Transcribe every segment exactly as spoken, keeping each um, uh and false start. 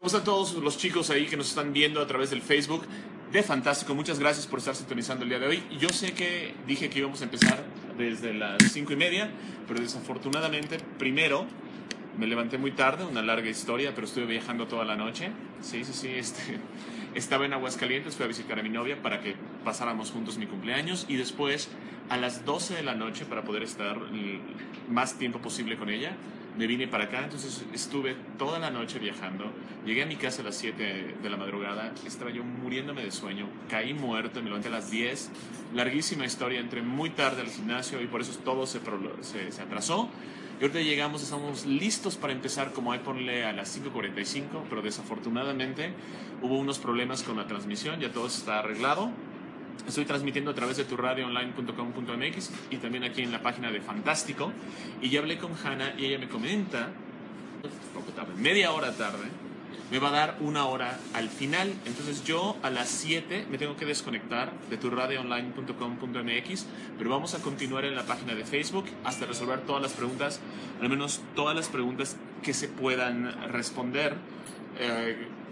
Pues a todos los chicos ahí que nos están viendo a través del Facebook de Fantástico, muchas gracias por estar sintonizando el día de hoy. Yo sé que dije que íbamos a empezar desde las cinco y media, pero desafortunadamente primero me levanté muy tarde, una larga historia, pero estuve viajando toda la noche. Sí, sí, sí, este, estaba en Aguascalientes, fui a visitar a mi novia para que pasáramos juntos mi cumpleaños y después a las doce de la noche, para poder estar el más tiempo posible con ella, me vine para acá. Entonces estuve toda la noche viajando. Llegué a mi casa a las siete de la madrugada, estaba yo muriéndome de sueño, caí muerto, me levanté a las diez. Larguísima historia, entré muy tarde al gimnasio y por eso todo se, se, se atrasó. Y ahorita llegamos, estamos listos para empezar, como hay, ponle a las cinco cuarenta y cinco, pero desafortunadamente hubo unos problemas con la transmisión, ya todo está arreglado. Estoy transmitiendo a través de tu radio online punto com punto m x y también aquí en la página de Fantástico. Y ya hablé con Hannah y ella me comenta, poco tarde, media hora tarde, me va a dar una hora al final. Entonces yo a las siete me tengo que desconectar de tu radio online punto com punto m x, pero vamos a continuar en la página de Facebook hasta resolver todas las preguntas, al menos todas las preguntas que se puedan responder eh,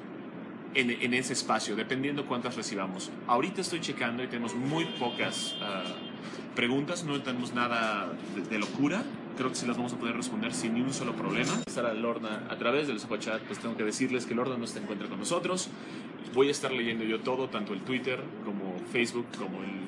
en, en ese espacio, dependiendo cuántas recibamos. Ahorita estoy checando y tenemos muy pocas uh, preguntas, no tenemos nada de, de locura. Creo que sí las vamos a poder responder sin ni un solo problema. Estar a Lorna a través del Soho Chat, pues tengo que decirles que Lorna no se encuentra con nosotros. Voy a estar leyendo yo todo, tanto el Twitter como Facebook, como el,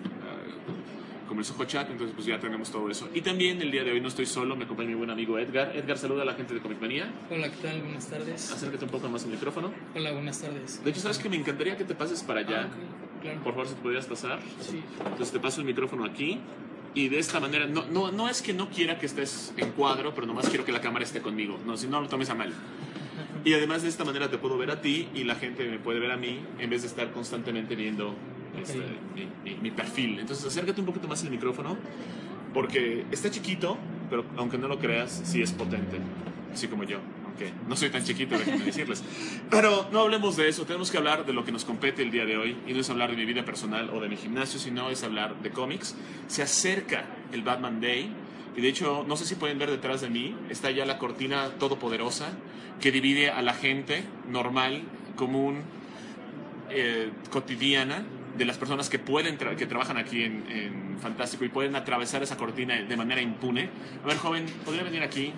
uh, como el Soho Chat, entonces pues ya tenemos todo eso. Y también el día de hoy no estoy solo, me acompaña mi buen amigo Edgar. Edgar, saluda a la gente de Comic Manía. Hola, ¿qué tal? Buenas tardes. Acércate un poco más al micrófono. Hola, buenas tardes. De hecho, ¿sabes que me encantaría que te pases para allá? Ah, okay, claro. Por favor, si te podrías pasar. Sí. Entonces te paso el micrófono aquí. Y de esta manera, no, no, no es que no quiera que estés en cuadro, pero nomás quiero que la cámara esté conmigo. No, si no lo tomes a mal. Y además de esta manera te puedo ver a ti y la gente me puede ver a mí en vez de estar constantemente viendo este, Okay. mi, mi, mi perfil. Entonces acércate un poquito más al micrófono porque está chiquito, pero aunque no lo creas, sí es potente. Así como yo. Aunque no soy tan chiquito, déjenme decirles. Pero no hablemos de eso, tenemos que hablar de lo que nos compete el día de hoy. Y no es hablar de mi vida personal o de mi gimnasio, sino es hablar de cómics. Se acerca el Batman Day. Y de hecho, no sé si pueden ver detrás de mí, está ya la cortina todopoderosa que divide a la gente normal, común, eh, cotidiana, de las personas que pueden tra que trabajan aquí en, en Fantástico y pueden atravesar esa cortina de manera impune. A ver, joven, ¿podría venir aquí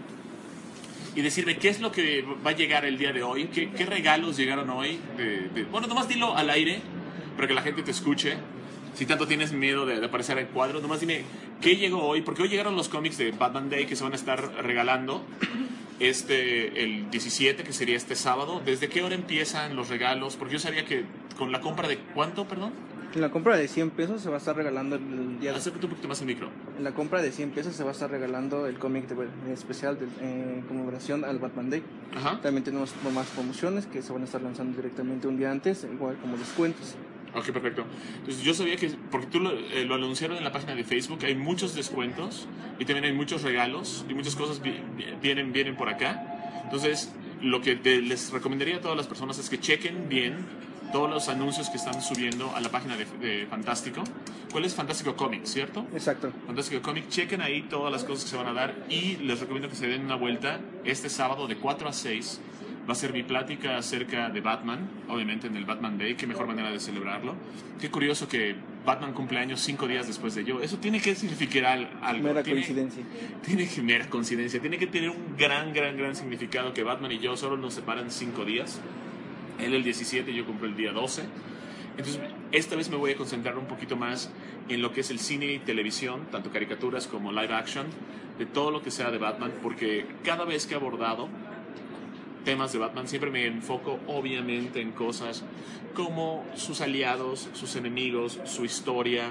y decirme qué es lo que va a llegar el día de hoy? ¿Qué, qué regalos llegaron hoy? De, de... Bueno, nomás dilo al aire para que la gente te escuche. Si tanto tienes miedo de, de aparecer en cuadro, nomás dime qué llegó hoy, porque hoy llegaron los cómics de Batman Day que se van a estar regalando este, el diecisiete, que sería este sábado. ¿Desde qué hora empiezan los regalos? Porque yo sabía que con la compra de ¿cuánto, perdón? En la compra de cien pesos se va a estar regalando el día de... Acércate un poquito más el micro. En la compra de cien pesos se va a estar regalando el cómic de, especial de, en conmemoración al Batman Day. Ajá. También tenemos más promociones que se van a estar lanzando directamente un día antes, igual como descuentos. Ok, perfecto. Entonces yo sabía que, porque tú lo, eh, lo anunciaron en la página de Facebook, hay muchos descuentos y también hay muchos regalos y muchas cosas vi vienen, vienen por acá. Entonces lo que te, les recomendaría a todas las personas es que chequen bien todos los anuncios que están subiendo a la página de, de Fantástico. ¿Cuál es Fantástico Comics, cierto? Exacto. Fantástico Comics, chequen ahí todas las cosas que se van a dar y les recomiendo que se den una vuelta este sábado de cuatro a seis. Va a ser mi plática acerca de Batman, obviamente en el Batman Day. Qué mejor manera de celebrarlo. Qué curioso que Batman cumple años cinco días después de yo. Eso tiene que significar algo. Mera tiene, coincidencia. Tiene que, mera coincidencia. Tiene que tener un gran, gran, gran significado que Batman y yo solo nos separan cinco días. Él el diecisiete y yo cumplo el día doce. Entonces, esta vez me voy a concentrar un poquito más en lo que es el cine y televisión, tanto caricaturas como live action, de todo lo que sea de Batman, porque cada vez que he abordado temas de Batman siempre me enfoco obviamente en cosas como sus aliados, sus enemigos, su historia,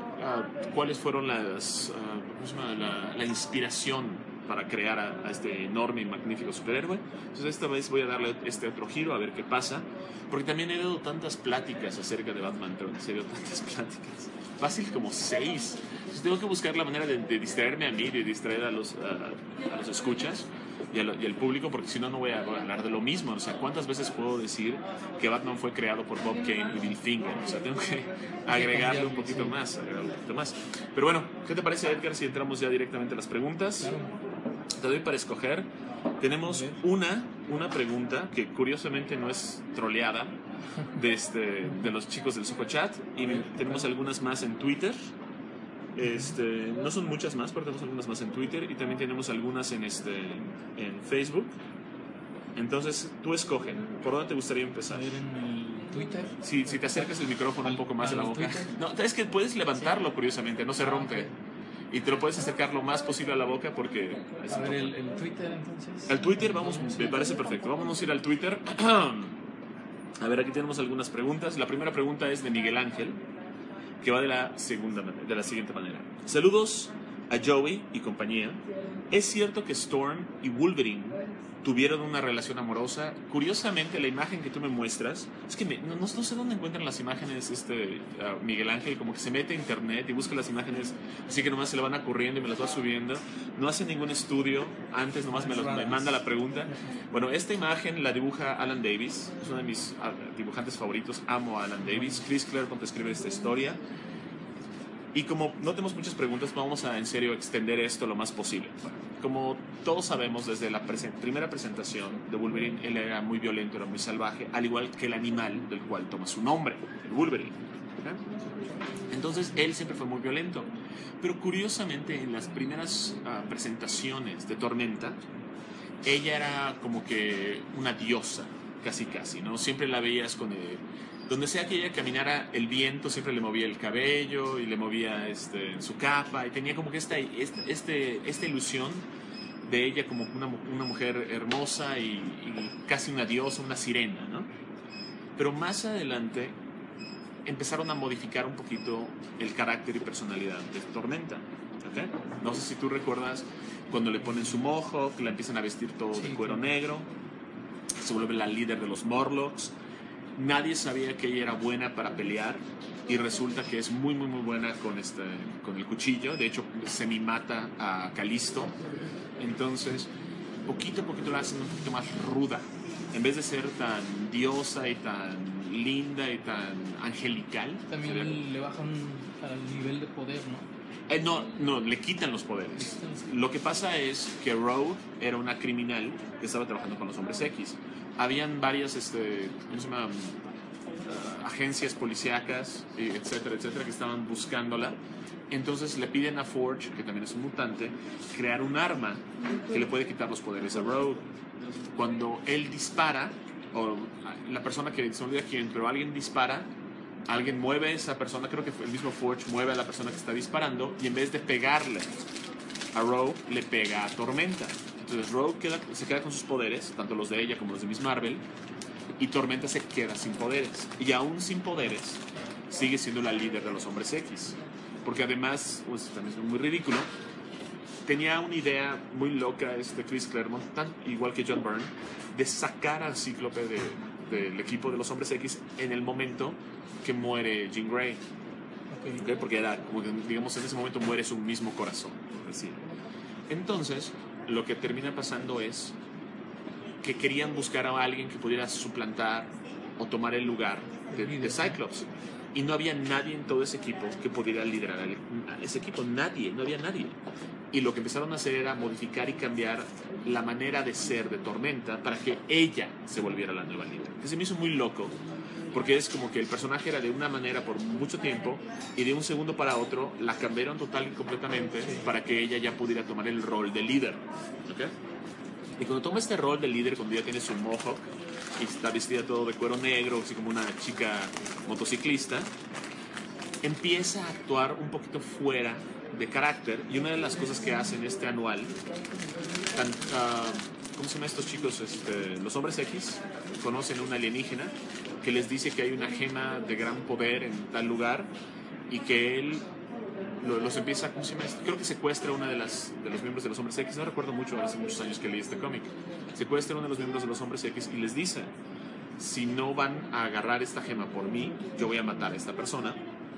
uh, cuáles fueron las, uh, ¿cómo se llama? La, la inspiración para crear a, a este enorme y magnífico superhéroe. Entonces esta vez voy a darle este otro giro a ver qué pasa, porque también he dado tantas pláticas acerca de Batman, pero en serio tantas pláticas, fácil como seis. Entonces tengo que buscar la manera de, de distraerme a mí, de distraer a los, a, a los escuchas y, a lo, y al público, porque si no, no voy a hablar de lo mismo. O sea, ¿cuántas veces puedo decir que Batman fue creado por Bob Kane y Bill Finger? O sea, tengo que agregarle un poquito más, agregarle un poquito más. Pero bueno, ¿qué te parece, Edgar, si entramos ya directamente a las preguntas? Claro. Te doy para escoger. Tenemos una una pregunta que curiosamente no es troleada de, este, de los chicos del Soco Chat, y tenemos algunas más en Twitter. Este, no son muchas más, pero tenemos algunas más en Twitter y también tenemos algunas en, este, en Facebook. Entonces, tú escoge, ¿por dónde te gustaría empezar? A ver, en el Twitter. Si, si te acercas el micrófono un poco más a la boca. Twitter. No, es que puedes levantarlo, sí. Curiosamente, no se rompe. Ah, okay. Y te lo puedes acercar lo más posible a la boca porque... A ver, el, el Twitter entonces. Al Twitter, vamos, me parece perfecto. Vamos a ir al Twitter. A ver, aquí tenemos algunas preguntas. La primera pregunta es de Miguel Ángel, que va de la, segunda, de la siguiente manera. Saludos a Joey y compañía. ¿Es cierto que Storm y Wolverine tuvieron una relación amorosa? Curiosamente, la imagen que tú me muestras, es que me, no, no sé dónde encuentran las imágenes este, uh, Miguel Ángel, como que se mete a internet y busca las imágenes, así que nomás se le van ocurriendo y me las va subiendo. No hace ningún estudio, antes nomás me, los, me manda la pregunta. Bueno, esta imagen la dibuja Alan Davis, es uno de mis uh, dibujantes favoritos, amo a Alan Davis. Chris Claremont escribe esta historia. Y como no tenemos muchas preguntas, vamos a en serio extender esto lo más posible. Como todos sabemos, desde la presen- primera presentación de Wolverine, él era muy violento, era muy salvaje, al igual que el animal del cual toma su nombre, el Wolverine. ¿Okay? Entonces, él siempre fue muy violento. Pero curiosamente, en las primeras uh, presentaciones de Tormenta, ella era como que una diosa, casi casi, ¿no? Siempre la veías con... El, donde sea que ella caminara, el viento siempre le movía el cabello y le movía este, su capa, y tenía como que esta, este, esta ilusión de ella como una, una mujer hermosa y, y casi una diosa, una sirena, ¿no? Pero más adelante empezaron a modificar un poquito el carácter y personalidad de Tormenta. ¿Okay? No sé si tú recuerdas cuando le ponen su mohawk, la empiezan a vestir todo de cuero negro, se vuelve la líder de los Morlocks. Nadie sabía que ella era buena para pelear y resulta que es muy muy muy buena con, este, con el cuchillo. De hecho, semi-mata a Calisto. Entonces, poquito a poquito la hacen un poquito más ruda. En vez de ser tan diosa y tan linda y tan angelical. También ¿sería? le bajan al nivel de poder, ¿no? Eh, no, no, le quitan los poderes. Lo que pasa es que Rogue era una criminal que estaba trabajando con los Hombres X. Habían varias este, ¿cómo se llama? Uh, agencias policíacas, etcétera, etcétera, que estaban buscándola. Entonces le piden a Forge, que también es un mutante, crear un arma que le puede quitar los poderes a Rogue. Cuando él dispara, o la persona que se olvida quién, pero alguien dispara, alguien mueve a esa persona, creo que el mismo Forge mueve a la persona que está disparando, y en vez de pegarle a Rogue, le pega a Tormenta. Entonces Rogue queda, se queda con sus poderes, tanto los de ella como los de Miss Marvel, y Tormenta se queda sin poderes. Y aún sin poderes, sigue siendo la líder de los Hombres X. Porque además, pues también es muy ridículo, tenía una idea muy loca este Chris Claremont, tan igual que John Byrne, de sacar al Cíclope de, del equipo de los Hombres X en el momento que muere Jean Grey. Okay. ¿Okay? Porque era, como que, digamos, en ese momento muere su mismo corazón, por decir. Entonces, lo que termina pasando es que querían buscar a alguien que pudiera suplantar o tomar el lugar de, de Cyclops. Y no había nadie en todo ese equipo que pudiera liderar a ese equipo. Nadie, no había nadie. Y lo que empezaron a hacer era modificar y cambiar la manera de ser de Tormenta para que ella se volviera la nueva líder. Que se me hizo muy loco, porque es como que el personaje era de una manera por mucho tiempo y de un segundo para otro la cambiaron total y completamente para que ella ya pudiera tomar el rol de líder. ¿Okay? Y cuando toma este rol de líder, cuando ya tiene su mohawk y está vestida todo de cuero negro, así como una chica motociclista, empieza a actuar un poquito fuera de carácter. Y una de las cosas que hacen este anual, tan, uh, ¿cómo se llaman estos chicos? Este, los Hombres X conocen a un alienígena que les dice que hay una gema de gran poder en tal lugar y que él lo, los empieza, ¿cómo se llama? Creo que secuestra a una de las de los miembros de los Hombres X, no recuerdo mucho, hace muchos años que leí este cómic. Secuestra a uno de los miembros de los Hombres X y les dice: si no van a agarrar esta gema por mí, yo voy a matar a esta persona.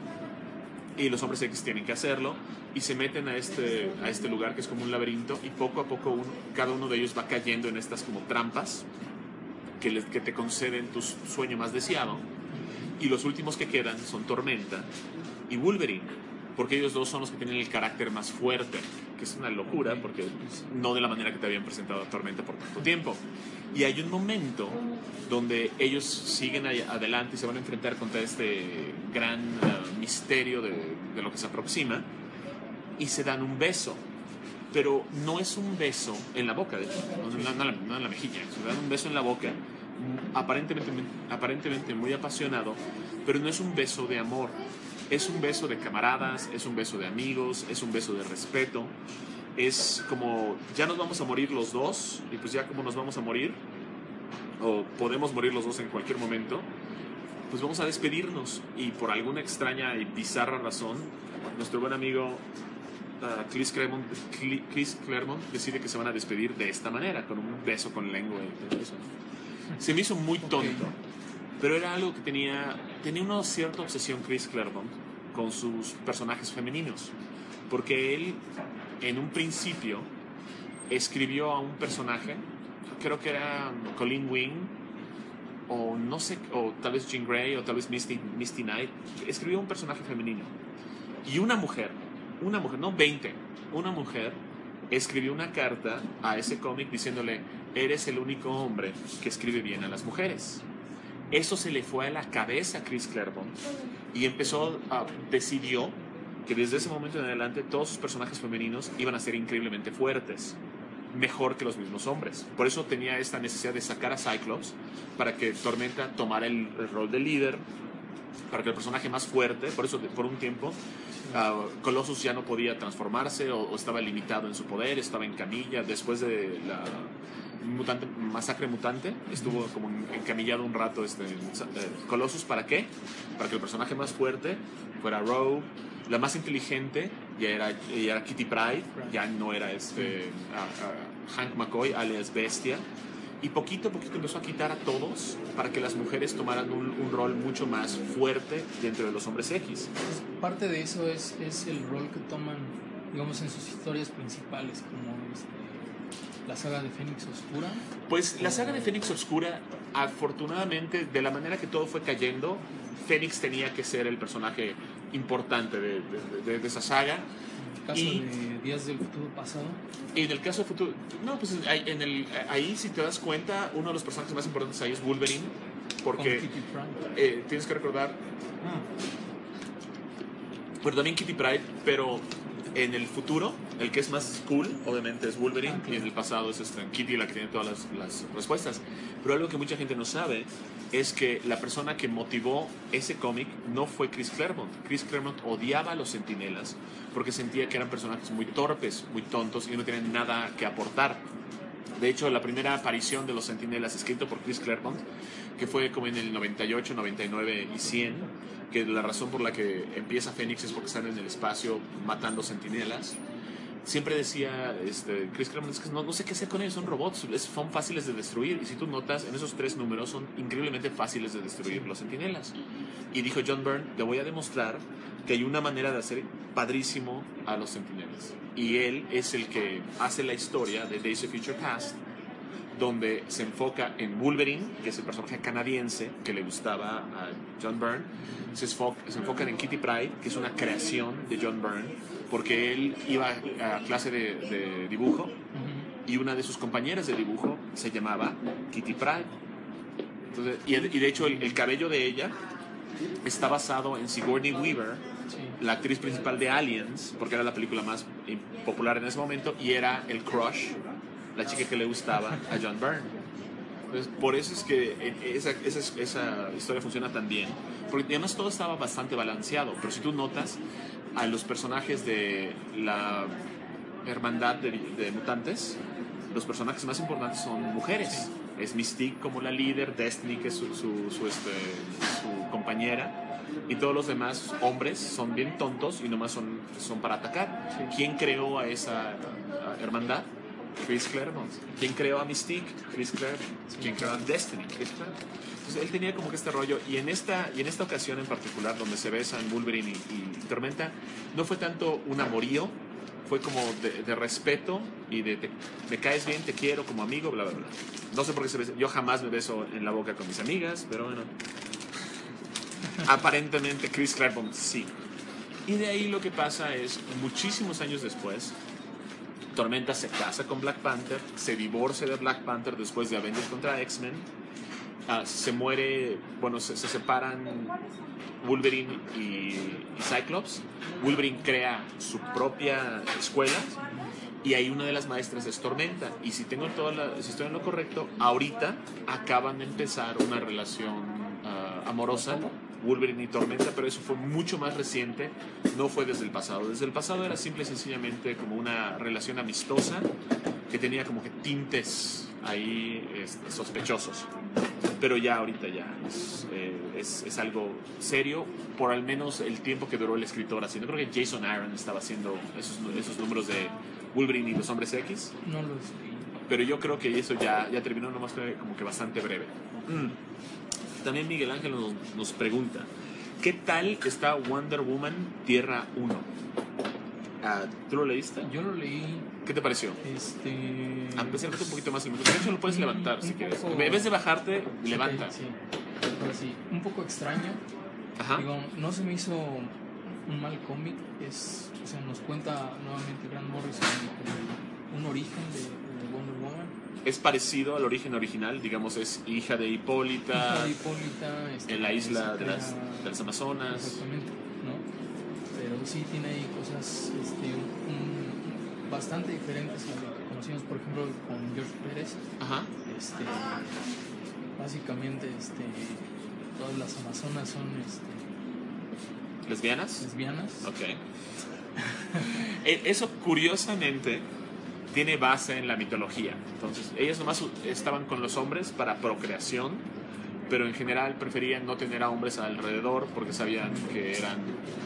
Y los Hombres X tienen que hacerlo y se meten a este, a este lugar que es como un laberinto, y poco a poco uno, cada uno de ellos va cayendo en estas como trampas que, les, que te conceden tu sueño más deseado, y los últimos que quedan son Tormenta y Wolverine, porque ellos dos son los que tienen el carácter más fuerte. que es una locura, porque no de la manera que te habían presentado a Tormenta por tanto tiempo. Y hay un momento donde ellos siguen adelante y se van a enfrentar contra este gran uh, misterio de, de lo que se aproxima, y se dan un beso. Pero no es un beso en la boca, de hecho, no, no, no, no en la mejilla, se dan un beso en la boca, aparentemente, aparentemente muy apasionado, pero no es un beso de amor, es un beso de camaradas, es un beso de amigos, es un beso de respeto, es como, ya nos vamos a morir los dos, y pues ya como nos vamos a morir, o podemos morir los dos en cualquier momento, pues vamos a despedirnos, y por alguna extraña y bizarra razón, nuestro buen amigo Uh, Chris Claremont, Chris Claremont decide que se van a despedir de esta manera, con un beso con lengua y todo eso, ¿no? Se me hizo muy tonto, okay. Pero era algo que tenía, tenía una cierta obsesión Chris Claremont con sus personajes femeninos, porque él en un principio escribió a un personaje, creo que era Colleen Wing, o no sé, o tal vez Jean Grey, o tal vez Misty, Misty Knight, escribió un personaje femenino, y una mujer, una mujer, no veinte, una mujer escribió una carta a ese cómic diciéndole: eres el único hombre que escribe bien a las mujeres. Eso se le fue a la cabeza a Chris Claremont y empezó a, decidió que desde ese momento en adelante todos sus personajes femeninos iban a ser increíblemente fuertes, mejor que los mismos hombres. Por eso tenía esta necesidad de sacar a Cyclops para que Tormenta tomara el, el rol de líder, para que el personaje más fuerte, por eso por un tiempo uh, Colossus ya no podía transformarse o, o estaba limitado en su poder, estaba en camilla después de la mutante, masacre mutante, estuvo como encamillado un rato este, eh, Colossus. ¿Para qué? Para que el personaje más fuerte fuera Rogue, la más inteligente ya era, ya era Kitty Pryde, ya no era este, uh, uh, Hank McCoy alias Bestia. Y poquito a poquito empezó a quitar a todos para que las mujeres tomaran un, un rol mucho más fuerte dentro de los hombres X. Parte de eso es, es el rol que toman, digamos, en sus historias principales, como este, la saga de Fénix Oscura. Pues la saga de Fénix Oscura, afortunadamente, de la manera que todo fue cayendo, Fénix tenía que ser el personaje importante de, de, de, de esa saga. En el caso y, de Días del Futuro Pasado. Y en el caso de Futuro... No, pues en el, ahí, si te das cuenta, uno de los personajes más importantes ahí es Wolverine. Porque eh, tienes que recordar... Ah. Pero también Kitty Pryde, pero en el futuro, el que es más cool, obviamente, es Wolverine. Ah, claro. Y en el pasado es este, Kitty la que tiene todas las, las respuestas. Pero algo que mucha gente no sabe es que la persona que motivó ese cómic no fue Chris Claremont. Chris Claremont odiaba a los Centinelas porque sentía que eran personajes muy torpes, muy tontos y no tenían nada que aportar. De hecho, la primera aparición de los Centinelas, escrito por Chris Claremont, que fue como en el noventa y ocho, noventa y nueve y cien, que la razón por la que empieza Fénix es porque están en el espacio matando Centinelas. Siempre decía este, Chris Claremont, es que no, no sé qué hacer con ellos, son robots, son fáciles de destruir. Y si tú notas, en esos tres números son increíblemente fáciles de destruir los Centinelas. Y dijo John Byrne: le voy a demostrar que hay una manera de hacer padrísimo a los Centinelas. Y él es el que hace la historia de Days of Future Past, donde se enfoca en Wolverine, que es el personaje canadiense que le gustaba a John Byrne. Se enfoca, se enfocan en Kitty Pryde, que es una creación de John Byrne, porque él iba a clase de, de dibujo, uh-huh. Y una de sus compañeras de dibujo se llamaba Kitty Pryde. Entonces, y, y de hecho el, el cabello de ella está basado en Sigourney Weaver, sí, la actriz principal de Aliens, porque era la película más popular en ese momento, y era el crush, la chica que le gustaba a John Byrne. Entonces, por eso es que esa, esa, esa historia funciona tan bien, porque además todo estaba bastante balanceado. Pero si tú notas, a los personajes de la hermandad de, de mutantes, los personajes más importantes son mujeres. Es Mystique como la líder, Destiny que es su, su, su, este, su compañera, y todos los demás hombres son bien tontos y nomás son, son para atacar. ¿Quién creó a esa a hermandad? Chris Claremont. ¿Quién creó a Mystique? Chris Claremont. ¿Quién creó a Destiny? Chris Claremont. Entonces él tenía como que este rollo, y en esta, y en esta ocasión en particular, donde se besan Wolverine y, y Tormenta, no fue tanto un amorío, fue como de, de respeto y de te, me caes bien, te quiero como amigo, bla, bla, bla. No sé por qué se besa. Yo jamás me beso en la boca con mis amigas, pero bueno. Aparentemente Chris Claremont sí. Y de ahí lo que pasa es, muchísimos años después, Tormenta se casa con Black Panther, se divorcia de Black Panther después de Avengers contra X-Men, uh, se muere, bueno, se, se separan Wolverine y, y Cyclops. Wolverine crea su propia escuela y ahí una de las maestras es Tormenta. Y si tengo toda la, si estoy en lo correcto, ahorita acaban de empezar una relación uh, amorosa, Wolverine y Tormenta, pero eso fue mucho más reciente, no fue desde el pasado. Desde el pasado era simple y sencillamente como una relación amistosa que tenía como que tintes ahí este, sospechosos. Pero ya ahorita ya es, eh, es, es algo serio, por al menos el tiempo que duró el escritor haciendo. Creo que Jason Aaron estaba haciendo esos, esos números de Wolverine y los Hombres X. No lo sé. Pero yo creo que eso ya, ya terminó, nomás fue como que bastante breve. Mm. También Miguel Ángel nos, nos pregunta, ¿qué tal está Wonder Woman Tierra uno? Uh, ¿Tú lo leíste? Yo lo leí. ¿Qué te pareció? Este... A pesar de un poquito más el micro. De hecho, lo puedes levantar un si quieres. poco... En vez de bajarte, levanta. Sí, sí. Pero sí, un poco extraño. Ajá. Digo, no se me hizo un mal cómic. Es, o sea, nos cuenta nuevamente Grant Morrison un origen de, de Wonder Woman. Es parecido al origen original, digamos, es hija de Hipólita, hija de Hipólita este, en la isla de crea, las, de las Amazonas. Exactamente, ¿no? Pero sí tiene ahí cosas este, un, bastante diferentes a lo que conocimos, por ejemplo, con George Pérez. Ajá. Este, básicamente, este, todas las Amazonas son este, ¿lesbianas? lesbianas. Ok. Eso, curiosamente, tiene base en la mitología. Entonces, ellas nomás estaban con los hombres para procreación, pero en general preferían no tener a hombres alrededor porque sabían que eran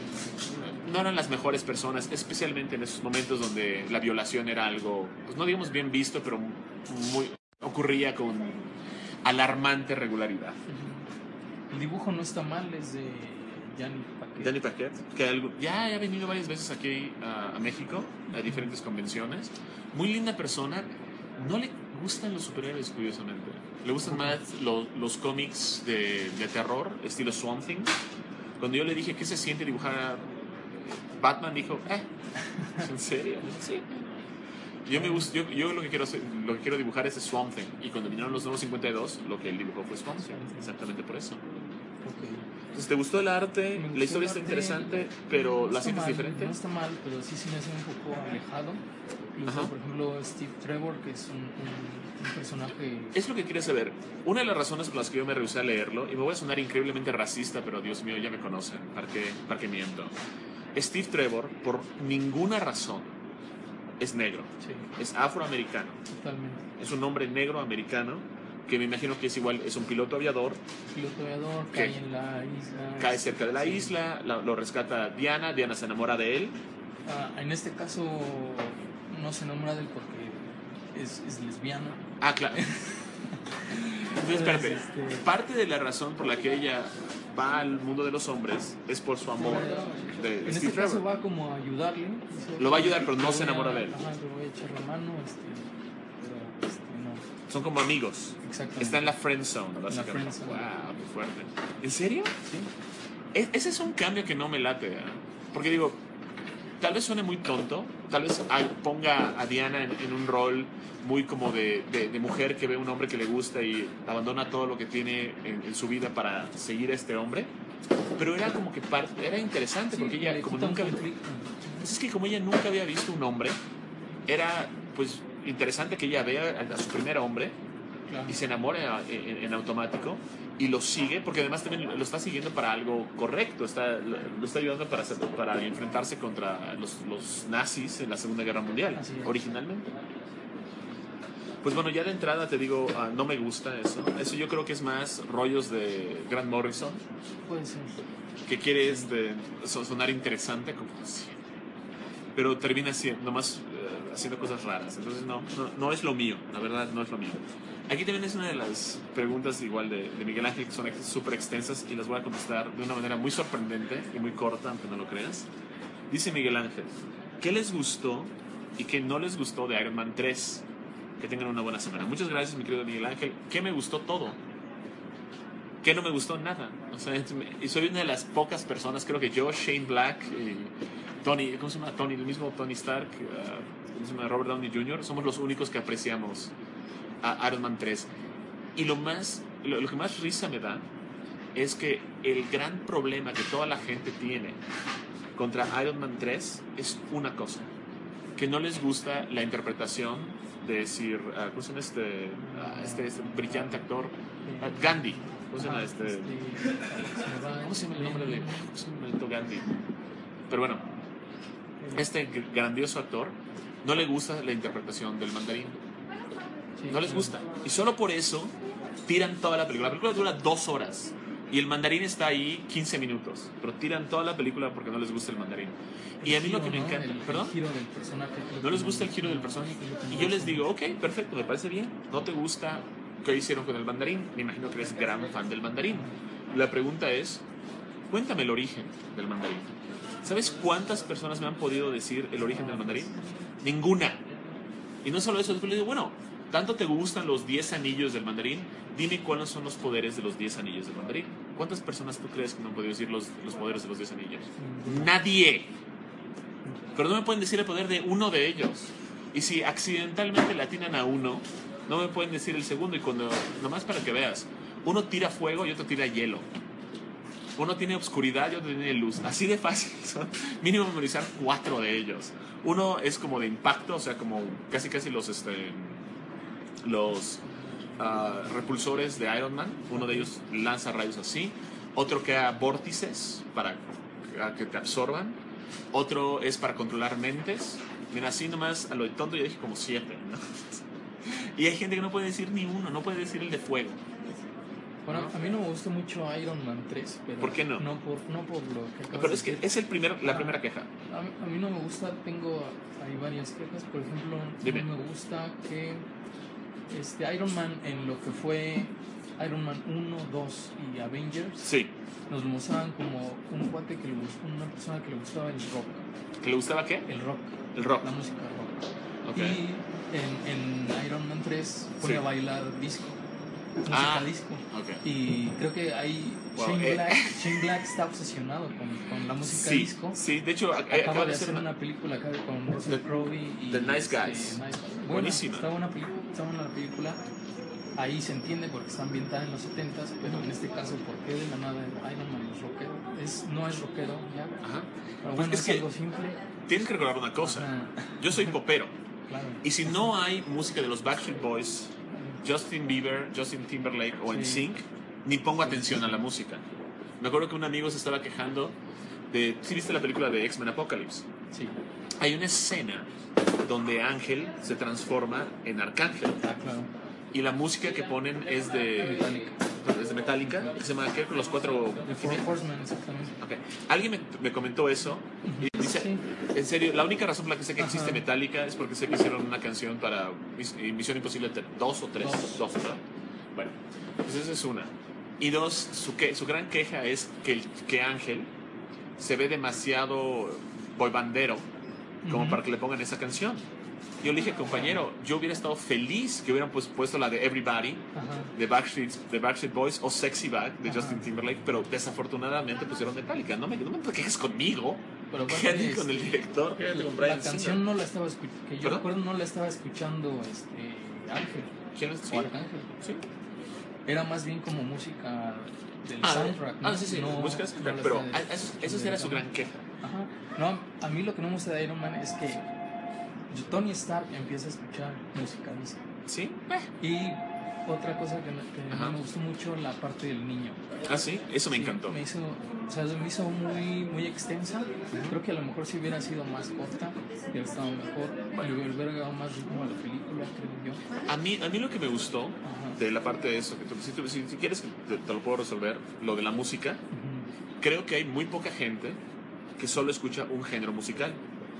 no eran las mejores personas, especialmente en esos momentos donde la violación era algo, pues no digamos bien visto, pero muy ocurría con alarmante regularidad. El dibujo no está mal, es de Danny Paquette. Danny Paquette, que algo, ya ha venido varias veces aquí a, a México, a diferentes convenciones. Muy linda persona. No le gustan los superhéroes, curiosamente. Le gustan más lo, los cómics de, de terror, estilo Swamp Thing. Cuando yo le dije qué se siente dibujar a Batman, dijo, eh, ¿en serio? Sí. Yo, me gusta, yo, yo lo, que quiero hacer, lo que quiero dibujar es Swamp Thing. Y cuando vinieron los nuevos cincuenta y dos, lo que él dibujó fue Swamp Thing. Exactamente por eso. Okay. Entonces, ¿te gustó el arte? Gustó La historia el está arte, interesante, pero no ¿la sientes mal, diferente? No está mal, pero sí se me hace un poco alejado. Incluso, Ajá. por ejemplo, Steve Trevor, que es un, un, un personaje... Es lo que quería saber. Una de las razones por las que yo me rehusé a leerlo, y me voy a sonar increíblemente racista, pero Dios mío, ya me conocen, ¿para qué, para qué miento? Steve Trevor, por ninguna razón, es negro. Sí, Es afroamericano. totalmente. Es un hombre negro americano, que me imagino que es igual, es un piloto aviador. Piloto aviador, ¿Qué? cae en la isla... Cae cerca de la sí. isla, la- lo rescata Diana, Diana se enamora de él. Ah, en este caso no se enamora de él porque es, es lesbiana. Ah, claro. Entonces, espérate. Este- Parte de la razón por la que ella va al mundo de los hombres es por su amor de En Steve este caso Trevor. va como a ayudarle. Dice, Lo va a ayudar, pero no "Le se voy enamora a- de él". Ajá, le voy a echar la mano, este, pero este, no. Son como amigos. Exactamente. Está en la friend zone, básicamente. friend zone. Wow, qué fuerte. ¿En serio? Sí. E- ese es un cambio que no me late, ¿eh? Porque digo, tal vez suene muy tonto, tal vez a- ponga a Diana en, en un rol muy como de, de, de mujer que ve a un hombre que le gusta y abandona todo lo que tiene en, en su vida para seguir a este hombre. Pero era como que par- era interesante Sí, porque ella le como quita un nunca conflicto. pues es que como ella nunca había visto un hombre, era pues interesante que ella vea a, a su primer hombre Claro. y se enamore a- en, en automático y lo sigue, porque además también lo está siguiendo para algo correcto, está, lo lo está ayudando para, hacer- para enfrentarse contra los, los nazis en la Segunda Guerra Mundial, Así es. originalmente. Pues bueno, ya de entrada te digo, ah, no me gusta eso. Eso yo creo que es más rollos de Grant Morrison, Puede ser. que quiere este, so- sonar interesante, como siempre. Pero termina siendo, nomás eh, haciendo cosas raras. Entonces no, no, no es lo mío, la verdad no es lo mío. Aquí también es una de las preguntas igual de, de Miguel Ángel, que son ex- súper extensas y las voy a contestar de una manera muy sorprendente y muy corta, aunque no lo creas. Dice Miguel Ángel, ¿qué les gustó y qué no les gustó de Iron Man tres? Que tengan una buena semana. Muchas gracias, mi querido Miguel Ángel. ¿Qué me gustó? Todo. ¿Qué no me gustó? Nada. O sea, y soy una de las pocas personas, creo que yo, Shane Black y Tony, ¿cómo se llama? Tony, el mismo Tony Stark, uh, se llama Robert Downey junior, somos los únicos que apreciamos a Iron Man tres. Y lo, más, lo, lo que más risa me da es que el gran problema que toda la gente tiene contra Iron Man tres es una cosa, que no les gusta la interpretación de decir, uh, ¿cómo se llama este, uh, este, este brillante actor? Uh, Gandhi. ¿Cómo se llama este? ¿Cómo se llama el nombre de ¿cómo se llama el Gandhi? Pero bueno, este grandioso actor no le gusta la interpretación del mandarín. No les gusta. Y solo por eso tiran toda la película. La película dura dos horas. Y el mandarín está ahí quince minutos. Pero tiran toda la película porque no les gusta el mandarín. Y a mí lo que me encanta... El, ¿Perdón? El giro del personaje. No les gusta el giro del personaje. Y yo les digo, ok, perfecto, me parece bien. No te gusta qué hicieron con el mandarín. Me imagino que eres gran fan del mandarín. La pregunta es, cuéntame el origen del mandarín. ¿Sabes cuántas personas me han podido decir el origen del mandarín? Ninguna. Y no solo eso, después le digo, bueno, ¿tanto te gustan los diez anillos del mandarín? Dime cuáles son los poderes de los diez anillos del mandarín. ¿Cuántas personas tú crees que me han podido decir los, los poderes de los diez anillos? Nadie. Pero no me pueden decir el poder de uno de ellos. Y si accidentalmente le atinan a uno, no me pueden decir el segundo. Y cuando, nomás para que veas, uno tira fuego y otro tira hielo. Uno tiene oscuridad y otro tiene luz. Así de fácil. Son mínimo memorizar cuatro de ellos. Uno es como de impacto, o sea, como casi casi los este, los uh, repulsores de Iron Man. Uno de ellos lanza rayos así. Otro crea vórtices para que te absorban. Otro es para controlar mentes. Mira, así nomás a lo de tonto yo dije como siete, ¿no? Y hay gente que no puede decir ni uno, no puede decir el de fuego. Bueno, a mí no me gusta mucho Iron Man tres, pero ¿por qué no? No por, no por lo que acabas Pero es de que decir. es el primer, la primera queja. A mí, a mí no me gusta, tengo hay varias quejas. Por ejemplo, Dime. no me gusta que este Iron Man en lo que fue Iron Man uno, dos y Avengers Sí. nos lo mostraban como un cuate que le gustaba, una persona que le gustaba el rock. ¿Que le gustaba qué? El rock. El rock. La música rock. Okay. Y en, en Iron Man tres pone Sí. a bailar disco. Música Ah, disco. okay. Y creo que ahí Wow, Shane, eh. Black, Shane Black está obsesionado con, con la música Sí, disco. sí, de hecho, Acaba, acaba de de hacer hacer una... una película acá con Russell The- Crowe y The Nice este, Guys. Nice Guys. Buena, Buenísima. Está buena, peli- está buena la película. Ahí se entiende porque está ambientada en los setentas, pero en este caso, ¿por qué de la nada Iron Man es rockero? Es, no es rockero ya, Ajá. pero Pues bueno, es es, que- algo simple. Tienes que recordar una cosa. Ajá, Yo soy popero. claro. Y si no hay música de los Backstreet Boys, Justin Bieber, Justin Timberlake o Sí. N Sync, ni pongo atención a la música. Me acuerdo que un amigo se estaba quejando de... ¿Sí viste la película de X-Men Apocalypse? Sí, Hay una escena donde Ángel se transforma en Arcángel. ah, claro. Y la música que ponen es de... Metallica. Es de Metallica. Se llama, ¿qué? Los cuatro... The Four Horsemen, exactamente. Ok. Alguien me, me comentó eso y dice, Sí. en serio, la única razón por la que sé que existe Ajá. Metallica es porque sé que hicieron una canción para Mis- Misión Imposible dos o tres. Dos. Dos, ¿verdad? Bueno, pues esa es una. Y dos, su, que, su gran queja es que, el- que Ángel se ve demasiado boybandero como Ujú. para que le pongan esa canción. Yo le dije, compañero, yo hubiera estado feliz que hubieran pues, puesto la de Everybody Ajá. de Backstreet, de Backstreet Boys o Sexy Back de Ajá. Justin Timberlake, pero desafortunadamente pusieron Metallica. No me, no me quejes conmigo. Pero bueno, Quédate este, con el director, quédate con la Brian canción Singer. no la estaba escuchando, que yo ¿Perdón? recuerdo no la estaba escuchando este Ángel ¿Quién es? Sí. o Arcángel. Sí. Era más bien como música del Ah, soundtrack. ah, ¿no? sí, sí, No- música no soundtrack, la pero estaba a- eso, eso escuchando era su gran directamente. queja. Ajá. No, a mí lo que no me gusta de Iron Man es que Tony Stark empieza a escuchar música disco. ¿Sí? Y otra cosa que, no- que Ajá. no me gustó mucho, la parte del niño. Ah, sí, eso me Sí, encantó. Me hizo, o sea, se me hizo muy, muy extensa. Creo que a lo mejor si hubiera sido más corta, hubiera estado mejor. Le hubiera dado más ritmo a la película, creo yo. A mí, a mí lo que me gustó Ajá. de la parte de eso, que tú- si, tú- si- si quieres te, te lo puedo resolver, lo de la música, Ujú. creo que hay muy poca gente que solo escucha un género musical.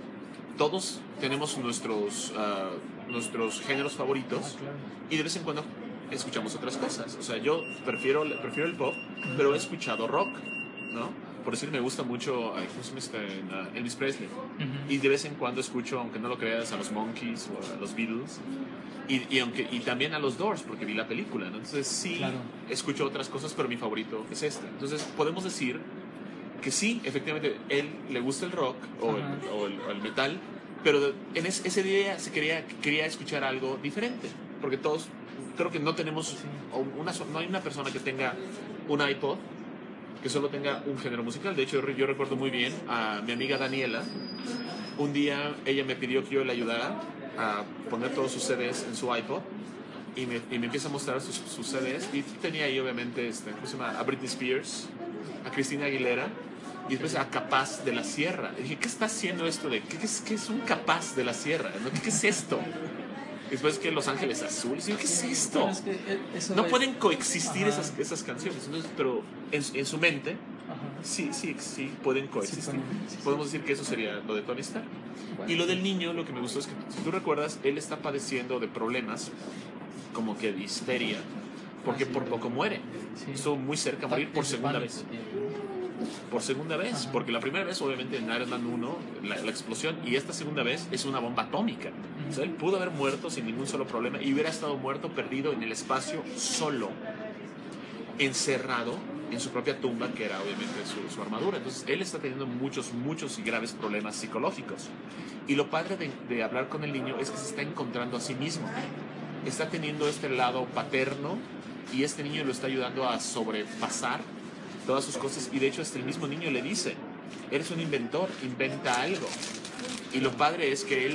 Todos tenemos nuestros, ah, nuestros géneros Ah, favoritos claro. y de vez en cuando escuchamos otras cosas. O sea, yo prefiero, prefiero el pop, pero he escuchado rock, ¿no? Por decir, me gusta mucho ay, ¿cómo se llama este? Uh, Elvis Presley. Ujú. Y de vez en cuando escucho, aunque no lo creas, a los Monkees o a los Beatles. Y, y, aunque, y también a los Doors, porque vi la película, ¿no? Entonces sí, Claro. escucho otras cosas, pero mi favorito es este. Entonces podemos decir que sí, efectivamente, él le gusta el rock o el, Ajá. o el, o el metal, pero en ese, ese día se quería, quería escuchar algo diferente, porque todos, creo que no tenemos, una, no hay una persona que tenga un iPod que solo tenga un género musical. De hecho, yo, yo recuerdo muy bien a mi amiga Daniela. Un día ella me pidió que yo le ayudara a poner todos sus C Ds en su iPod y me, y me empieza a mostrar sus, sus C Ds y tenía ahí obviamente este, ¿cómo se llama? A Britney Spears, a Cristina Aguilera y después a Capaz de la Sierra. Y dije, ¿qué está haciendo esto de qué, qué, es, qué es un Capaz de la Sierra? ¿No? ¿Qué, ¿Qué es esto? Después que Los Ángeles Azules. Y yo, ¿qué es esto? Es que eso no es... pueden coexistir esas, esas canciones. Entonces, pero en, en su mente, Ajá. sí, sí, sí pueden coexistir. Sí, pueden, sí, Podemos decir que eso sería lo de Tony Stark. Bueno. Y lo del niño, lo que me gustó es que, si tú recuerdas, él está padeciendo de problemas como que de histeria, porque Ah, sí, por poco muere. Sí. Estuvo muy cerca de morir por segunda vez. Por segunda vez, Ajá. porque la primera vez, obviamente, en Iron Man uno, la, la explosión, y esta segunda vez es una bomba atómica. O sea, él pudo haber muerto sin ningún solo problema y hubiera estado muerto, perdido en el espacio, solo, encerrado en su propia tumba, que era obviamente su, su armadura. Entonces, él está teniendo muchos, muchos y graves problemas psicológicos. Y lo padre de, de hablar con el niño es que se está encontrando a sí mismo. Está teniendo este lado paterno y este niño lo está ayudando a sobrepasar todas sus cosas, y de hecho hasta el mismo niño le dice, eres un inventor, inventa algo. Y lo padre es que él,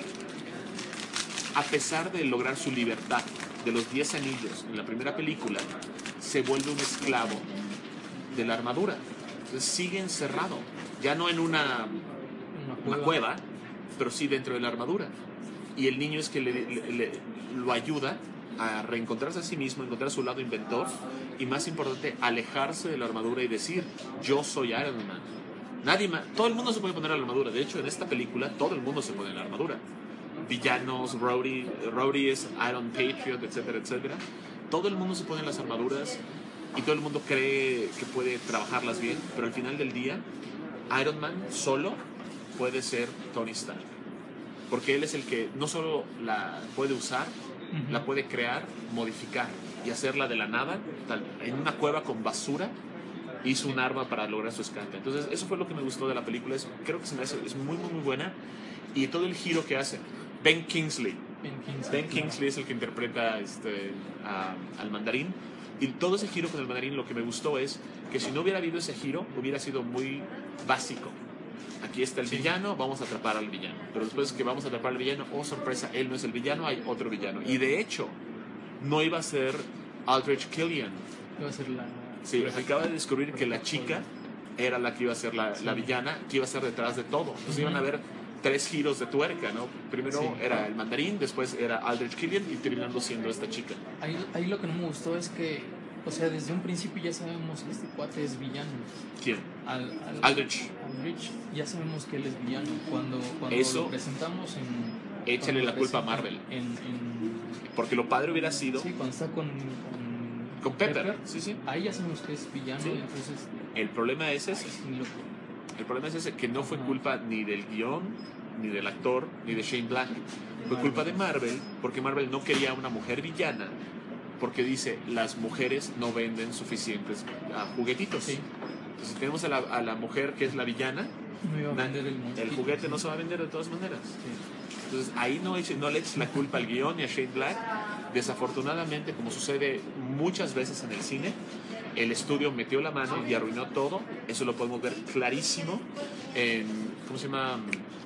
a pesar de lograr su libertad de los diez anillos en la primera película, se vuelve un esclavo de la armadura. Entonces sigue encerrado, ya no en una, Una una cueva. cueva, pero sí dentro de la armadura. Y el niño es que le, le- le- lo ayuda a reencontrarse a sí mismo, encontrar su lado inventor y, más importante, alejarse de la armadura y decir, yo soy Iron Man. Nadie más, todo el mundo se puede poner la armadura. De hecho, en esta película todo el mundo se pone la armadura. Villanos, Rhodey, Rhodey es Iron Patriot, etcétera, etcétera. Todo el mundo se pone las armaduras y todo el mundo cree que puede trabajarlas bien, pero al final del día, Iron Man solo puede ser Tony Stark. Porque él es el que no solo la puede usar, Ujú. la puede crear, modificar y hacerla de la nada, tal, en una cueva con basura, hizo un arma para lograr su escape. Entonces, eso fue lo que me gustó de la película. Es, creo que se me hace, es muy, muy, muy buena. Y todo el giro que hace. Ben Kingsley. Ben Kingsley. Ben Kingsley es el que interpreta este, a- al mandarín. Y todo ese giro con el mandarín, lo que me gustó es que si no hubiera habido ese giro, hubiera sido muy básico. Aquí está el Sí. villano, vamos a atrapar al villano. Pero después que vamos a atrapar al villano, oh sorpresa, él no es el villano, hay otro villano. Y de hecho, no iba a ser Aldrich Killian. Iba a ser la... Sí, acaba de descubrir que la chica era la que iba a ser la, la villana, que iba a estar detrás de todo. Entonces iban a haber tres giros de tuerca, ¿no? Primero Sí. era el mandarín, después era Aldrich Killian y terminando siendo esta chica. Ahí, ahí lo que no me gustó es que, o sea, desde un principio ya sabemos que este cuate es villano. ¿Quién? Al, al- Aldrich. Aldrich, ya sabemos que él es villano. Cuando, cuando Eso, lo presentamos en... échale cuando lo la culpa a presentan Marvel. En, en- Porque lo padre hubiera sido sí, cuando está con... Con, con Pepper. Sí, sí. Ahí ya sabemos que es villano, Sí. entonces... El problema es ese. sí, lo- El problema es ese, que no fue Ajá. culpa ni del guión, ni del actor, ni de Shane Black. Fue culpa de Marvel, porque Marvel no quería una mujer villana, porque dice, las mujeres no venden suficientes ah, juguetitos. Sí. Entonces, si tenemos a la, a la mujer que es la villana, no iba a na- vender el el muñequito, juguete sí. no se va a vender de todas maneras. Sí. Entonces, ahí no, eche- no le eches la culpa al guión ni a Shane Black. Desafortunadamente, como sucede muchas veces en el cine, el estudio metió la mano y arruinó todo. Eso lo podemos ver clarísimo en, ¿cómo se llama?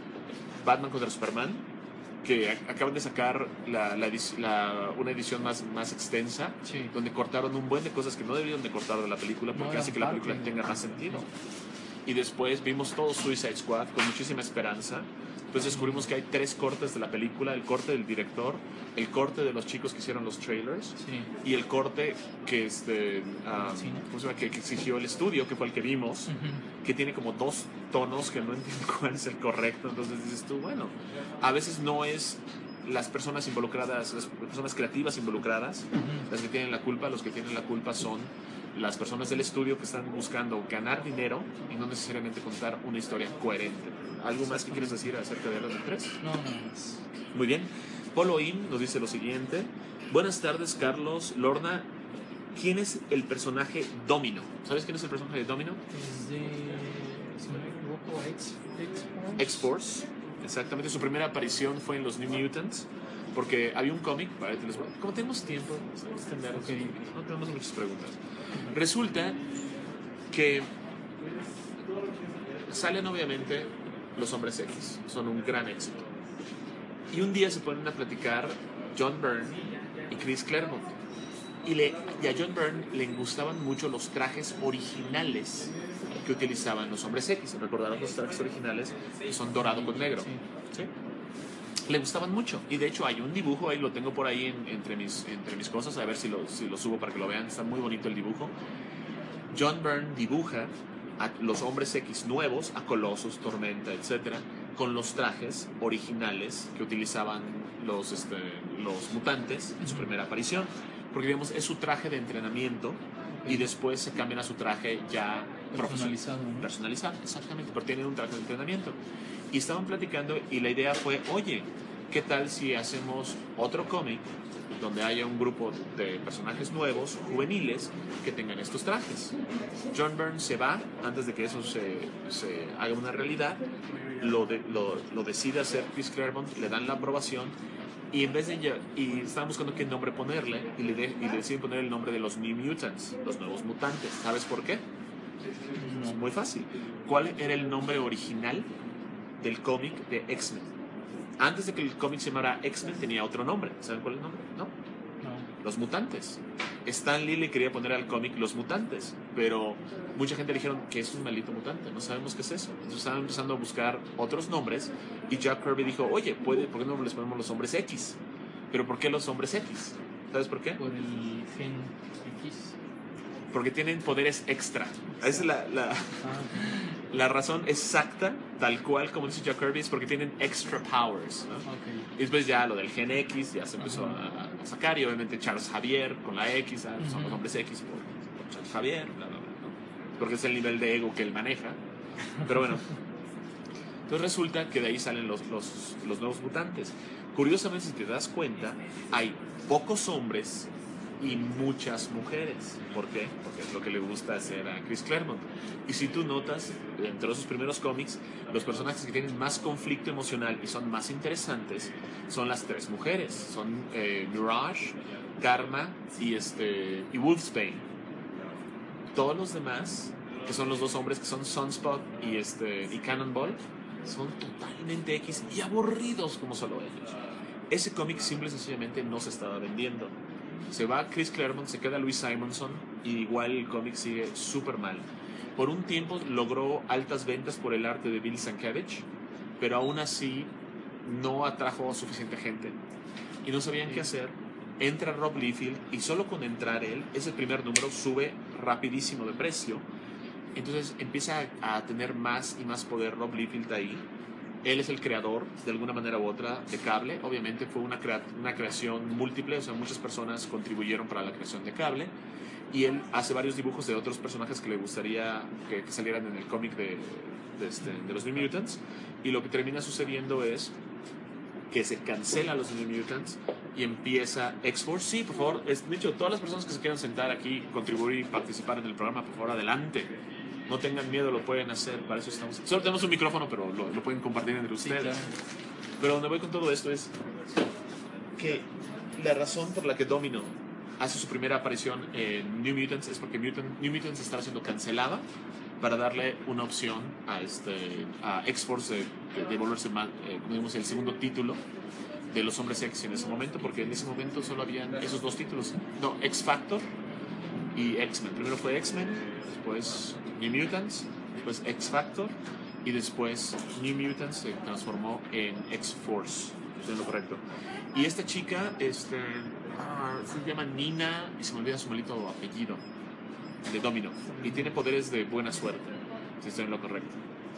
Batman contra Superman, que a- acaban de sacar la, la edi- la- una edición más, más extensa, Sí. donde cortaron un buen de cosas que no debieron de cortar de la película, porque No, hace que la aparte, película tenga no. más sentido. Y después vimos todo Suicide Squad con muchísima esperanza. Pues descubrimos que hay tres cortes de la película: el corte del director, el corte de los chicos que hicieron los trailers Sí. y el corte que, este, ah, Sí. ¿cómo se llama? que, que exigió el estudio, que fue el que vimos, Ujú. que tiene como dos tonos que no entiendo cuál es el correcto. Entonces dices tú, bueno, a veces no es las personas involucradas, las personas creativas involucradas, Ujú. las que tienen la culpa. Los que tienen la culpa son las personas del estudio que están buscando ganar dinero y no necesariamente contar una historia coherente. ¿Algo más que quieres decir acerca de Iron Man tres? No, nada más. Muy bien. Polo In nos dice lo siguiente. Buenas tardes, Carlos Lorna. ¿Quién es el personaje Domino? ¿Sabes quién es el personaje de Domino? Es de, si no me equivoco, X, X-Force. X-Force. Exactamente, su primera aparición fue en los New Mutants, porque había un cómic, para que les voy- como tenemos tiempo, vamos a extender, no tenemos muchas preguntas. Resulta que salen obviamente los Hombres X, son un gran éxito. Y un día se ponen a platicar John Byrne y Chris Claremont. Y, le, y a John Byrne le gustaban mucho los trajes originales que utilizaban los Hombres X. Recordaron los trajes originales que son dorado con negro. ¿Sí? Le gustaban mucho. Y de hecho hay un dibujo, ahí lo tengo por ahí en, entre, mis, entre mis cosas, a ver si lo, si lo subo para que lo vean. Está muy bonito el dibujo. John Byrne dibuja a los Hombres X nuevos, a Colossus, Tormenta, etcétera, con los trajes originales que utilizaban los, este, los mutantes en su primera aparición. Porque digamos, es su traje de entrenamiento y después se cambian a su traje ya personalizado, ¿no? Personalizado, exactamente, pero tienen un traje de entrenamiento. Y estaban platicando y la idea fue, oye, ¿qué tal si hacemos otro cómic donde haya un grupo de personajes nuevos, juveniles, que tengan estos trajes? John Byrne se va antes de que eso se, se haga una realidad, lo, de, lo, lo decide hacer Chris Claremont, le dan la aprobación y en vez de ella, y estaban buscando qué nombre ponerle y le, de, y le deciden poner el nombre de los New Mutants, los nuevos mutantes. ¿Sabes por qué? Es muy fácil. ¿Cuál era el nombre original del cómic de X-Men? Antes de que el cómic se llamara X-Men tenía otro nombre. ¿Saben cuál es el nombre? ¿No? No. Los Mutantes. Stan Lee le quería poner al cómic Los Mutantes, pero mucha gente le dijeron que es un maldito mutante, no sabemos qué es eso. Entonces estaban empezando a buscar otros nombres y Jack Kirby dijo, oye, ¿puede, ¿por qué no les ponemos los Hombres X? ¿Pero por qué los Hombres X? ¿Sabes por qué? Por el gen X. Porque tienen poderes extra. Esa es la, la, Ah, la razón exacta, tal cual como dice Jack Kirby, es porque tienen extra powers, ¿no? ok. Y después ya lo del gen X ya se empezó a, a sacar y obviamente Charles Javier con la X, ¿sabes? Son los Hombres X por, por Charles Javier, bla, bla, bla, ¿no? Porque es el nivel de ego que él maneja. Pero bueno, entonces resulta que de ahí salen los, los, los nuevos mutantes. Curiosamente, si te das cuenta, hay pocos hombres y muchas mujeres. ¿Por qué? Porque es lo que le gusta hacer a Chris Claremont. Y si tú notas, entre sus primeros cómics, los personajes que tienen más conflicto emocional y son más interesantes son las tres mujeres. Son eh, Mirage, Karma y, este, y Wolfsbane. Todos los demás, que son los dos hombres que son Sunspot y, este, y Cannonball, son totalmente X y aburridos como solo ellos. Ese cómic simple y sencillamente no se estaba vendiendo. Se va Chris Claremont, se queda Louise Simonson y igual el cómic sigue súper mal. Por un tiempo logró altas ventas por el arte de Bill Sienkiewicz, pero aún así no atrajo a suficiente gente y no sabían qué hacer. Entra Rob Liefeld y solo con entrar él, ese primer número sube rapidísimo de precio. Entonces empieza a, a tener más y más poder Rob Liefeld ahí. Él es el creador, de alguna manera u otra, de Cable. Obviamente fue una, crea una creación múltiple, o sea, muchas personas contribuyeron para la creación de Cable. Y él hace varios dibujos de otros personajes que le gustaría que, que salieran en el cómic de, de, este, de los New Mutants. Y lo que termina sucediendo es que se cancela los New Mutants y empieza X-Force. Sí, por favor, es, de hecho, todas las personas que se quieran sentar aquí, contribuir y participar en el programa, por favor, adelante. No tengan miedo, lo pueden hacer, para eso estamos. Solo tenemos un micrófono, pero lo, lo pueden compartir entre ustedes. Sí, claro. Pero donde voy con todo esto es que la razón por la que Domino hace su primera aparición en New Mutants es porque Mutant, New Mutants está siendo cancelada para darle una opción a, este, a X-Force de, de, de volverse más, eh, como digamos, el segundo título de los Hombres X en ese momento, porque en ese momento solo habían esos dos títulos. No, X-Factor y X-Men. Primero fue X-Men, después New Mutants, después X-Factor y después New Mutants se transformó en X-Force. Estoy en lo correcto. Y esta chica este, uh, se llama Nina y se me olvida su maldito apellido, de Domino, y tiene poderes de buena suerte, si estoy en lo correcto.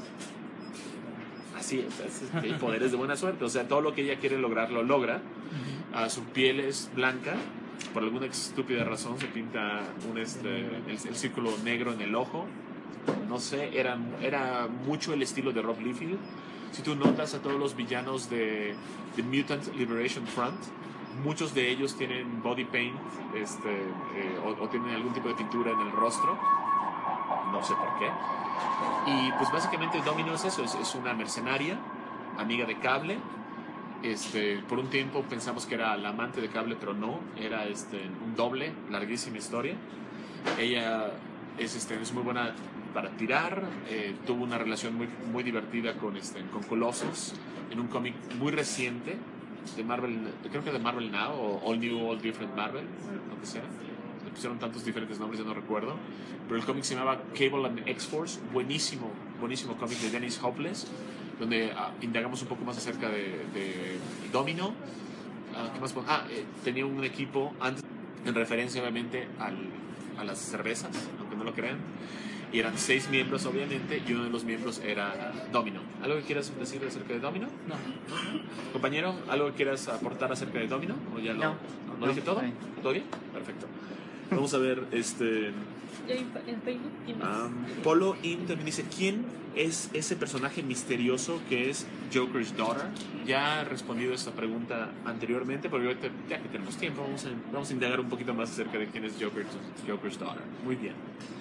Así es, tiene poderes de buena suerte, o sea, todo lo que ella quiere lograr lo logra. Uh, su piel es blanca. Por alguna estúpida razón se pinta un este, el, el círculo negro en el ojo. No sé, era, era mucho el estilo de Rob Liefeld. Si tú notas a todos los villanos de, de Mutant Liberation Front, muchos de ellos tienen body paint este, eh, o, o tienen algún tipo de pintura en el rostro. No sé por qué. Y pues básicamente Domino es eso, es, es una mercenaria amiga de Cable. Este, por un tiempo pensamos que era la amante de Cable, pero no, era este, un doble, larguísima historia. Ella es, este, es muy buena para tirar, eh, tuvo una relación muy, muy divertida con, este, con Colossus en un cómic muy reciente de Marvel, creo que de Marvel Now o All New, All Different Marvel, lo que sea. Le pusieron tantos diferentes nombres, ya no recuerdo, pero el cómic se llamaba Cable and X-Force, buenísimo, buenísimo cómic de Dennis Hopeless, donde uh, indagamos un poco más acerca de, de Domino. Uh, ¿qué más? Ah, eh, tenía un equipo antes, en referencia obviamente al, a las cervezas, aunque no lo crean, y eran seis miembros obviamente, y uno de los miembros era Domino. ¿Algo que quieras decir acerca de Domino? No. Compañero, ¿algo que quieras aportar acerca de Domino? ¿O ya lo, No. ¿no, ¿no No, dije todo? está bien. ¿Todo bien? Perfecto. Vamos a ver, este... ¿Ya en en Facebook? ¿Quién es? Um, Polo In también dice, ¿quién es ese personaje misterioso que es Joker's Daughter? Ya he respondido esta pregunta anteriormente, pero ahorita, ya que tenemos tiempo, vamos a, vamos a indagar un poquito más acerca de quién es Joker's, Joker's Daughter. Muy bien.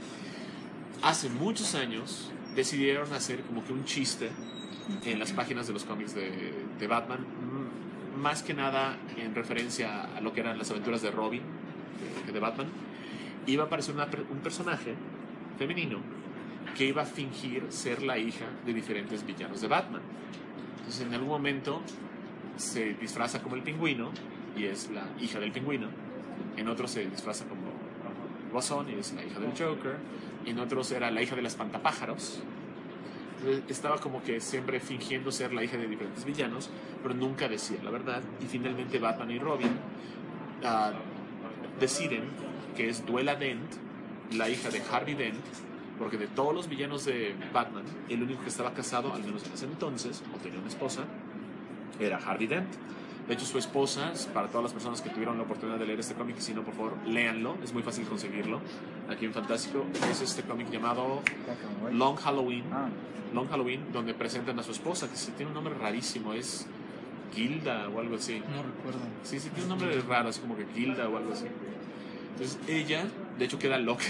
Hace muchos años decidieron hacer como que un chiste en las páginas de los cómics de, de Batman, m- más que nada en referencia a lo que eran las aventuras de Robin, de, de Batman. Iba a aparecer una, un personaje femenino que iba a fingir ser la hija de diferentes villanos de Batman. Entonces en algún momento se disfraza como el Pingüino y es la hija del Pingüino. En otros se disfraza como Guasón y es la hija del Joker. En otros era la hija de las Espantapájaros. Entonces, estaba como que siempre fingiendo ser la hija de diferentes villanos, pero nunca decía la verdad. Y finalmente Batman y Robin uh, deciden que es Duela Dent, la hija de Harvey Dent, porque de todos los villanos de Batman, el único que estaba casado, al menos en ese entonces, o tenía una esposa, era Harvey Dent. De hecho, su esposa, para todas las personas que tuvieron la oportunidad de leer este cómic, y si no, por favor, léanlo, es muy fácil conseguirlo, aquí en Fantástico, es este cómic llamado Long Halloween, Long Halloween, donde presentan a su esposa, que sí tiene un nombre rarísimo, es Gilda o algo así. No recuerdo. Sí, sí, tiene un nombre raro, así como que Gilda o algo así. Entonces ella, de hecho, queda loca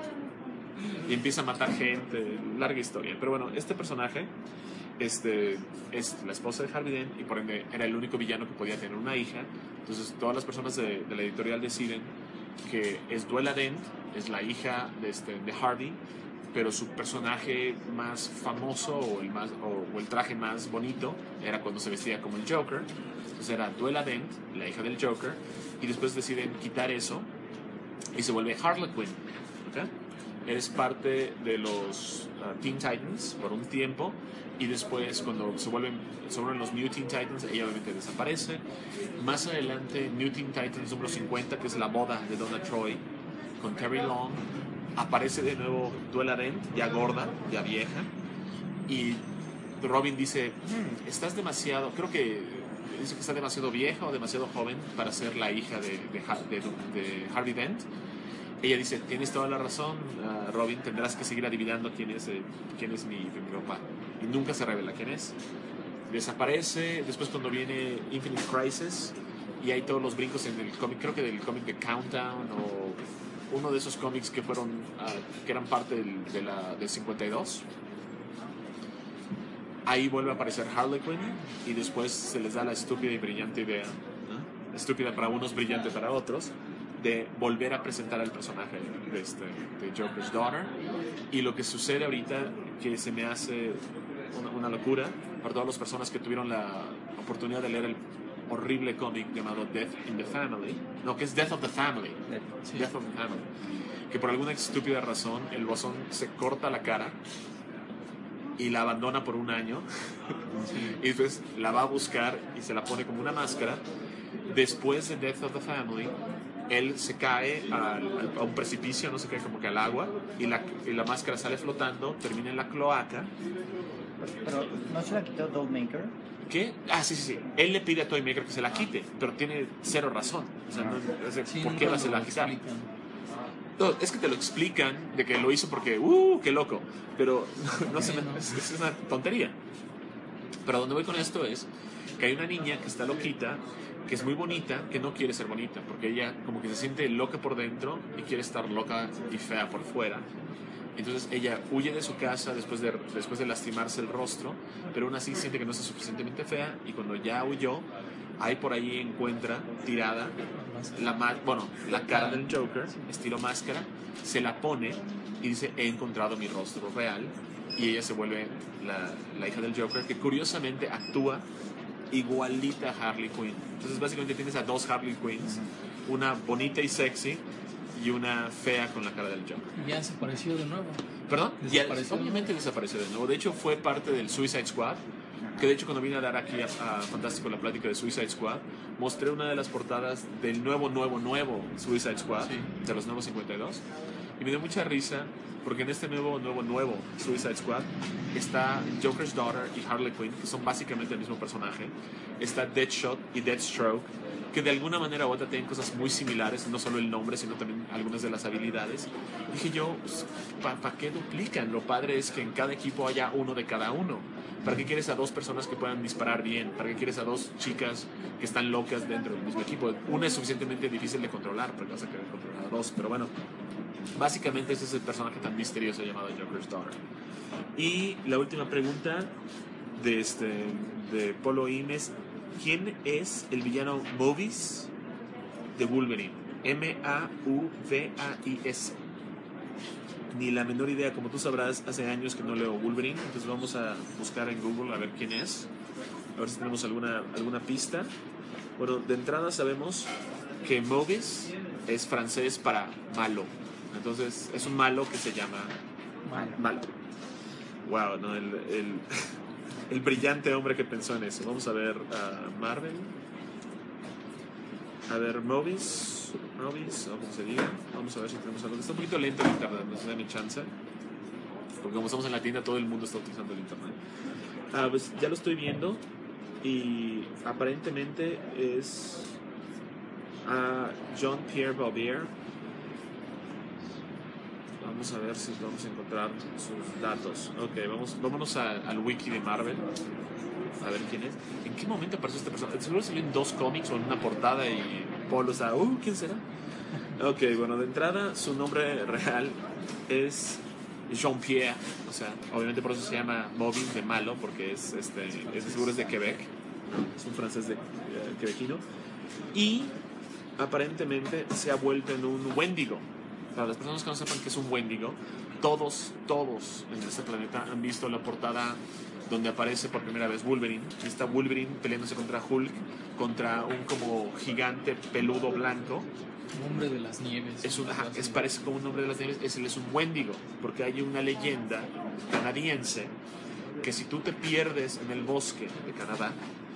y empieza a matar gente, larga historia. Pero bueno, este personaje este, es la esposa de Harvey Dent y por ende era el único villano que podía tener una hija. Entonces todas las personas de, de la editorial deciden que es Duela Dent, es la hija de, este, de Harvey, pero su personaje más famoso o el, más, o, o el traje más bonito era cuando se vestía como el Joker. Entonces era Duela Dent, la hija del Joker, y después deciden quitar eso y se vuelve Harley Quinn. ¿Okay? Es parte de los uh, Teen Titans por un tiempo y después cuando se vuelven, se vuelven los New Teen Titans, ella obviamente desaparece. Más adelante, New Teen Titans número cincuenta, que es la boda de Donna Troy con Terry Long, aparece de nuevo Duela Dent, ya gorda, ya vieja, y Robin dice, hmm, estás demasiado, creo que dice que está demasiado vieja o demasiado joven para ser la hija de, de, de, de Harvey Dent. Ella dice, tienes toda la razón, uh, Robin, tendrás que seguir adivinando quién es, eh, quién es mi, mi papá. Y nunca se revela quién es. Desaparece, después cuando viene Infinite Crisis, y hay todos los brincos en el cómic, creo que del cómic de Countdown, o uno de esos cómics que fueron, uh, que eran parte del, de la, del cincuenta y dos. Ahí vuelve a aparecer Harley Quinn, y después se les da la estúpida y brillante idea, ¿no? Estúpida para unos, brillante para otros, de volver a presentar al personaje de, este, de Joker's Daughter. Y lo que sucede ahorita, que se me hace una, una locura para todas las personas que tuvieron la oportunidad de leer el horrible cómic llamado Death in the Family, no, que es Death of the Family, Sí. Death of the Family, que por alguna estúpida razón el Guasón se corta la cara y la abandona por un año y después la va a buscar y se la pone como una máscara. Después de Death of the Family, él se cae al, al, a un precipicio, no se cae como que al agua, y la, y la máscara sale flotando, termina en la cloaca. Pero no se la quitó Dollmaker. ¿Qué? Ah, sí, sí, sí. Él le pide a Toymaker que se la quite, pero tiene cero razón. O sea, no, o sea, Sí, ¿por nunca qué va a se lo la quitar? explican. No, es que te lo explican de que lo hizo porque, ¡uh, qué loco! Pero no Sí, se me- no. es, es una tontería. Pero a donde voy con esto es que hay una niña que está loquita, que es muy bonita, que no quiere ser bonita, porque ella como que se siente loca por dentro y quiere estar loca y fea por fuera. Entonces ella huye de su casa después de, después de lastimarse el rostro, pero aún así siente que no está suficientemente fea, y cuando ya huyó, ahí por ahí encuentra tirada la, ma- bueno, la cara del Joker, estilo máscara, se la pone y dice, he encontrado mi rostro real, y ella se vuelve la, la hija del Joker, que curiosamente actúa igualita a Harley Quinn. Entonces básicamente tienes a dos Harley Quinns, una bonita y sexy y una fea con la cara del Joker. Y ya desapareció de nuevo. ¿Perdón? Ya, Desapareció. obviamente desapareció de nuevo. De hecho fue parte del Suicide Squad, que de hecho cuando vine a dar aquí a, a Fantástico la plática de Suicide Squad, mostré una de las portadas del nuevo, nuevo, nuevo Suicide Squad, Sí. de los nuevos cincuenta y dos, y me dio mucha risa porque en este nuevo, nuevo, nuevo Suicide Squad está Joker's Daughter y Harley Quinn, que son básicamente el mismo personaje. Está Deadshot y Deathstroke, que de alguna manera u otra tienen cosas muy similares, no solo el nombre, sino también algunas de las habilidades. Dije yo, pues, ¿para pa qué duplican? Lo padre es que en cada equipo haya uno de cada uno. ¿Para qué quieres a dos personas que puedan disparar bien? ¿Para qué quieres a dos chicas que están locas dentro del mismo equipo? Una es suficientemente difícil de controlar, pero vas a querer controlar a dos. Pero bueno, básicamente ese es el personaje tan misterioso llamado Joker's Daughter. Y la última pregunta de, este, de Polo Imes: ¿quién es el villano Mobius de Wolverine? M A U V A I S. Ni la menor idea. Como tú sabrás, hace años que no leo Wolverine, entonces vamos a buscar en Google a ver quién es, a ver si tenemos alguna, alguna pista. Bueno, de entrada sabemos que Mobius es francés para malo, entonces es un malo que se llama Malo. malo. Wow, no, el, el, el brillante hombre que pensó en eso. Vamos a ver a Marvel. A ver, Mobius, Mobius, o como se diga. Vamos a ver si tenemos algo. Está un poquito lento el internet, no se da ni chance. Porque como estamos en la tienda, todo el mundo está utilizando el internet. Ah, pues ya lo estoy viendo. Y aparentemente es a Jean-Pierre Barbier. Vamos a ver si vamos a encontrar sus datos. Ok, vamos, vámonos a, al wiki de Marvel. A ver quién es. ¿En qué momento apareció este personaje? Seguro salió en dos cómics o en una portada y Polo está, uh, ¿quién será? Ok, bueno, de entrada su nombre real es Jean-Pierre. O sea, obviamente por eso se llama Mobius de malo, porque es, este, es seguro es de Quebec. Es un francés de, eh, quebequino. Y aparentemente se ha vuelto en un Wendigo. Para las personas que no sepan qué es un Wendigo, todos, todos en este planeta han visto la portada donde aparece por primera vez Wolverine. Está Wolverine peleándose contra Hulk, contra un como gigante peludo blanco. Un hombre de las nieves. Es un, ajá, algo así. es, parece como un hombre de las nieves. Es, él es un Wendigo, porque hay una leyenda canadiense que si tú te pierdes en el bosque de Canadá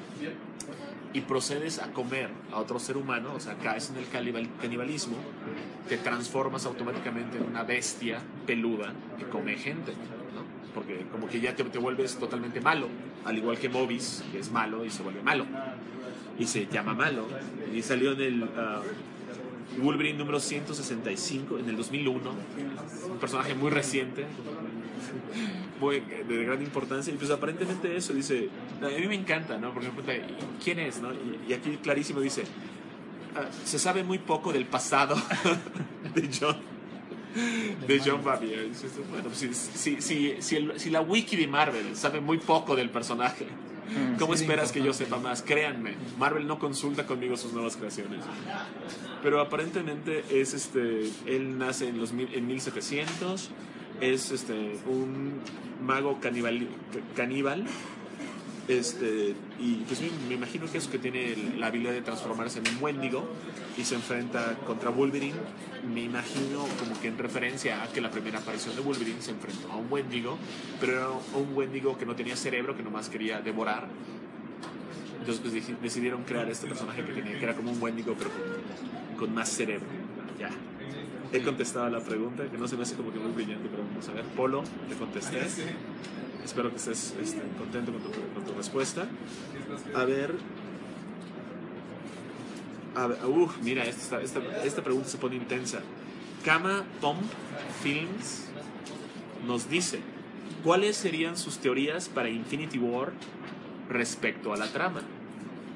y procedes a comer a otro ser humano, o sea, caes en el canibal, canibalismo, te transformas automáticamente en una bestia peluda que come gente, ¿no? Porque como que ya te, te vuelves totalmente malo, al igual que Mobius, que es malo y se vuelve malo, y se llama malo, y salió en el uh, Wolverine número ciento sesenta y cinco en el dos mil uno, un personaje muy reciente, muy, de gran importancia. Y pues aparentemente eso dice, a mí me encanta, ¿no? Porque me pregunta, ¿quién es? ¿No? Y, y aquí clarísimo dice, uh, se sabe muy poco del pasado de John de John Barbier. Y dices, bueno, pues si, si, si, si, el, si la wiki de Marvel sabe muy poco del personaje, ¿cómo Sí, esperas que yo importante. sepa más? Créanme, Marvel no consulta conmigo sus nuevas creaciones. Pero aparentemente es este, él nace en los mil, en mil setecientos, es este un mago caníbal, caníbal este, y pues me, me imagino que es que tiene la habilidad de transformarse en un Wendigo y se enfrenta contra Wolverine. Me imagino como que en referencia a que la primera aparición de Wolverine se enfrentó a un Wendigo, pero era un Wendigo que no tenía cerebro, que nomás quería devorar. Entonces pues decidieron crear este personaje que, tenía, que era como un Wendigo pero con, con más cerebro. Ya, he contestado a la pregunta, que no se me hace como que muy brillante, pero vamos a ver. Polo, te contesté. Espero que estés este, contento con tu, con tu respuesta. A ver. A ver, uh, mira, esta, esta, esta pregunta se pone intensa. Kama Tom Films nos dice, ¿cuáles serían sus teorías para Infinity War respecto a la trama?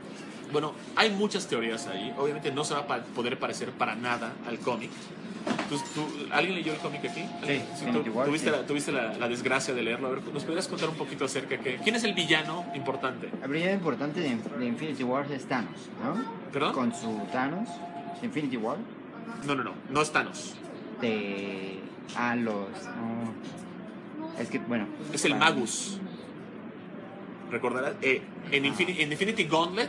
Bueno, hay muchas teorías ahí. Obviamente no se va a poder parecer para nada al cómic. ¿Tú, tú, ¿Alguien leyó el cómic aquí? Sí, ¿Tú, Infinity War, ¿Tuviste, sí. la, tuviste la, la desgracia de leerlo? A ver, ¿nos podrías contar un poquito acerca de quién es el villano importante? El villano importante de, de Infinity War es Thanos, ¿no? ¿Perdón? Con su Thanos, Infinity War, No, no, no, no es Thanos. de... a los... no. Es que, bueno... Es el para- Magus. ¿Recordarás? Eh, en, Infin- en Infinity Gauntlet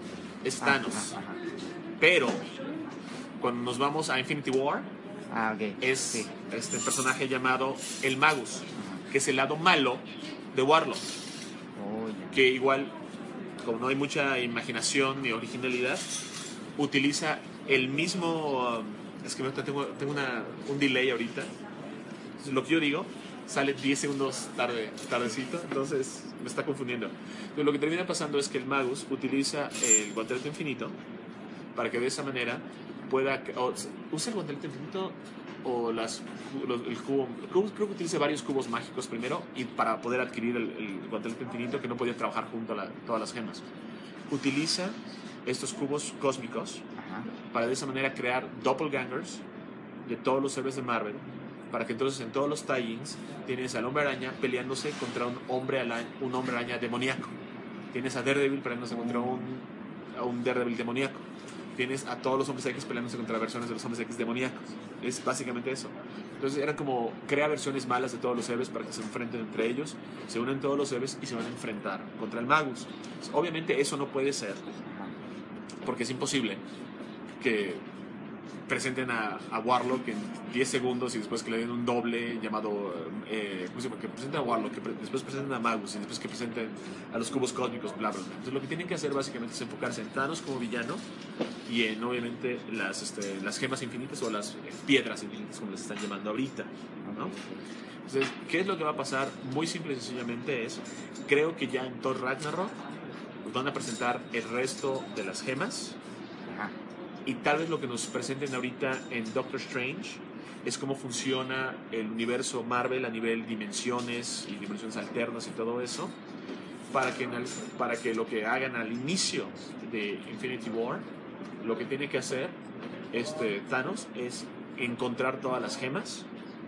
es Ah, Thanos. ajá, ajá. Pero cuando nos vamos a Infinity War Ah, ok. es Sí. este personaje llamado el Magus, Ajá. que es el lado malo de Warlock. Oh, ya. Que igual, como no hay mucha imaginación ni originalidad, utiliza el mismo... um, es que ahorita tengo, tengo una, un delay ahorita. Entonces, lo que yo digo sale diez segundos tarde, tardecito, entonces me está confundiendo. Entonces, lo que termina pasando es que el Magus utiliza el guantelete infinito para que de esa manera pueda... O, ¿Usa el guantelete infinito o las, los, el cubo? Creo, creo que utiliza varios cubos mágicos primero y para poder adquirir el, el guantelete infinito, que no podía trabajar junto a la, todas las gemas. Utiliza estos cubos cósmicos Ajá. para de esa manera crear doppelgangers de todos los héroes de Marvel, para que entonces en todos los tie-ins tienes al Hombre Araña peleándose contra un hombre araña, un hombre araña demoníaco. Tienes a Daredevil peleándose contra un, a un Daredevil demoníaco. Tienes a todos los Hombres X peleándose contra versiones de los Hombres X demoníacos. Es básicamente eso. Entonces era como crea versiones malas de todos los héroes para que se enfrenten entre ellos, se unen todos los héroes y se van a enfrentar contra el Magus. Obviamente eso no puede ser, Ajá. porque es imposible que presenten a, a Warlock en diez segundos y después que le den un doble llamado eh, ¿cómo se llama? Que presenten a Warlock, que pre- después presenten a Magus y después que presenten a los cubos cósmicos, bla bla bla. Entonces lo que tienen que hacer básicamente es enfocarse en Thanos como villano y en obviamente las, este, las gemas infinitas o las eh, piedras infinitas como les están llamando ahorita, ¿no? Entonces, ¿qué es lo que va a pasar? Muy simple y sencillamente es, creo que ya en Thor Ragnarok nos van a presentar el resto de las gemas. Ajá. Y tal vez lo que nos presenten ahorita en Doctor Strange es cómo funciona el universo Marvel a nivel dimensiones y dimensiones alternas y todo eso, para que, en el- para que lo que hagan al inicio de Infinity War, lo que tiene que hacer este, Thanos es encontrar todas las gemas,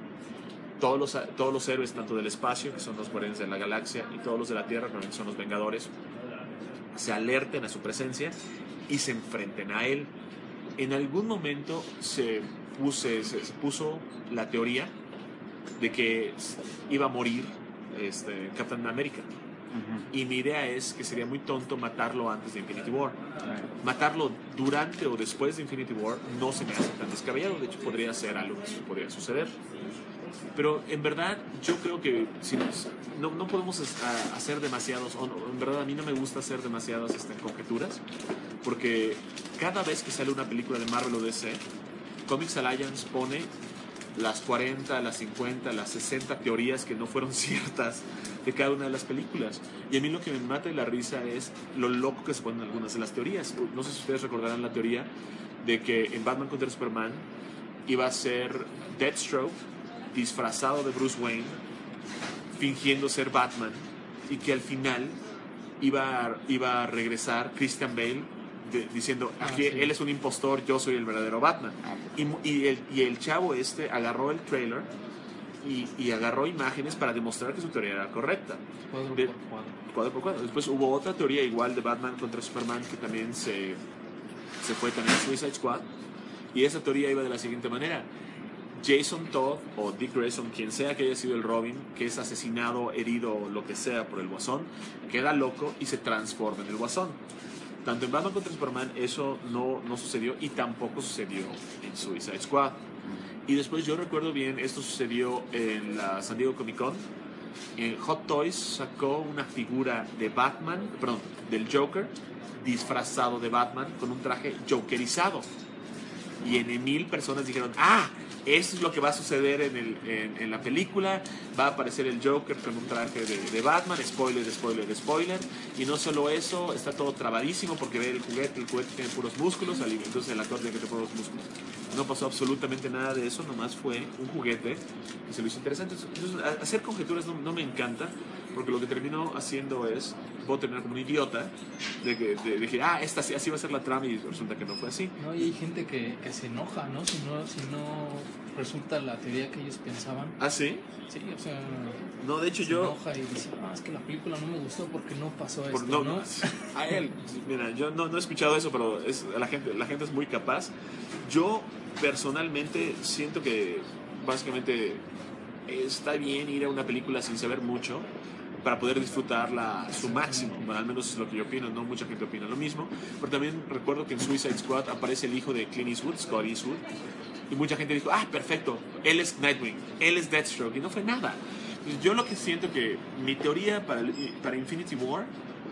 todos los, todos los héroes tanto del espacio, que son los Guardianes de la Galaxia, y todos los de la Tierra, que son los Vengadores, se alerten a su presencia y se enfrenten a él. En algún momento se, puse, se, se puso la teoría de que iba a morir este, Captain America. Ajá. Y mi idea es que sería muy tonto matarlo antes de Infinity War. Right. Matarlo durante o después de Infinity War no se me hace tan descabellado. De hecho, podría ser algo que podría suceder. Pero en verdad, yo creo que si nos- no, no podemos es- a- hacer demasiados, o no, en verdad a mí no me gusta hacer demasiadas este, conjeturas, porque cada vez que sale una película de Marvel o D C, Comics Alliance pone las cuarenta, las cincuenta, las sesenta teorías que no fueron ciertas de cada una de las películas. Y a mí lo que me mata de la risa es lo loco que se ponen algunas de las teorías. No sé si ustedes recordarán la teoría de que en Batman contra Superman iba a ser Deathstroke disfrazado de Bruce Wayne, fingiendo ser Batman, y que al final iba a, iba a regresar Christian Bale de- diciendo, Ah, aquí sí. él es un impostor, yo soy el verdadero Batman. Y, mu- y, el, y el chavo este agarró el trailer y, y agarró imágenes para demostrar que su teoría era correcta. Cuadro De- por cuadro. Cuadro por cuadro. Después hubo otra teoría igual de Batman contra Superman que también se, se fue también a Suicide Squad. Y esa teoría iba de la siguiente manera. Jason Todd o Dick Grayson, quien sea que haya sido el Robin, que es asesinado, herido, lo que sea por el Guasón, queda loco y se transforma en el Guasón. Tanto en Batman contra Superman eso no, no sucedió y tampoco sucedió en Suicide Squad. Y después yo recuerdo bien, esto sucedió en la San Diego Comic Con. En Hot Toys sacó una figura de Batman, perdón, del Joker, disfrazado de Batman con un traje jokerizado. Y en mil personas dijeron, ah, eso es lo que va a suceder en, el, en, en la película, va a aparecer el Joker con un traje de, de Batman, spoiler, spoiler, spoiler, y no solo eso, está todo trabadísimo porque ve el juguete, el juguete tiene puros músculos, entonces el actor tiene que tener puros músculos. No pasó absolutamente nada de eso, nomás fue un juguete y se lo hizo interesante. Entonces, hacer conjeturas no, no me encanta, porque lo que terminó haciendo es, voy a terminar como un idiota, de que de, de que, ah, esta, así va a ser la trama, y resulta que no fue así. No, y hay gente que, que se enoja, ¿no? Si no, si no resulta la teoría que ellos pensaban. ¿Ah, sí? Sí, o sea, No, de hecho se yo... enoja y dice, ah, es que la película no me gustó porque no pasó Por- esto, no, ¿no? a él, mira, yo no, no he escuchado eso, pero es, la, gente, la gente es muy capaz. Yo personalmente siento que básicamente está bien ir a una película sin saber mucho para poder disfrutarla a su máximo. Bueno, al menos es lo que yo opino, no mucha gente opina lo mismo. Pero también recuerdo que en Suicide Squad aparece el hijo de Clint Eastwood, Scott Eastwood, y mucha gente dijo, ah, perfecto, él es Nightwing, él es Deathstroke, y no fue nada. Yo lo que siento que mi teoría para, para Infinity War,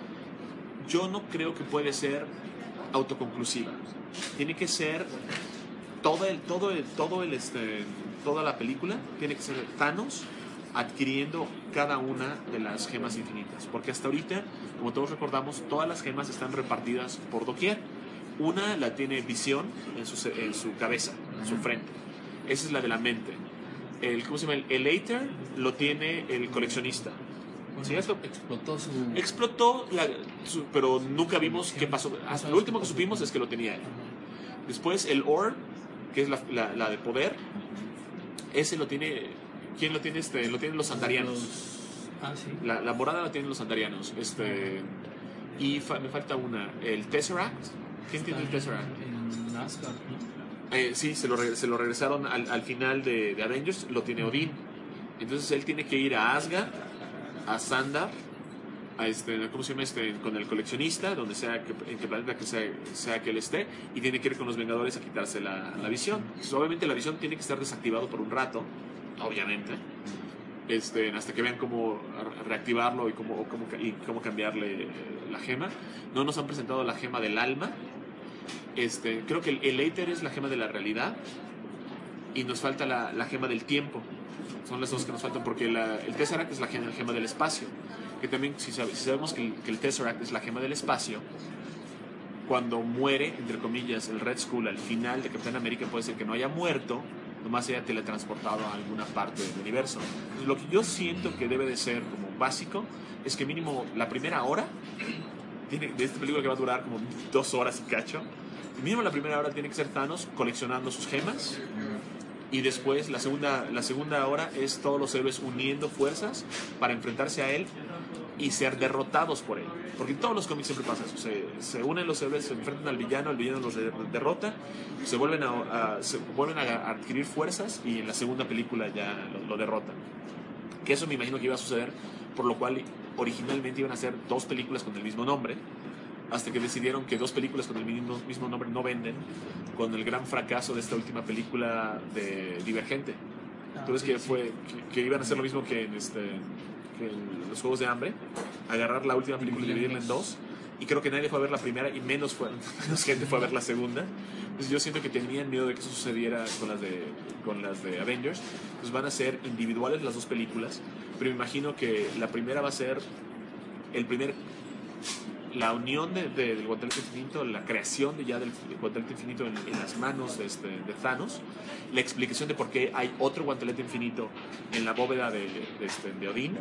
yo no creo que puede ser autoconclusiva. Tiene que ser todo el, todo el, todo el, este, toda la película, tiene que ser Thanos adquiriendo cada una de las gemas infinitas. Porque hasta ahorita, como todos recordamos, todas las gemas están repartidas por doquier. Una la tiene Visión en su, en su cabeza, en su frente. Esa es la de la mente. El, ¿cómo se llama? El Aether lo tiene el coleccionista. Bueno, ¿Cierto? explotó su... Explotó, la, su- pero nunca vimos qué pasó. Hasta lo último que supimos es que lo tenía él. Después el Orb, que es la, la, la de poder, ese lo tiene... ¿Quién lo tiene? Este, lo tienen los andarianos. Los- Ah, sí. La, la morada la tienen los andarianos. Este, y fa- me falta una. El Tesseract. ¿Quién tiene el Tesseract? En Asgard, ¿no? Eh, sí, se lo, re- se lo regresaron al, al final de, de Avengers. Lo tiene Odín. Entonces él tiene que ir a Asgard, a Sandar, a este, ¿cómo se llama? Este, con el coleccionista, donde sea que, en qué planeta que sea, sea que él esté, y tiene que ir con los Vengadores a quitarse la, la visión. Entonces, obviamente la visión tiene que estar desactivado por un rato, obviamente, este, hasta que vean cómo reactivarlo y cómo, o cómo, y cómo cambiarle la gema. No nos han presentado la gema del alma. Este, creo que el, el Aether es la gema de la realidad y nos falta la, la gema del tiempo. Son las dos que nos faltan, porque la, el Tesseract es la gema, la gema del espacio. Que también, si, sabe, si sabemos que el, que el Tesseract es la gema del espacio, cuando muere, entre comillas, el Red Skull al final de Capitán América, puede ser que no haya muerto, nomás haya teletransportado a alguna parte del universo. Entonces, lo que yo siento que debe de ser como básico es que mínimo la primera hora tiene, de esta película, que va a durar como dos horas y cacho, mínimo la primera hora tiene que ser Thanos coleccionando sus gemas. Y después la segunda, la segunda hora es todos los héroes uniendo fuerzas para enfrentarse a él y ser derrotados por él. Porque en todos los cómics siempre pasa eso. Se, se unen los héroes, se enfrentan al villano, el villano los de- derrota, se vuelven a, a- se vuelven a adquirir fuerzas y en la segunda película ya lo, lo derrotan. Que eso me imagino que iba a suceder, por lo cual originalmente iban a ser dos películas con el mismo nombre, hasta que decidieron que dos películas con el mismo, mismo nombre no venden, con el gran fracaso de esta última película de Divergente. Entonces Ah, que sí, fue que, que iban a hacer lo mismo que en, este, que en los Juegos de Hambre, agarrar la última película y dividirla en dos, y creo que nadie fue a ver la primera y menos, fue, menos gente fue a ver la segunda. Entonces yo siento que tenían miedo de que eso sucediera con las de, con las de Avengers. Entonces van a ser individuales las dos películas, pero me imagino que la primera va a ser el primer... la unión de, de- del guantelete infinito, la creación de ya del, del guantelete infinito en, en las manos de, este, de Thanos, la explicación de por qué hay otro guantelete infinito en la bóveda de, de, este, de Odín,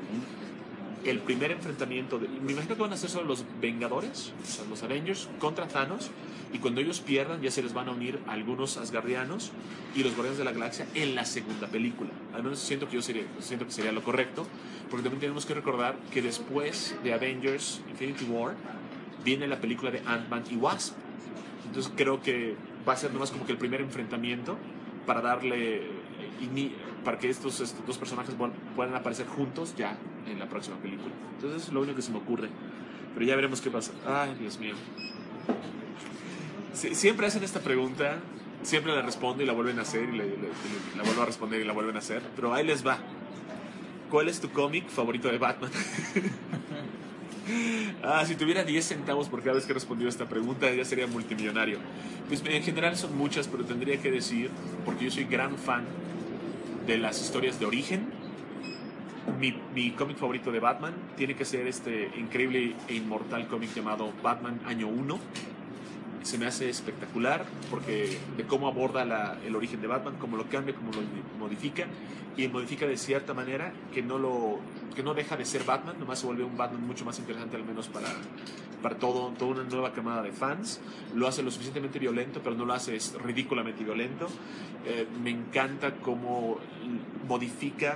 el primer enfrentamiento, de, me imagino que van a ser solo los Vengadores, o sea, los Avengers contra Thanos, y cuando ellos pierdan ya se les van a unir algunos Asgardianos y los Guardianes de la Galaxia en la segunda película. Al menos siento que yo sería, siento que sería lo correcto, porque también tenemos que recordar que después de Avengers Infinity War viene la película de Ant-Man y Wasp. Entonces creo que va a ser nomás como que el primer enfrentamiento para darle ini- para que estos, estos dos personajes vuel- puedan aparecer juntos ya en la próxima película. Entonces es lo único que se me ocurre, pero ya veremos qué pasa. Ay, Dios mío. Sí, siempre hacen esta pregunta, siempre la respondo y la vuelven a hacer y le- le- le- la vuelvo a responder y la vuelven a hacer, pero ahí les va. ¿Cuál es tu cómic favorito de Batman? Ah, si tuviera diez centavos por cada vez que he respondido esta pregunta, ya sería multimillonario. Pues en general son muchas, pero tendría que decir, porque yo soy gran fan de las historias de origen, mi, mi cómic favorito de Batman tiene que ser este increíble e inmortal cómic llamado Batman Año uno. Es se me hace espectacular porque de cómo aborda la, el origen de Batman, cómo lo cambia, cómo lo modifica y modifica de cierta manera que no lo que no deja de ser Batman, nomás se vuelve un Batman mucho más interesante, al menos para, para todo, toda una nueva camada de fans. Lo hace lo suficientemente violento, pero no lo hace ridículamente violento. Eh, me encanta cómo modifica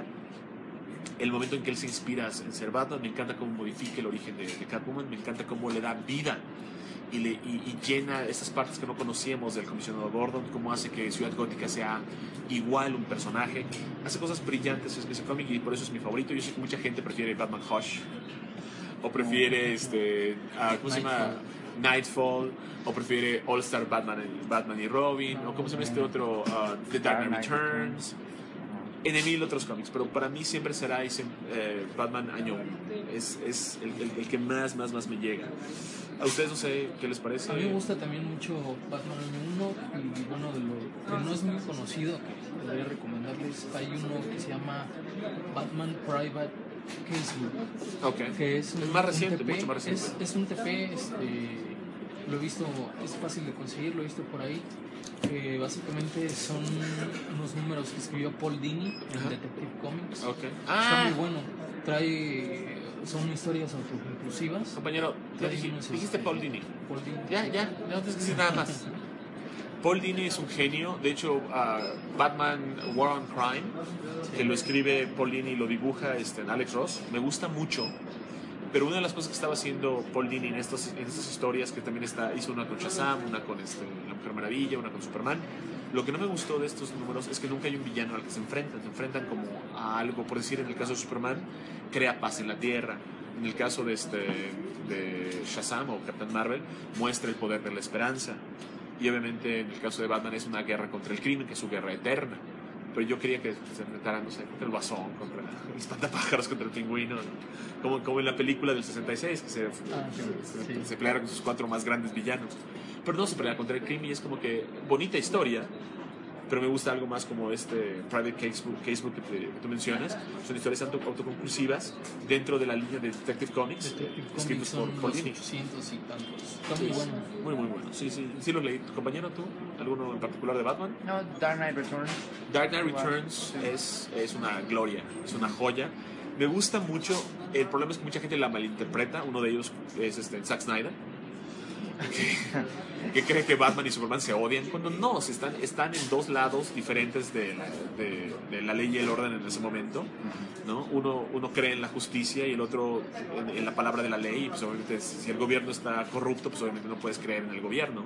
el momento en que él se inspira en ser Batman. Me encanta cómo modifica el origen de, de Catwoman. Me encanta cómo le da vida y, le, y, y llena esas partes que no conocíamos del comisionado Gordon, cómo hace que Ciudad Gótica sea igual un personaje. Hace cosas brillantes ese cómic y por eso es mi favorito. Yo sé que mucha gente prefiere Batman Hush o prefiere este, uh, ¿cómo se llama? Nightfall, o prefiere All Star Batman, Batman y Robin, o cómo se llama este otro, uh, The Dark Knight Returns, en mil otros cómics, pero para mí siempre será ese, eh, Batman año uno. Es, es el, el, el que más, más, más me llega. ¿A ustedes no sé qué les parece? A mí me gusta también mucho Batman año uno, y bueno, de lo que no es muy conocido, que podría recomendarles, hay uno que se llama Batman Private Casebook, okay. que es, un, es más reciente, un T P, mucho más reciente. Es, es un T P, este, lo he visto, es fácil de conseguir, lo he visto por ahí, que básicamente son unos números que escribió Paul Dini en Ajá. Detective Comics. Okay. Está Ah. muy bueno, trae, son historias autoconclusivas. Compañero, ya dij- Unos, dijiste este, Paul Dini. Paul Dini. Ya, ya, no tienes que decir nada más. Paul Dini es un genio. De hecho, uh, Batman War on Crime, que lo escribe Paul Dini y lo dibuja este, Alex Ross, me gusta mucho. Pero una de las cosas que estaba haciendo Paul Dini en, estos, en estas historias, que también está, hizo una con Shazam, una con este, La Mujer Maravilla, una con Superman, lo que no me gustó de estos números es que nunca hay un villano al que se enfrentan. Se enfrentan como a algo, por decir, en el caso de Superman, crea paz en la Tierra. En el caso de, este, de Shazam o Captain Marvel, muestra el poder de la esperanza. Y obviamente en el caso de Batman es una guerra contra el crimen, que es su guerra eterna. Pero yo quería que se enfrentaran, no sé, contra el Guasón, contra el Espantapájaros, contra el Pingüino, ¿no? como, como en la película del sesenta y seis, que se, Ah, sí, se, sí. se pelearon con sus cuatro más grandes villanos. Pero no se pelea contra el crimen y es como que bonita historia, pero me gusta algo más como este Private Casebook, Casebook que, te, que tú mencionas. Son historias auto, autoconclusivas dentro de la línea de Detective Comics, Detective eh, escritos Comics por, son por los Dini. ochocientos y tantos. Está muy bueno. Muy, muy bueno. Sí, sí, sí lo leí. ¿Tu compañero, tú? ¿Alguno en particular de Batman? No, Dark Knight Returns. Dark Knight Igual, Returns sí. es, es una gloria, es una joya. Me gusta mucho. El problema es que mucha gente la malinterpreta. Uno de ellos es este, Zack Snyder, que, que cree que Batman y Superman se odian, cuando no, se están, están en dos lados diferentes de, de, de la ley y el orden en ese momento, ¿no? Uno, uno cree en la justicia y el otro en, en la palabra de la ley, y pues obviamente si el gobierno está corrupto, pues obviamente no puedes creer en el gobierno.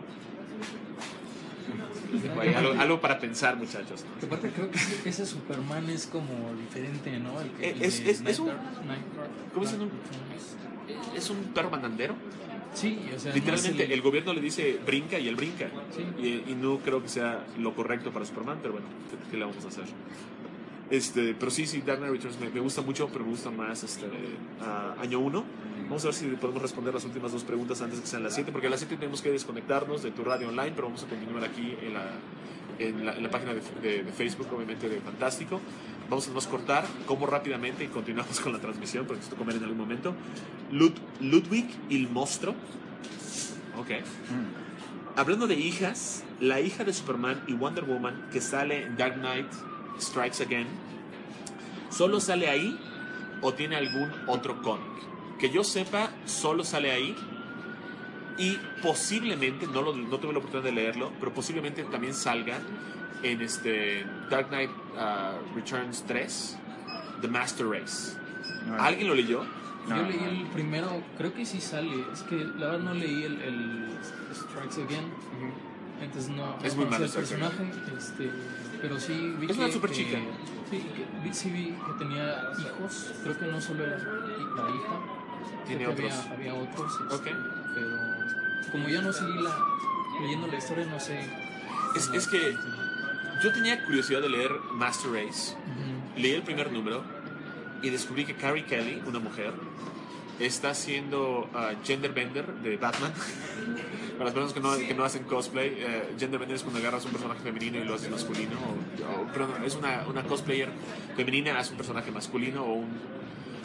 Hay algo, algo para pensar, muchachos, ¿no? Que aparte creo que ese, ese Superman es como diferente, ¿no? El que, el Es- de es- es un- Nightcrawler- Nightcrawler. ¿Cómo se llama? Es un perro mandandero. Sí, o sea, Literalmente no es el gobierno le dice brinca y él brinca. Sí. Y, y no creo que sea lo correcto para Superman, pero bueno, ¿qué, qué le vamos a hacer? Este, pero sí, sí, Dark Knight Returns me, me gusta mucho, pero me gusta más este, uh, año uno. Vamos a ver si podemos responder las últimas dos preguntas antes de que sean las siete, porque a las siete tenemos que desconectarnos de tu radio online, pero vamos a continuar aquí en la, en la, en la página de, de, de Facebook, obviamente, de Fantástico. Vamos a nos cortar, como rápidamente y continuamos con la transmisión, porque esto comer en algún momento. Lud, Ludwig il Mostro. Ok. Mm. Hablando de hijas, la hija de Superman y Wonder Woman que sale en Dark Knight Strikes Again, ¿solo sale ahí o tiene algún otro cómic? Que yo sepa, solo sale ahí y posiblemente, no, lo, no tuve la oportunidad de leerlo, pero posiblemente también salga en este Dark Knight uh, Returns tres, The Master Race. No, ¿Alguien lo leyó? Yo No, leí no. el primero, creo que sí sale. Es que la verdad no leí el, el Strikes Again. Entonces no, Es no muy malo conocía el Strikes personaje. Este, pero sí vi Es que, una super que- chica. Sí, que, vi, sí vi que tenía hijos. Creo que no solo era la hija. Tiene creo que otros. Había, había otros. este, Ok. Pero como ya no seguí la, leyendo la historia, no sé. Es, cómo- es que yo tenía curiosidad de leer Master Race. Ujú. Leí el primer número y descubrí que Carrie Kelly, una mujer, está haciendo uh, Gender Bender de Batman. Para las personas que no, que no hacen cosplay, uh, Gender Bender es cuando agarras un personaje femenino y lo haces masculino. O, o, perdón, es una, una cosplayer femenina, hace un personaje masculino o un,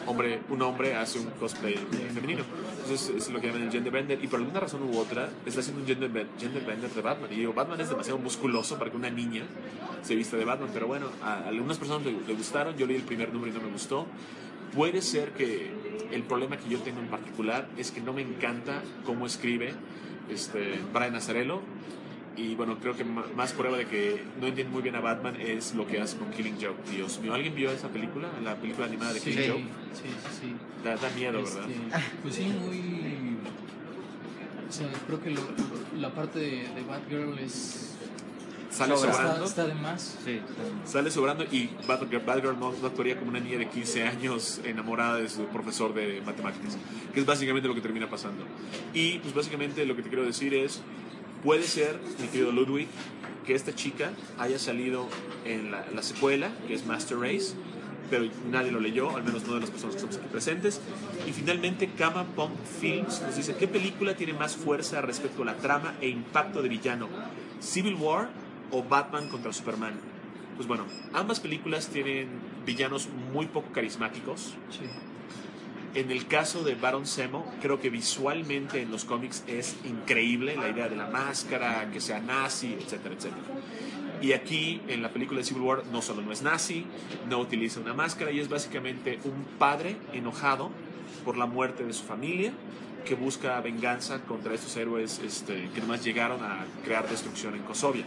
hombre, un hombre hace un cosplay femenino. Entonces es lo que llaman el gender bender. Y por alguna razón u otra está haciendo un gender, gender bender de Batman. Y digo, Batman es demasiado musculoso para que una niña se vista de Batman. Pero bueno, a algunas personas le, le gustaron. Yo leí el primer número y no me gustó. Puede ser que el problema que yo tengo en particular es que no me encanta cómo escribe este, Brian Azzarello. Y bueno, creo que más prueba de que no entiende muy bien a Batman es lo que hace con Killing Joke. Dios mío, ¿alguien vio esa película? La película animada de Sí, Killing sí, Joke. sí, sí. Da, da miedo, Este, ¿verdad? Pues sí, muy... O sea, creo que lo- la parte de, de Batgirl es... Sale Sobra. Está, sobrando. está de más. Sí, Sale sobrando y Batgirl, Batgirl no, no actuaría como una niña de quince años enamorada de su profesor de matemáticas, que es básicamente lo que termina pasando. Y pues básicamente lo que te quiero decir es, puede ser, mi querido Ludwig, que esta chica haya salido en la, la secuela, que es Master Race, pero nadie lo leyó, al menos no de las personas que estamos aquí presentes. Y finalmente, Kama Punk Films nos dice, ¿qué película tiene más fuerza respecto a la trama e impacto de villano? ¿Civil War o Batman contra Superman? Pues bueno, ambas películas tienen villanos muy poco carismáticos. Sí. En el caso de Baron Zemo, creo que visualmente en los cómics es increíble la idea de la máscara, que sea nazi, etcétera, etcétera. Y aquí en la película de Civil War no solo no es nazi, no utiliza una máscara y es básicamente un padre enojado por la muerte de su familia que busca venganza contra estos héroes este, que nomás llegaron a crear destrucción en Kosovia.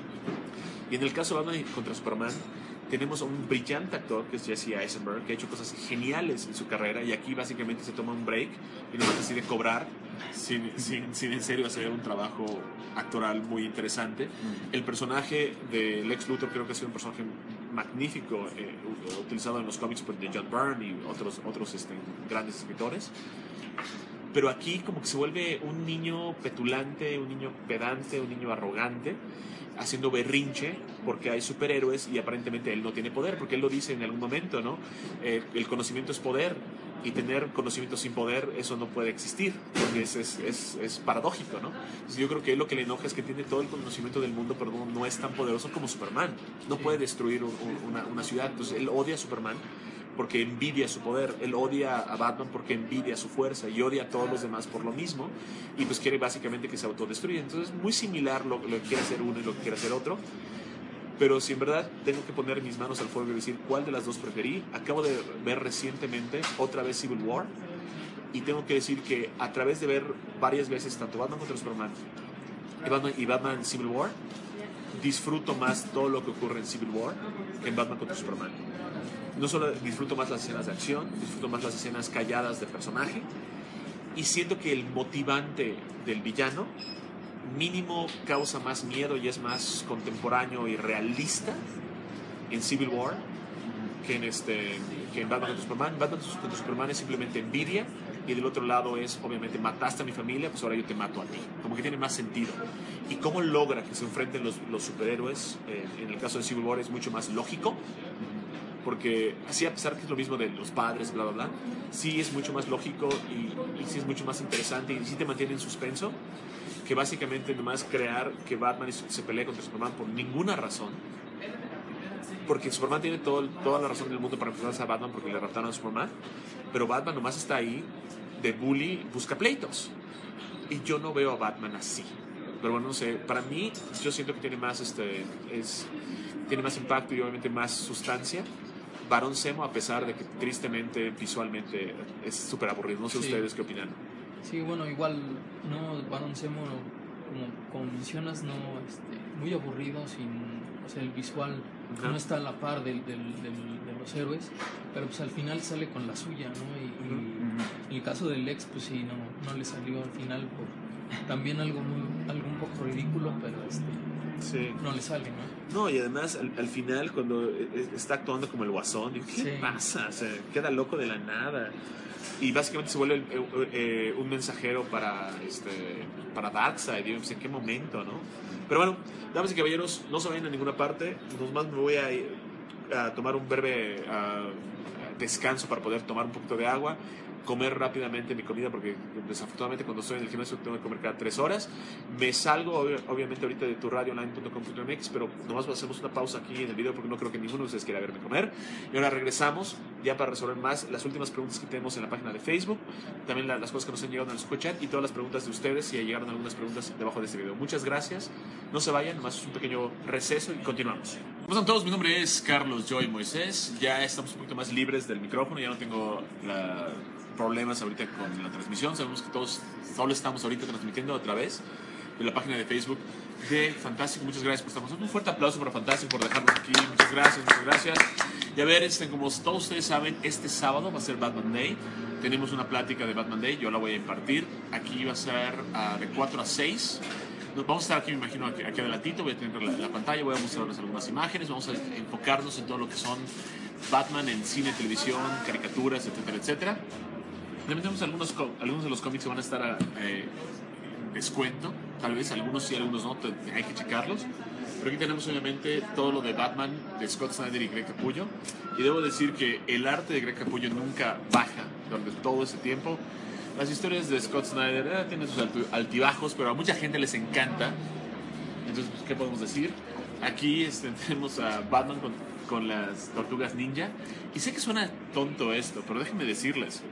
Y en el caso de Batman contra Superman, tenemos a un brillante actor que es Jesse Eisenberg, que ha hecho cosas geniales en su carrera y aquí básicamente se toma un break y nomás decide cobrar sin, sin, sin en serio hacer un trabajo actoral muy interesante. El personaje de Lex Luthor creo que ha sido un personaje magnífico, eh, utilizado en los cómics de John Byrne y otros, otros este, grandes escritores. Pero aquí como que se vuelve un niño petulante, un niño pedante, un niño arrogante, haciendo berrinche porque hay superhéroes y aparentemente él no tiene poder, porque él lo dice en algún momento, ¿no? Eh, el conocimiento es poder y tener conocimiento sin poder, eso no puede existir, porque es, es, es, es paradójico, ¿no? Entonces yo creo que él lo que le enoja es que tiene todo el conocimiento del mundo, pero no, no es tan poderoso como Superman. No puede destruir un, una, una ciudad, entonces él odia a Superman porque envidia su poder, él odia a Batman porque envidia su fuerza y odia a todos los demás por lo mismo y pues quiere básicamente que se autodestruya. Entonces es muy similar lo, lo que quiere hacer uno y lo que quiere hacer otro, pero si en verdad tengo que poner mis manos al fuego y decir cuál de las dos preferí, acabo de ver recientemente otra vez Civil War y tengo que decir que a través de ver varias veces tanto Batman contra Superman y Batman, y Batman Civil War, disfruto más todo lo que ocurre en Civil War que en Batman contra Superman. No solo disfruto más las escenas de acción, disfruto más las escenas calladas del personaje y siento que el motivante del villano mínimo causa más miedo y es más contemporáneo y realista en Civil War que en, este, que en Batman contra Superman. Batman contra Superman es simplemente envidia y del otro lado es, obviamente, mataste a mi familia, pues ahora yo te mato a ti. Como que tiene más sentido. Y cómo logra que se enfrenten los, los superhéroes, eh, en el caso de Civil War es mucho más lógico, porque sí, a pesar que es lo mismo de los padres, bla, bla, bla, sí es mucho más lógico y, y sí es mucho más interesante y sí te mantiene en suspenso que básicamente nomás crear que Batman se pelee contra Superman por ninguna razón, porque Superman tiene todo, toda la razón del mundo para enfrentarse a Batman porque le raptaron a Superman, pero Batman nomás está ahí de bully, busca pleitos y yo no veo a Batman así. Pero bueno, no sé, para mí yo siento que tiene más, este, es, tiene más impacto y obviamente más sustancia Barón Zemo, a pesar de que tristemente visualmente es súper aburrido. No sé Sí. ustedes qué opinan. Sí, bueno, igual, no, Baron Zemo, como, como mencionas, no, este, muy aburrido, sin, o sea, el visual Ajá. no está a la par del, del, del- de los héroes, pero pues al final sale con la suya, ¿no? Y, y en el caso del Lex, pues sí, no, no le salió al final por también algo muy, algo un poco ridículo, pero este, Sí. no le sale, ¿no? No, y además al, al final cuando eh, está actuando como el guasón, digo, ¿qué Sí. le pasa? O sea, queda loco de la nada. Y básicamente se vuelve eh, eh, un mensajero para, este, para Darkseid. Digo, pues, ¿en qué momento, no? Pero bueno, damas y caballeros, no se vayan a ninguna parte. Nomás me voy a, ir a tomar un breve uh, descanso para poder tomar un poquito de agua, comer rápidamente mi comida, porque desafortunadamente cuando estoy en el gimnasio tengo que comer cada tres horas. Me salgo ob obviamente ahorita de tu radio online punto com punto m x, pero nomás hacemos una pausa aquí en el video porque no creo que ninguno de ustedes quiera verme comer. Y ahora regresamos ya para resolver más las últimas preguntas que tenemos en la página de Facebook, también la, las cosas que nos han llegado en el super chat y todas las preguntas de ustedes, si llegaron algunas preguntas debajo de este video. Muchas gracias, no se vayan, nomás un pequeño receso y continuamos. ¿Cómo están todos? Mi nombre es Carlos Joy Moisés, ya estamos un poquito más libres del micrófono, ya no tengo la... problemas ahorita con la transmisión. Sabemos que todos solo estamos ahorita transmitiendo a través de la página de Facebook de Fantástico. Muchas gracias por estar con nosotros. Un fuerte aplauso para Fantástico por dejarnos aquí. Muchas gracias, muchas gracias. Y a ver, este, como todos ustedes saben, este sábado va a ser Batman Day. Tenemos una plática de Batman Day, yo la voy a impartir. Aquí va a ser uh, de cuatro a seis. Nos vamos a estar aquí, me imagino, aquí, aquí adelantito. Voy a tener la, la pantalla, voy a mostrarles algunas imágenes. Vamos a enfocarnos en todo lo que son Batman en cine, televisión, caricaturas, etcétera, etcétera. También tenemos algunos, algunos de los cómics que van a estar a eh, descuento, tal vez algunos sí, algunos no, hay que checarlos. Pero aquí tenemos obviamente todo lo de Batman de Scott Snyder y Greg Capullo. Y debo decir que el arte de Greg Capullo nunca baja durante todo ese tiempo. Las historias de Scott Snyder eh, tienen sus altibajos, pero a mucha gente les encanta. Entonces, pues, ¿qué podemos decir? Aquí este, tenemos a Batman con, con las Tortugas Ninja. Y sé que suena tonto esto, pero déjenme decirles.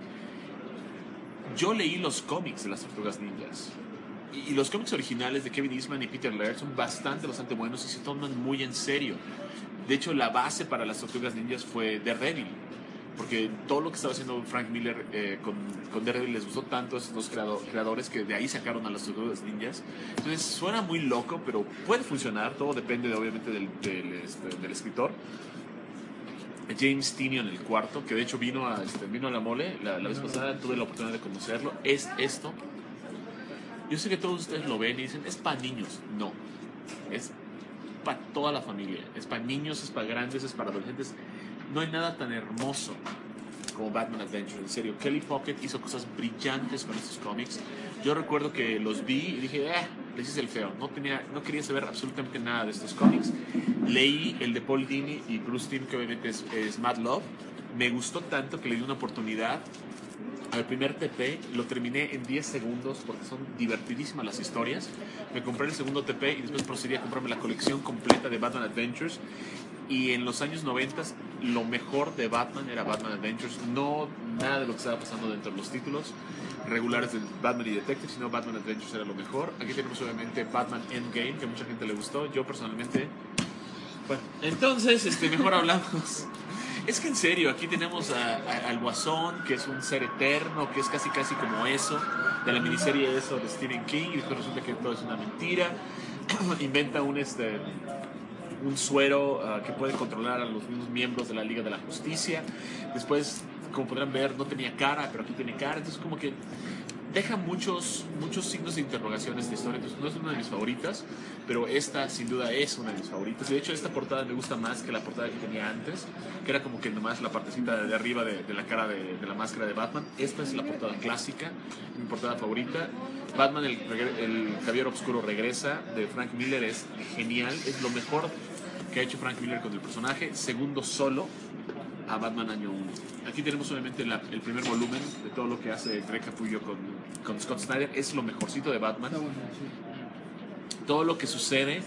Yo leí los cómics de las Tortugas Ninjas y, y los cómics originales de Kevin Eastman y Peter Laird son bastante, bastante buenos y se toman muy en serio. De hecho, la base para las Tortugas Ninjas fue Daredevil, porque todo lo que estaba haciendo Frank Miller eh, con, con Daredevil les gustó tanto a esos dos creado, creadores que de ahí sacaron a las Tortugas Ninjas. Entonces suena muy loco, pero puede funcionar, todo depende de, obviamente del, del, este, del escritor. James Tynion el cuarto, que de hecho vino a, este, vino a la mole la, la vez pasada, tuve la oportunidad de conocerlo. Es esto. Yo sé que todos ustedes lo ven y dicen, es para niños. No, es para toda la familia. Es para niños, es para grandes, es para adolescentes. No hay nada tan hermoso como Batman Adventure. En serio, Kelly Pocket hizo cosas brillantes con estos cómics. Yo recuerdo que los vi y dije, eh, les hice el feo. No, tenía, no quería saber absolutamente nada de estos cómics. Leí el de Paul Dini y Bruce Timm, que obviamente es, es Mad Love. Me gustó tanto que le di una oportunidad al primer T P. Lo terminé en diez segundos porque son divertidísimas las historias. Me compré el segundo T P y después procedí a comprarme la colección completa de Batman Adventures. Y en los años noventa lo mejor de Batman era Batman Adventures. No nada de lo que estaba pasando dentro de los títulos regulares de Batman y Detective, sino Batman Adventures era lo mejor. Aquí tenemos obviamente Batman Endgame, que a mucha gente le gustó. Yo personalmente... Bueno, entonces, este, mejor hablamos. Es que en serio, aquí tenemos a, a, al Guasón, que es un ser eterno, que es casi casi como eso, de la miniserie eso de Stephen King, y después resulta que todo es una mentira. Inventa un... este un suero uh, que puede controlar a los mismos miembros de la Liga de la Justicia. Después, como podrán ver, no tenía cara, pero aquí tiene cara. Entonces como que deja muchos, muchos signos de interrogaciones de historia. Entonces no es una de mis favoritas, pero esta sin duda es una de mis favoritas. De hecho, esta portada me gusta más que la portada que tenía antes, que era como que nomás la partecita de arriba de, de la cara de, de la máscara de Batman. Esta es la portada clásica, mi portada favorita. Batman, el, el Caballero Oscuro regresa, de Frank Miller, es genial. Es lo mejor que ha hecho Frank Miller con el personaje, segundo solo a Batman año uno. Aquí tenemos obviamente la, el primer volumen de todo lo que hace Greg Capullo con, con Scott Snyder. Es lo mejorcito de Batman. Todo lo que sucede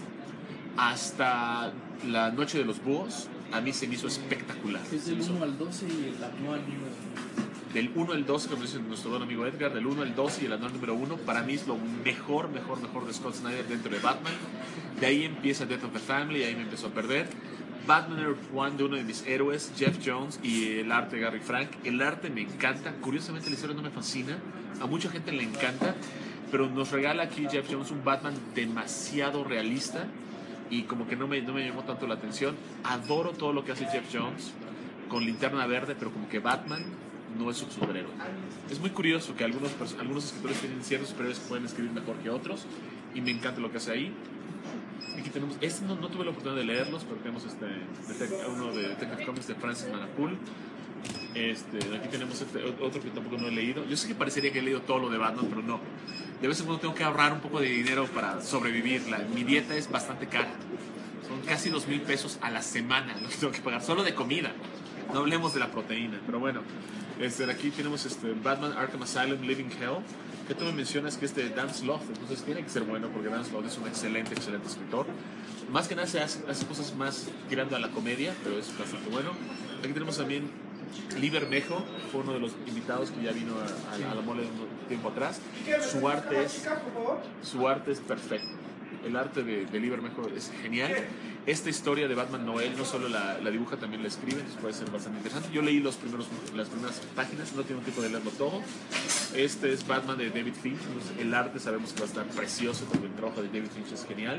hasta la Noche de los Búhos a mí se me hizo espectacular. Es del uno al doce y el anual número. Del uno al doce, como dice nuestro buen amigo Edgar, del uno al doce y el anual número uno, para mí es lo mejor, mejor, mejor de Scott Snyder dentro de Batman. De ahí empieza Death of the Family, y ahí me empezó a perder. Batman Earth One, de uno de mis héroes, Jeff Jones, y el arte de Gary Frank. El arte me encanta, curiosamente la historia no me fascina, a mucha gente le encanta, pero nos regala aquí Jeff Jones un Batman demasiado realista y como que no me, no me llamó tanto la atención. Adoro todo lo que hace Jeff Jones con Linterna Verde, pero como que Batman no es un superhéroe. Es muy curioso que algunos, algunos escritores tienen ciertos superhéroes que pueden escribir mejor que otros, y me encanta lo que hace ahí. Aquí tenemos, este no, no tuve la oportunidad de leerlos, pero tenemos este, uno de Detective Comics de Francis Manapul. Este, aquí tenemos este, otro que tampoco no he leído. Yo sé que parecería que he leído todo lo de Batman, pero no. De vez en cuando tengo que ahorrar un poco de dinero para sobrevivir. La, mi dieta es bastante cara. Son casi dos mil pesos a la semana lo que tengo que pagar, solo de comida. No hablemos de la proteína, pero bueno. Este, aquí tenemos este, Batman Arkham Asylum Living Hell, que tú me mencionas que es de Dan Slott, entonces tiene que ser bueno porque Dan Slott es un excelente, excelente escritor. Más que nada se hace, hace cosas más tirando a la comedia, pero es bastante bueno. Aquí tenemos también Lee Bermejo, fue uno de los invitados que ya vino a, a, a la mole un tiempo atrás. Su arte es, su arte es perfecto. El arte de, de Lee Bermejo es genial. Esta historia de Batman Noel no solo la, la dibuja, también la escribe, entonces puede ser bastante interesante. Yo leí los primeros, las primeras páginas, no tengo tiempo de leerlo todo. Este es Batman de David Finch, entonces el arte sabemos que va a estar precioso, porque el trabajo de David Finch es genial.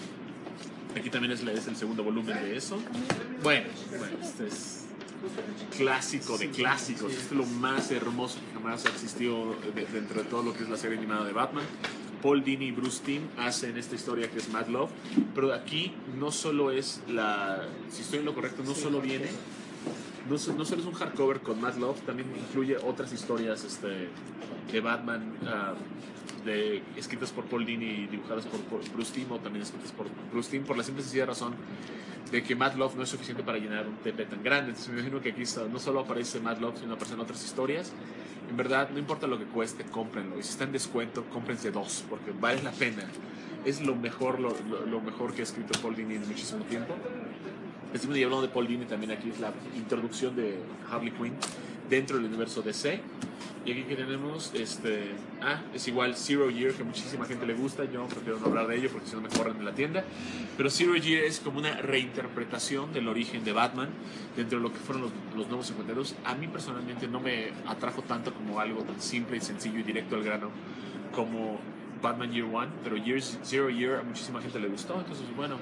Aquí también es, es el segundo volumen de eso. Bueno, bueno, este es clásico de clásicos. Este es lo más hermoso que jamás ha existido de, dentro de todo lo que es la serie animada de Batman. Paul Dini y Bruce Timm hacen esta historia que es Mad Love, pero aquí no solo es la, si estoy en lo correcto, no solo viene, no, no solo es un hardcover con Mad Love, también incluye otras historias este, de Batman uh, de, escritas por Paul Dini y dibujadas por, por Bruce Timm, o también escritas por Bruce Timm, por la simple y sencilla razón de que Mad Love no es suficiente para llenar un T P tan grande. Entonces me imagino que aquí está, no solo aparece Mad Love, sino aparecen otras historias. En verdad, no importa lo que cueste, cómprenlo. Y si está en descuento, cómprense dos, porque vale la pena. Es lo mejor, lo, lo, lo mejor que ha escrito Paul Dini en muchísimo tiempo. Estuvimos hablando de Paul Dini, también aquí es la introducción de Harley Quinn dentro del universo D C. Y aquí que tenemos, este, ah, es igual Zero Year, que a muchísima gente le gusta. Yo prefiero no hablar de ello porque si no me corren de la tienda. Pero Zero Year es como una reinterpretación del origen de Batman dentro de lo que fueron los, los nuevos cincuenteros. A mí personalmente no me atrajo tanto como algo tan simple y sencillo y directo al grano como Batman Year One, pero Year, Zero Year a muchísima gente le gustó. Entonces, bueno,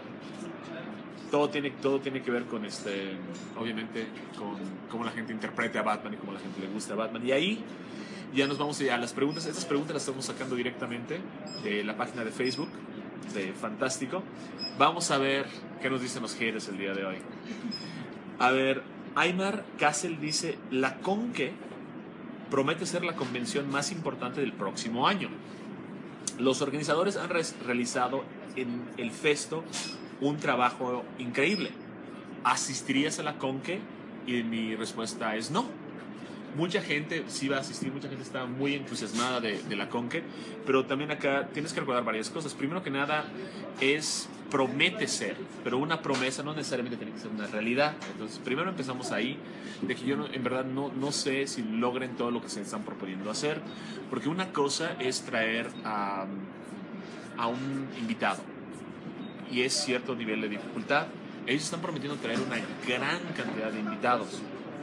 todo tiene, todo tiene que ver con, este, obviamente, con cómo la gente interprete a Batman y cómo la gente le gusta a Batman. Y ahí ya nos vamos a las preguntas. Estas preguntas las estamos sacando directamente de la página de Facebook de Fantástico. Vamos a ver qué nos dicen los haters el día de hoy. A ver, Aymar Kassel dice: la Conque promete ser la convención más importante del próximo año. Los organizadores han re realizado en el Festo un trabajo increíble. ¿Asistirías a la Conque? Y mi respuesta es no. Mucha gente sí va a asistir, mucha gente está muy entusiasmada de, de la Conque, pero también acá tienes que recordar varias cosas. Primero que nada, es promete ser, pero una promesa no necesariamente tiene que ser una realidad. Entonces, primero empezamos ahí, de que yo no, en verdad no, no sé si logren todo lo que se están proponiendo hacer, porque una cosa es traer a, a un invitado, y es cierto nivel de dificultad. Ellos están prometiendo traer una gran cantidad de invitados.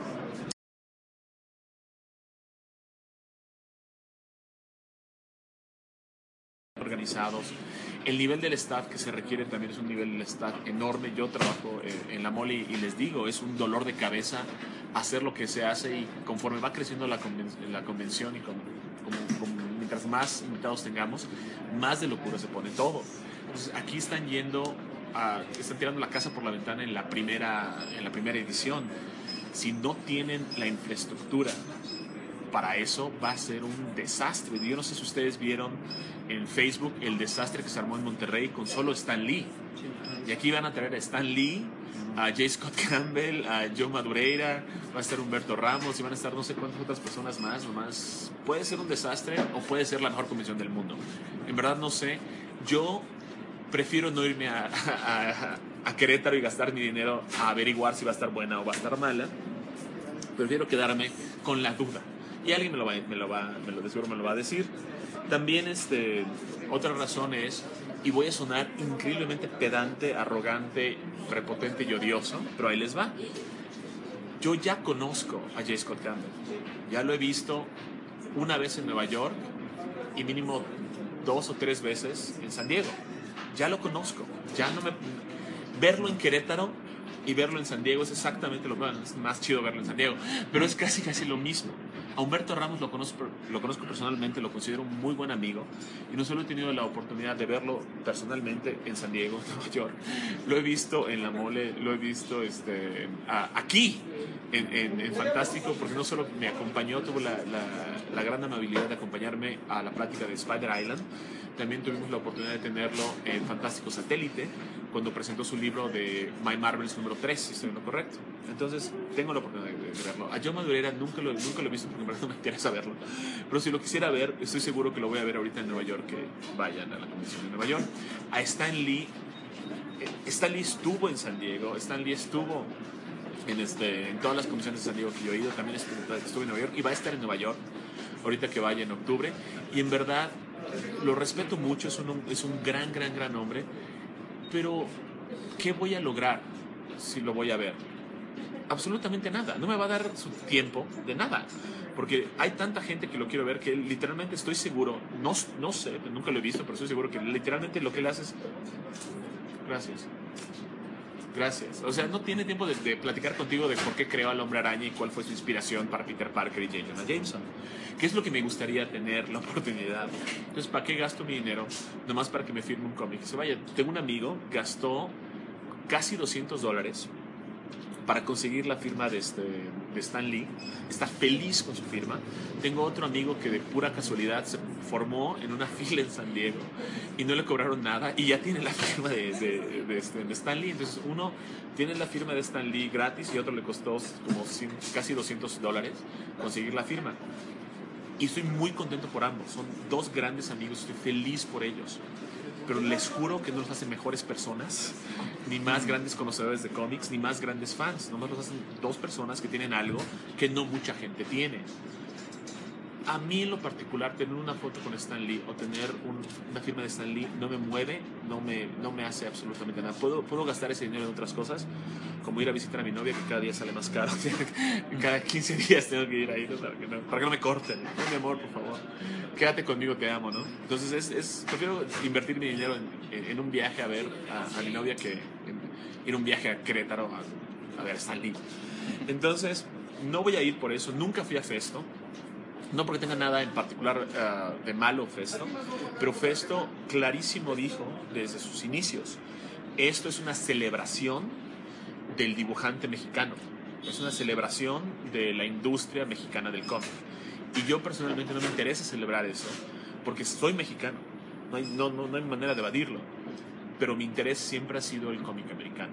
Organizados. El nivel del staff que se requiere también es un nivel del staff enorme. Yo trabajo eh, en la mole y, y les digo, es un dolor de cabeza hacer lo que se hace, y conforme va creciendo la, conven la convención y con, con, con, mientras más invitados tengamos, más de locura se pone todo. Entonces aquí están yendo, a, están tirando la casa por la ventana en la primera, en la primera edición. Si no tienen la infraestructura para eso, va a ser un desastre. Yo no sé si ustedes vieron en Facebook el desastre que se armó en Monterrey con solo Stan Lee. Y aquí van a traer a Stan Lee, a J. Scott Campbell, a Joe Madureira, va a estar Humberto Ramos y van a estar no sé cuántas otras personas más. Nomás puede ser un desastre o puede ser la mejor convención del mundo. En verdad no sé. Yo prefiero no irme a, a, a Querétaro y gastar mi dinero a averiguar si va a estar buena o va a estar mala. Prefiero quedarme con la duda. Y alguien me lo va, me lo va, me lo, de seguro me lo va a decir. También este, otra razón es, y voy a sonar increíblemente pedante, arrogante, prepotente y odioso, pero ahí les va. Yo ya conozco a J. Scott Campbell. Ya lo he visto una vez en Nueva York y mínimo dos o tres veces en San Diego. Ya lo conozco. Ya no me... Verlo en Querétaro y verlo en San Diego es exactamente lo mismo. Es más chido verlo en San Diego, pero es casi casi lo mismo. A Humberto Ramos lo conozco, lo conozco personalmente, lo considero un muy buen amigo, y no solo he tenido la oportunidad de verlo personalmente en San Diego, Nueva York, lo he visto en la mole, lo he visto este, a, aquí en, en, en Fantástico, porque no solo me acompañó, tuvo la, la, la gran amabilidad de acompañarme a la plática de Spider Island. También tuvimos la oportunidad de tenerlo en Fantástico Satélite, cuando presentó su libro de My Marvels número tres, si estoy en lo correcto. Entonces, tengo la oportunidad de, de verlo. A Joe Madureira nunca lo, nunca lo he visto porque en verdad no me interesa verlo. Pero si lo quisiera ver, estoy seguro que lo voy a ver ahorita en Nueva York, que vayan a la convención de Nueva York. A Stan Lee, Stan Lee estuvo en San Diego, Stan Lee estuvo en, este, en todas las convenciones de San Diego que yo he ido, también estuvo, estuvo en Nueva York y va a estar en Nueva York ahorita que vaya en octubre. Y en verdad, lo respeto mucho, es un, es un gran, gran, gran hombre. Pero, ¿qué voy a lograr si lo voy a ver? Absolutamente nada. No me va a dar su tiempo de nada. Porque hay tanta gente que lo quiero ver que literalmente estoy seguro, no, no sé, nunca lo he visto, pero estoy seguro que literalmente lo que él hace es... Gracias. Gracias. O sea, no tiene tiempo de, de platicar contigo de por qué creó al Hombre Araña y cuál fue su inspiración para Peter Parker y J. Jonah Jameson. ¿Qué es lo que me gustaría tener la oportunidad? Entonces, ¿para qué gasto mi dinero? Nomás para que me firme un cómic. Se vaya. Tengo un amigo, gastó casi doscientos dólares para conseguir la firma de, este, de Stan Lee. Está feliz con su firma. Tengo otro amigo que de pura casualidad se formó en una fila en San Diego y no le cobraron nada y ya tiene la firma de, de, de, este, de Stan Lee. Entonces uno tiene la firma de Stan Lee gratis y otro le costó como cien, casi doscientos dólares conseguir la firma. Y estoy muy contento por ambos. Son dos grandes amigos, estoy feliz por ellos. Pero les juro que no los hacen mejores personas, ni más grandes conocedores de cómics, ni más grandes fans. Nomás los hacen dos personas que tienen algo que no mucha gente tiene. A mí en lo particular, tener una foto con Stan Lee o tener un, una firma de Stan Lee no me mueve, no me, no me hace absolutamente nada. Puedo, puedo gastar ese dinero en otras cosas, como ir a visitar a mi novia, que cada día sale más caro. Cada quince días tengo que ir ahí, ¿no? Para, que no, para que no me corten. No, mi amor, por favor, quédate conmigo, te amo, ¿no? Entonces, es, es, prefiero invertir mi dinero en, en, en un viaje a ver a, a mi novia que en ir un viaje a Querétaro a, a ver a Stan Lee. Entonces, no voy a ir por eso. Nunca fui a Festo. No porque tenga nada en particular uh, de malo Festo, pero Festo clarísimo dijo desde sus inicios, esto es una celebración del dibujante mexicano, es una celebración de la industria mexicana del cómic. Y yo personalmente no me interesa celebrar eso, porque soy mexicano, no hay, no, no, no hay manera de evadirlo, pero mi interés siempre ha sido el cómic americano.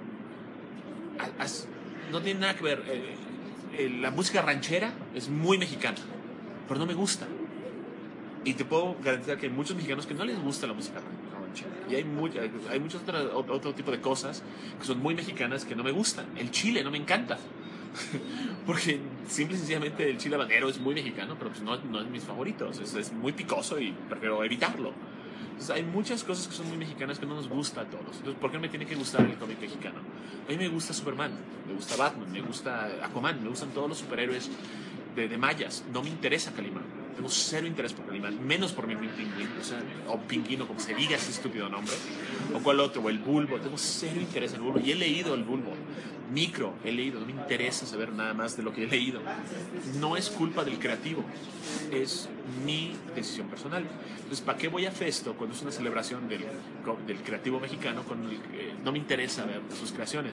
As, no tiene nada que ver, eh, eh, la música ranchera es muy mexicana, pero no me gusta. Y te puedo garantizar que hay muchos mexicanos que no les gusta la música ranchera. Y hay, muy, hay, hay muchos otro, otro tipo de cosas que son muy mexicanas que no me gustan. El chile no me encanta. Porque simple y sencillamente el chile habanero es muy mexicano, pero pues no, no es de mis favoritos. Es, es muy picoso y prefiero evitarlo. Entonces, hay muchas cosas que son muy mexicanas que no nos gusta a todos. Entonces, ¿por qué me tiene que gustar el cómic mexicano? A mí me gusta Superman, me gusta Batman, me gusta Aquaman, me gustan todos los superhéroes de, de mayas. No me interesa Calimán. Tengo cero interés por Calimán, menos por mi Pingüino, o sea, o Pingüino, como se diga ese estúpido nombre, o cuál otro, o el Bulbo. Tengo cero interés en el Bulbo, y he leído el Bulbo. Micro, he leído, no me interesa saber nada más de lo que he leído. No es culpa del creativo, es mi decisión personal. Entonces, ¿para qué voy a Festo cuando es una celebración del, del creativo mexicano? Con el, eh, no me interesa ver sus creaciones.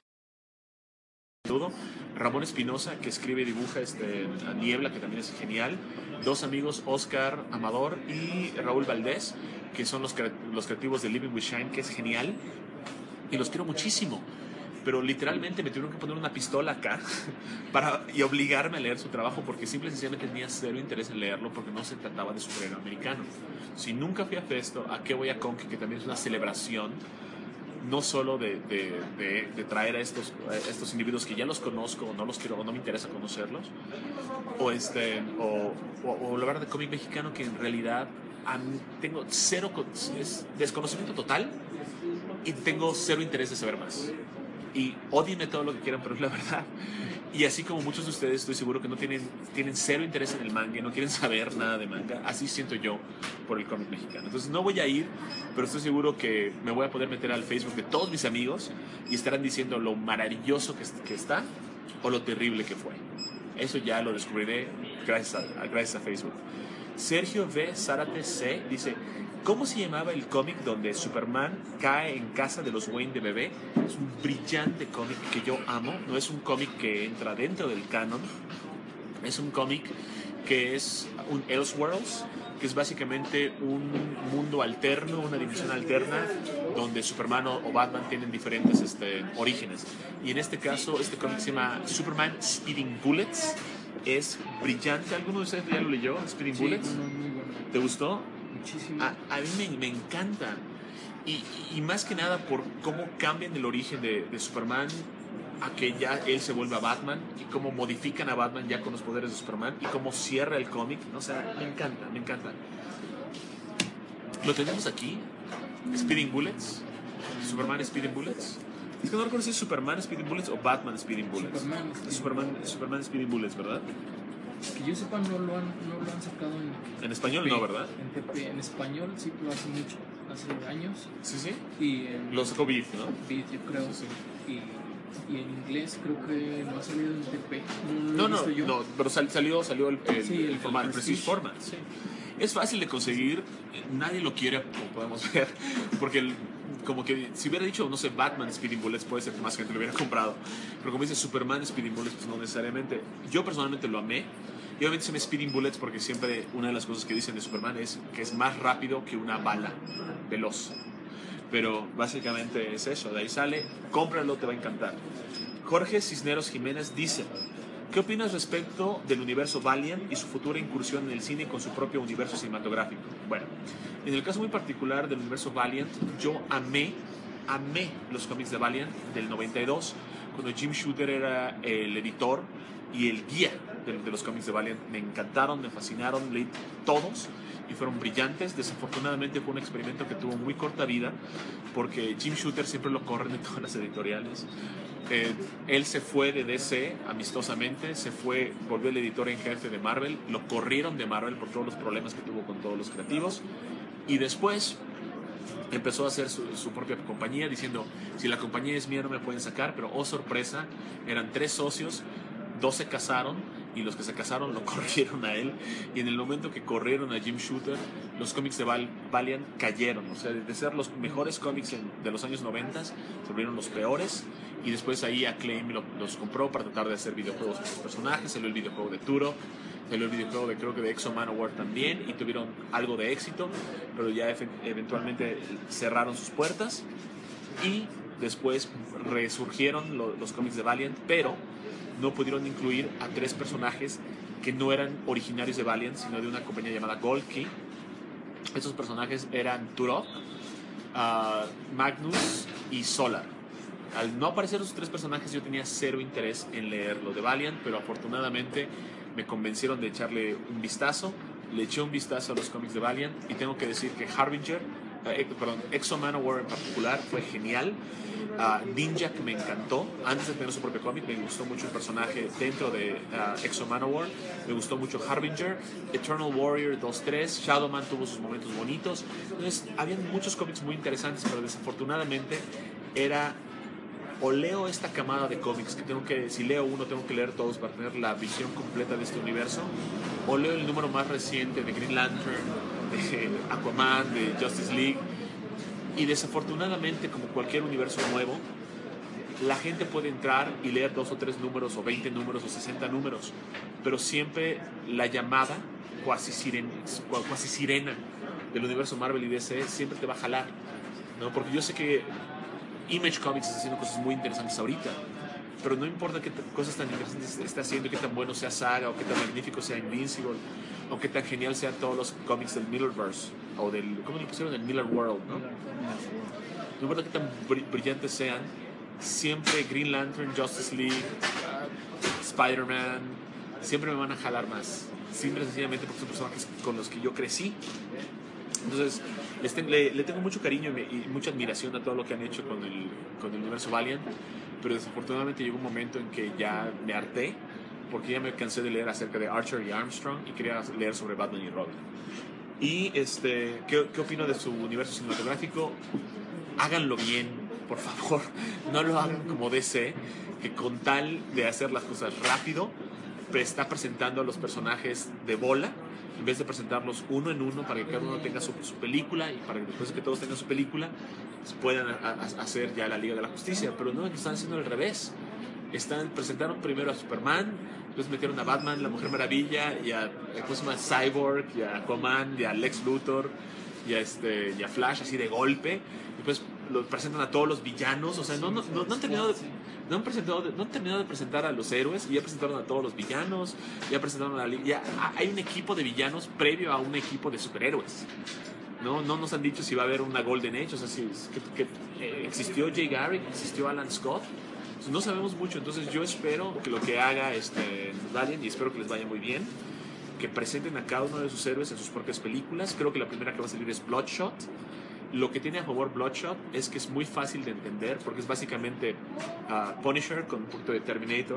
Ramón Espinosa, que escribe y dibuja este, a Niebla, que también es genial. Dos amigos, Oscar Amador y Raúl Valdés, que son los, los creativos de Living with Shine, que es genial. Y los quiero muchísimo. Pero literalmente me tuvieron que poner una pistola acá para, y obligarme a leer su trabajo, porque simple y sencillamente tenía cero interés en leerlo, porque no se trataba de superhéroe americano. Si nunca fui a Festo, ¿a qué voy a Conque? Que también es una celebración, no solo de, de, de, de traer a estos, a estos individuos que ya los conozco, o no los quiero, o no me interesa conocerlos, o, este, o, o, o hablar de cómic mexicano, que en realidad a mí tengo cero, es desconocimiento total, y tengo cero interés de saber más. Y odien todo lo que quieran, pero es la verdad. Y así como muchos de ustedes, estoy seguro que no tienen, tienen cero interés en el manga, no quieren saber nada de manga, así siento yo por el cómic mexicano. Entonces no voy a ir, pero estoy seguro que me voy a poder meter al Facebook de todos mis amigos y estarán diciendo lo maravilloso que, que está o lo terrible que fue. Eso ya lo descubriré gracias a, gracias a Facebook. Sergio V. Zárate C. dice: ¿cómo se llamaba el cómic donde Superman cae en casa de los Wayne de bebé? Es un brillante cómic que yo amo. No es un cómic que entra dentro del canon. Es un cómic que es un Elseworlds, que es básicamente un mundo alterno, una dimensión alterna, donde Superman o Batman tienen diferentes este, orígenes. Y en este caso, este cómic se llama Superman Speeding Bullets. Es brillante. ¿Alguno de ustedes ya lo leyó? Speeding Sí, Bullets. no, no, muy bueno. ¿Te gustó? Muchísimo. A, a mí me, me encanta. Y, y más que nada por cómo cambian el origen de, de Superman a que ya él se vuelva Batman, y cómo modifican a Batman ya con los poderes de Superman, y cómo cierra el cómic. O sea, me encanta, me encanta. Lo tenemos aquí, Speeding Bullets, Superman Speeding Bullets. Es que no recuerdo si es Superman Speeding Bullets o Batman Speeding Bullets. Superman Speeding Superman, Superman Speeding Bullets, ¿verdad? Que yo sepa, no lo han, no lo han sacado en... En español no, ¿verdad? En T P, en español sí, pero hace mucho, hace años. Sí, sí. Y en Lo sacó Beat, ¿no? Beat, yo creo. Sí, Y, y en inglés creo que no ha salido en T P. No, No, lo he no, visto yo. no, pero sal- salió, salió el, el, Sí, el el formato, el Prestige Prestige. Format. Sí. Es fácil de conseguir, eh, nadie lo quiere, como podemos ver, porque el- como que si hubiera dicho, no sé, Batman Speeding Bullets, puede ser que más gente lo hubiera comprado, pero como dice Superman Speeding Bullets, pues no necesariamente. Yo personalmente lo amé, y obviamente se llama Speeding Bullets porque siempre una de las cosas que dicen de Superman es que es más rápido que una bala veloz. Pero básicamente es eso, de ahí sale, cómpralo, te va a encantar. Jorge Cisneros Jiménez dice: ¿qué opinas respecto del universo Valiant y su futura incursión en el cine con su propio universo cinematográfico? Bueno, en el caso muy particular del universo Valiant, yo amé, amé los cómics de Valiant del noventa y dos, cuando Jim Shooter era el editor y el guía de, de los cómics de Valiant. Me encantaron, me fascinaron, leí todos y fueron brillantes. Desafortunadamente fue un experimento que tuvo muy corta vida, porque Jim Shooter siempre lo corren de todas las editoriales. Eh, él se fue de D C amistosamente, se fue, volvió el editor en jefe de Marvel, lo corrieron de Marvel por todos los problemas que tuvo con todos los creativos, y después empezó a hacer su, su propia compañía, diciendo: si la compañía es mía no me pueden sacar. Pero oh sorpresa, eran tres socios, dos se casaron, y los que se casaron lo corrieron a él, y en el momento que corrieron a Jim Shooter, los cómics de Val Valiant cayeron. O sea, de ser los mejores cómics en, de los años noventa, se volvieron los peores, y después ahí Acclaim lo, los compró para tratar de hacer videojuegos con sus personajes. Salió el videojuego de Turo, salió el videojuego de, creo que de Exo Manowar también, y tuvieron algo de éxito, pero ya efe- eventualmente cerraron sus puertas, y después resurgieron lo, los cómics de Valiant, pero no pudieron incluir a tres personajes que no eran originarios de Valiant, sino de una compañía llamada Gold Key. Estos personajes eran Turok, uh, Magnus y Solar. Al no aparecer esos tres personajes, yo tenía cero interés en leer lo de Valiant, pero afortunadamente me convencieron de echarle un vistazo. Le eché un vistazo a los cómics de Valiant, y tengo que decir que Harbinger, eh, perdón, Exo Manowar en particular, fue genial. Uh, Ninja, que me encantó, antes de tener su propio cómic, me gustó mucho el personaje dentro de uh, Exo Manowar. Me gustó mucho Harbinger, Eternal Warrior dos tres, Shadowman tuvo sus momentos bonitos. Entonces, habían muchos cómics muy interesantes, pero desafortunadamente era: o leo esta camada de cómics que tengo que, si leo uno tengo que leer todos para tener la visión completa de este universo, o leo el número más reciente de Green Lantern, de Aquaman, de Justice League. Y desafortunadamente, como cualquier universo nuevo, la gente puede entrar y leer dos o tres números, o veinte números, o sesenta números, pero siempre la llamada cuasi sirena, cuasi sirena del universo Marvel y D C siempre te va a jalar, ¿no? Porque yo sé que Image Comics está haciendo cosas muy interesantes ahorita, pero no importa qué t- cosas tan interesantes esté haciendo, qué tan bueno sea Saga, o qué tan magnífico sea Invincible, o qué tan genial sean todos los cómics del Millerverse, o del, ¿cómo le pusieron? Del Miller World, ¿no? No importa qué tan br- brillantes sean, siempre Green Lantern, Justice League, uh, Spider-Man, siempre me van a jalar más, simple y sencillamente porque son personajes con los que yo crecí. Entonces, les ten- le, le tengo mucho cariño y, me- y mucha admiración a todo lo que han hecho con el, con el universo Valiant, pero desafortunadamente llegó un momento en que ya me harté, porque ya me cansé de leer acerca de Archer y Armstrong, y quería leer sobre Batman y Robin. Y, este, ¿qué, qué opino de su universo cinematográfico? Háganlo bien, por favor. No lo hagan como D C, que con tal de hacer las cosas rápido, está presentando a los personajes de bola, en vez de presentarlos uno en uno para que cada uno tenga su, su película, y para que después de que todos tengan su película pues puedan a, a, hacer ya la Liga de la Justicia. Pero no, están haciendo al revés. Están, presentaron primero a Superman, Después metieron a Batman, la Mujer Maravilla, y a, pues, a Cyborg, y a Aquaman, y a Lex Luthor, y a, este, y a Flash, así de golpe. Después lo presentan a todos los villanos. O sea, no, no, no, no han terminado de, no han presentado de, no han terminado de presentar a los héroes, y ya presentaron a todos los villanos, ya presentaron a la, ya hay un equipo de villanos previo a un equipo de superhéroes. No, no nos han dicho si va a haber una Golden Age, o sea, si que, que, eh, existió Jay Garrick, existió Alan Scott. No sabemos mucho, entonces yo espero que lo que haga este Valiant, y espero que les vaya muy bien, que presenten a cada uno de sus héroes en sus propias películas. Creo que la primera que va a salir es Bloodshot. Lo que tiene a favor Bloodshot es que es muy fácil de entender, porque es básicamente uh, Punisher con un poquito de Terminator,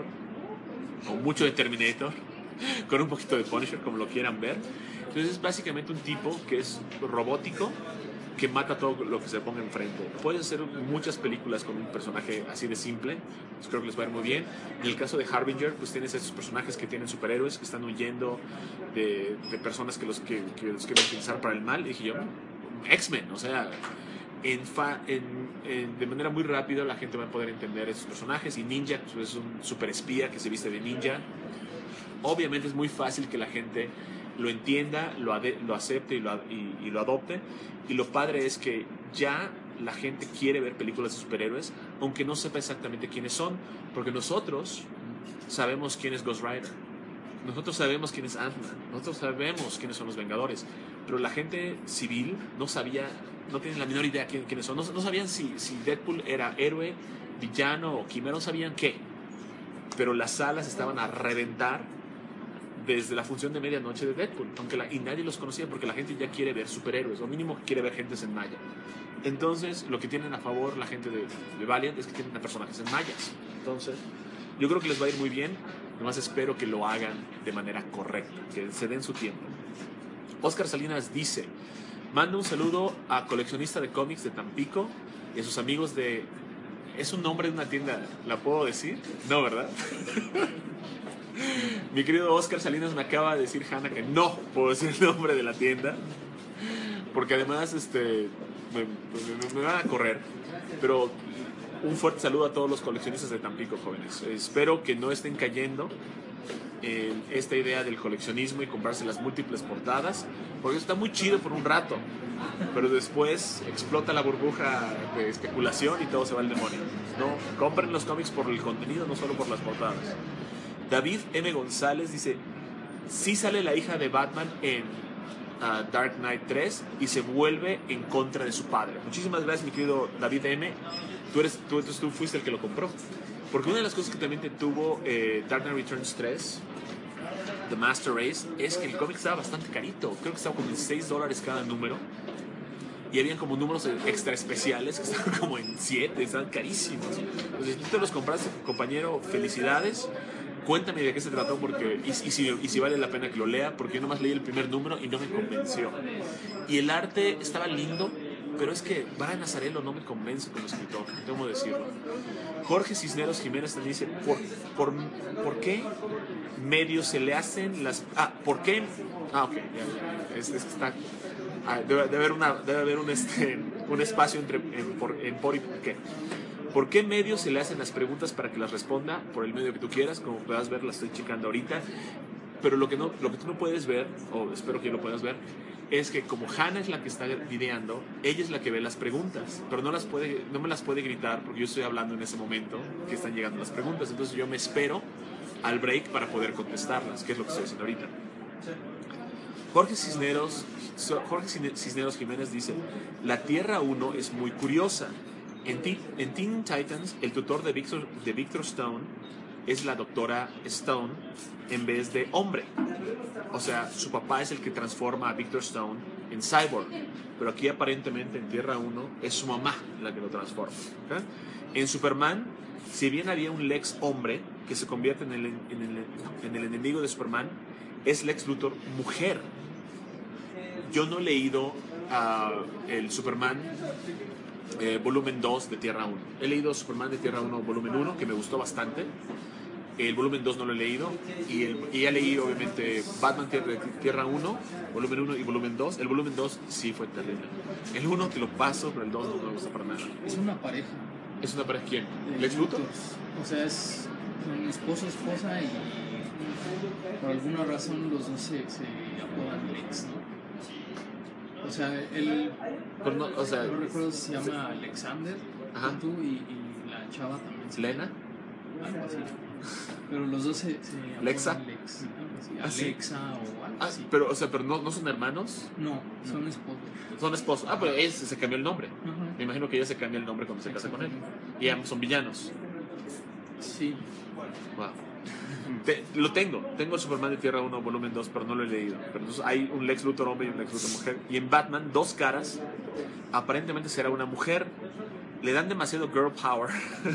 o mucho de Terminator, con un poquito de Punisher, como lo quieran ver. Entonces es básicamente un tipo que es robótico, que mata todo lo que se ponga enfrente. Puedes hacer muchas películas con un personaje así de simple, pues creo que les va a ir muy bien. En el caso de Harbinger, pues tienes esos personajes que tienen superhéroes, que están huyendo de, de personas que los, que, que los quieren utilizar para el mal. Y dije yo, X-Men, o sea, en fa, en, en, de manera muy rápida la gente va a poder entender esos personajes. Y Ninja, pues, es un super espía que se viste de ninja. Obviamente es muy fácil que la gente lo entienda, lo, ade, lo acepte y lo, y, y lo adopte. Y lo padre es que ya la gente quiere ver películas de superhéroes, aunque no sepa exactamente quiénes son, porque nosotros sabemos quién es Ghost Rider, nosotros sabemos quién es Ant-Man, nosotros sabemos quiénes son los Vengadores, pero la gente civil no sabía, no tienen la menor idea quién, quiénes son, no, no sabían si, si Deadpool era héroe, villano o quimera, no sabían qué, pero las salas estaban a reventar desde la función de medianoche de Deadpool, aunque la, y nadie los conocía, porque la gente ya quiere ver superhéroes, o mínimo quiere ver gentes en malla. Entonces, lo que tienen a favor la gente de, de Valiant es que tienen a personajes en mallas. Entonces, yo creo que les va a ir muy bien, nomás espero que lo hagan de manera correcta, que se den su tiempo. Oscar Salinas dice, manda un saludo a coleccionista de cómics de Tampico y a sus amigos de... ¿Es un nombre de una tienda? ¿La puedo decir? No, ¿verdad? Mi querido Oscar Salinas, me acaba de decir Hanna que no puedo decir el nombre de la tienda, porque además este, me, me, me van a correr. Pero un fuerte saludo a todos los coleccionistas de Tampico, jóvenes. Espero que no estén cayendo en esta idea del coleccionismo y comprarse las múltiples portadas, porque eso está muy chido por un rato, pero después explota la burbuja de especulación y todo se va al demonio. No, compren los cómics por el contenido, no solo por las portadas. David M. González dice, sí sale la hija de Batman en uh, Dark Knight tres y se vuelve en contra de su padre. Muchísimas gracias, mi querido David M. Tú, eres, tú, tú, tú fuiste el que lo compró. Porque una de las cosas que también te tuvo eh, Dark Knight Returns tres, The Master Race, es que el cómic estaba bastante carito. Creo que estaba como en seis dólares cada número. Y habían como números extra especiales que estaban como en siete, estaban carísimos. Entonces, si tú te los compraste, compañero, felicidades. Cuéntame de qué se trató, porque, y, y, si, y si vale la pena que lo lea, porque yo nomás leí el primer número y no me convenció. Y el arte estaba lindo, pero es que Brian Azzarello no me convence como escritor, tengo que decirlo. Jorge Cisneros Jiménez te dice, ¿por, por, ¿por qué medio se le hacen las... Ah, ¿por qué? Ah, ok, ya, ya, es, es que está... Ah, debe, debe haber, una, debe haber un, este, un espacio entre en por, en por y por qué. ¿Por qué medio se le hacen las preguntas para que las responda? Por el medio que tú quieras, como puedas ver, la estoy checando ahorita. Pero lo que, no, lo que tú no puedes ver, o espero que lo puedas ver, es que como Hanna es la que está videando, ella es la que ve las preguntas, pero no, las puede, no me las puede gritar porque yo estoy hablando en ese momento que están llegando las preguntas. Entonces yo me espero al break para poder contestarlas, que es lo que estoy haciendo ahorita. Jorge Cisneros, Jorge Cisneros Jiménez dice, la Tierra uno es muy curiosa. En, en Teen Titans, el tutor de Victor, de Victor Stone es la doctora Stone en vez de hombre. O sea, su papá es el que transforma a Victor Stone en cyborg. Pero aquí aparentemente en Tierra uno es su mamá la que lo transforma. ¿Okay? En Superman, si bien había un Lex hombre que se convierte en el, en el, en el enemigo de Superman, es Lex Luthor mujer. Yo no he leído uh, el Superman eh, volumen dos de Tierra uno. He leído Superman de Tierra uno volumen uno, que me gustó bastante. El volumen dos no lo he leído. Y, el, y he leído, obviamente, Batman Tierra, Tierra uno, volumen uno y volumen dos. El volumen dos sí fue terrible. El uno te lo paso, pero el dos no me gusta para nada. Es una pareja. ¿Es una pareja quién? De ¿Lex Luthor? O sea, es un esposo, esposa y por alguna razón los dos se, se apodan Lex, ¿no? O sea, él, Pues no, o sea, no recuerdo si se llama Alexander, Ajá. tú y, y la chava también. se Lena. llama Algo así. Pero los dos se, se apodan Lexa. Lex, algo así, Ah, sí. Alexa o algo Ah, así. pero, o sea, pero no, no son hermanos, No, son esposos. son esposos. Ah, pero ese se cambió el nombre. Ajá. Me imagino que ella se cambia el nombre cuando se casa con él. Y ambos son villanos. Sí. Wow. Te- lo tengo, tengo el Superman de Tierra uno, volumen dos, pero no lo he leído. Pero entonces hay un Lex Luthor hombre y un Lex Luthor mujer. Y en Batman, dos caras, aparentemente será una mujer. Le dan demasiado girl power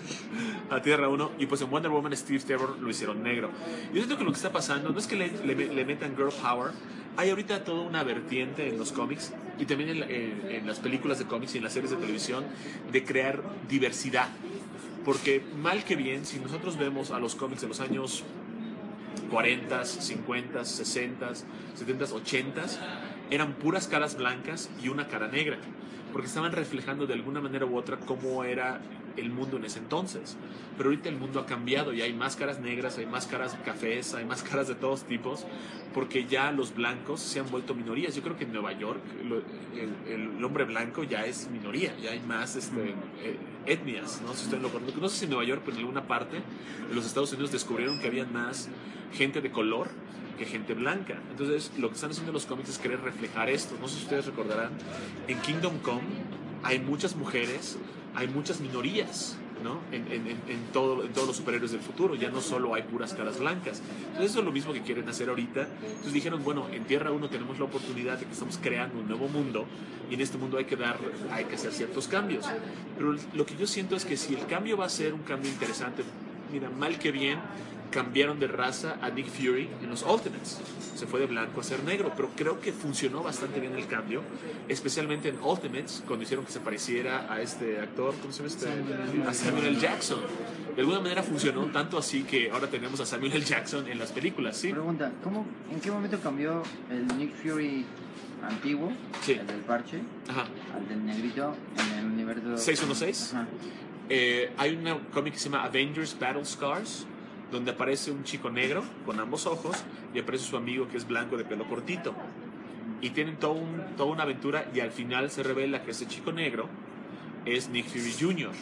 a Tierra uno. Y pues en Wonder Woman, Steve Trevor lo hicieron negro. Yo siento que lo que está pasando no es que le, le, le metan girl power. Hay ahorita toda una vertiente en los cómics y también en, la- en- en las películas de cómics y en las series de televisión de crear diversidad. Porque mal que bien, si nosotros vemos a los cómics de los años cuarenta, cincuenta, sesenta, setenta, ochenta, eran puras caras blancas y una cara negra, porque estaban reflejando de alguna manera u otra cómo era el mundo en ese entonces. Pero ahorita el mundo ha cambiado y hay más caras negras, hay más caras cafés, hay más caras de todos tipos, porque ya los blancos se han vuelto minorías. Yo creo que en Nueva York lo- el, el hombre blanco ya es minoría, ya hay más este, eh, etnias, ¿no? Si ustedes lo conocen. No sé si en Nueva York, pero en alguna parte de los Estados Unidos descubrieron que había más gente de color que gente blanca. Entonces, lo que están haciendo los cómics es querer reflejar esto. No sé si ustedes recordarán, en Kingdom Come hay muchas mujeres, hay muchas minorías, ¿no? En, en, en, en todo, en todos los superhéroes del futuro. Ya no solo hay puras caras blancas. Entonces, eso es lo mismo que quieren hacer ahorita. Entonces dijeron, bueno, en Tierra uno tenemos la oportunidad de que estamos creando un nuevo mundo y en este mundo hay que dar, hay que hacer ciertos cambios. Pero lo que yo siento es que si el cambio va a ser un cambio interesante, mira, mal que bien, cambiaron de raza a Nick Fury en los Ultimates. Se fue de blanco a ser negro, pero creo que funcionó bastante bien el cambio, especialmente en Ultimates, cuando hicieron que se pareciera a este actor, ¿cómo se llama este? A Samuel L. Jackson. De alguna manera funcionó, tanto así que ahora tenemos a Samuel L. Jackson en las películas, ¿sí? Pregunta, ¿cómo, ¿en qué momento cambió el Nick Fury antiguo, Sí. el del parche, Ajá. al del negrito en el universo ¿seiscientos dieciséis? Ajá. Eh, hay una cómic que se llama Avengers Battle Scars, donde aparece un chico negro con ambos ojos y aparece su amigo que es blanco de pelo cortito. Y tienen todo un, toda una aventura y al final se revela que ese chico negro es Nick Fury junior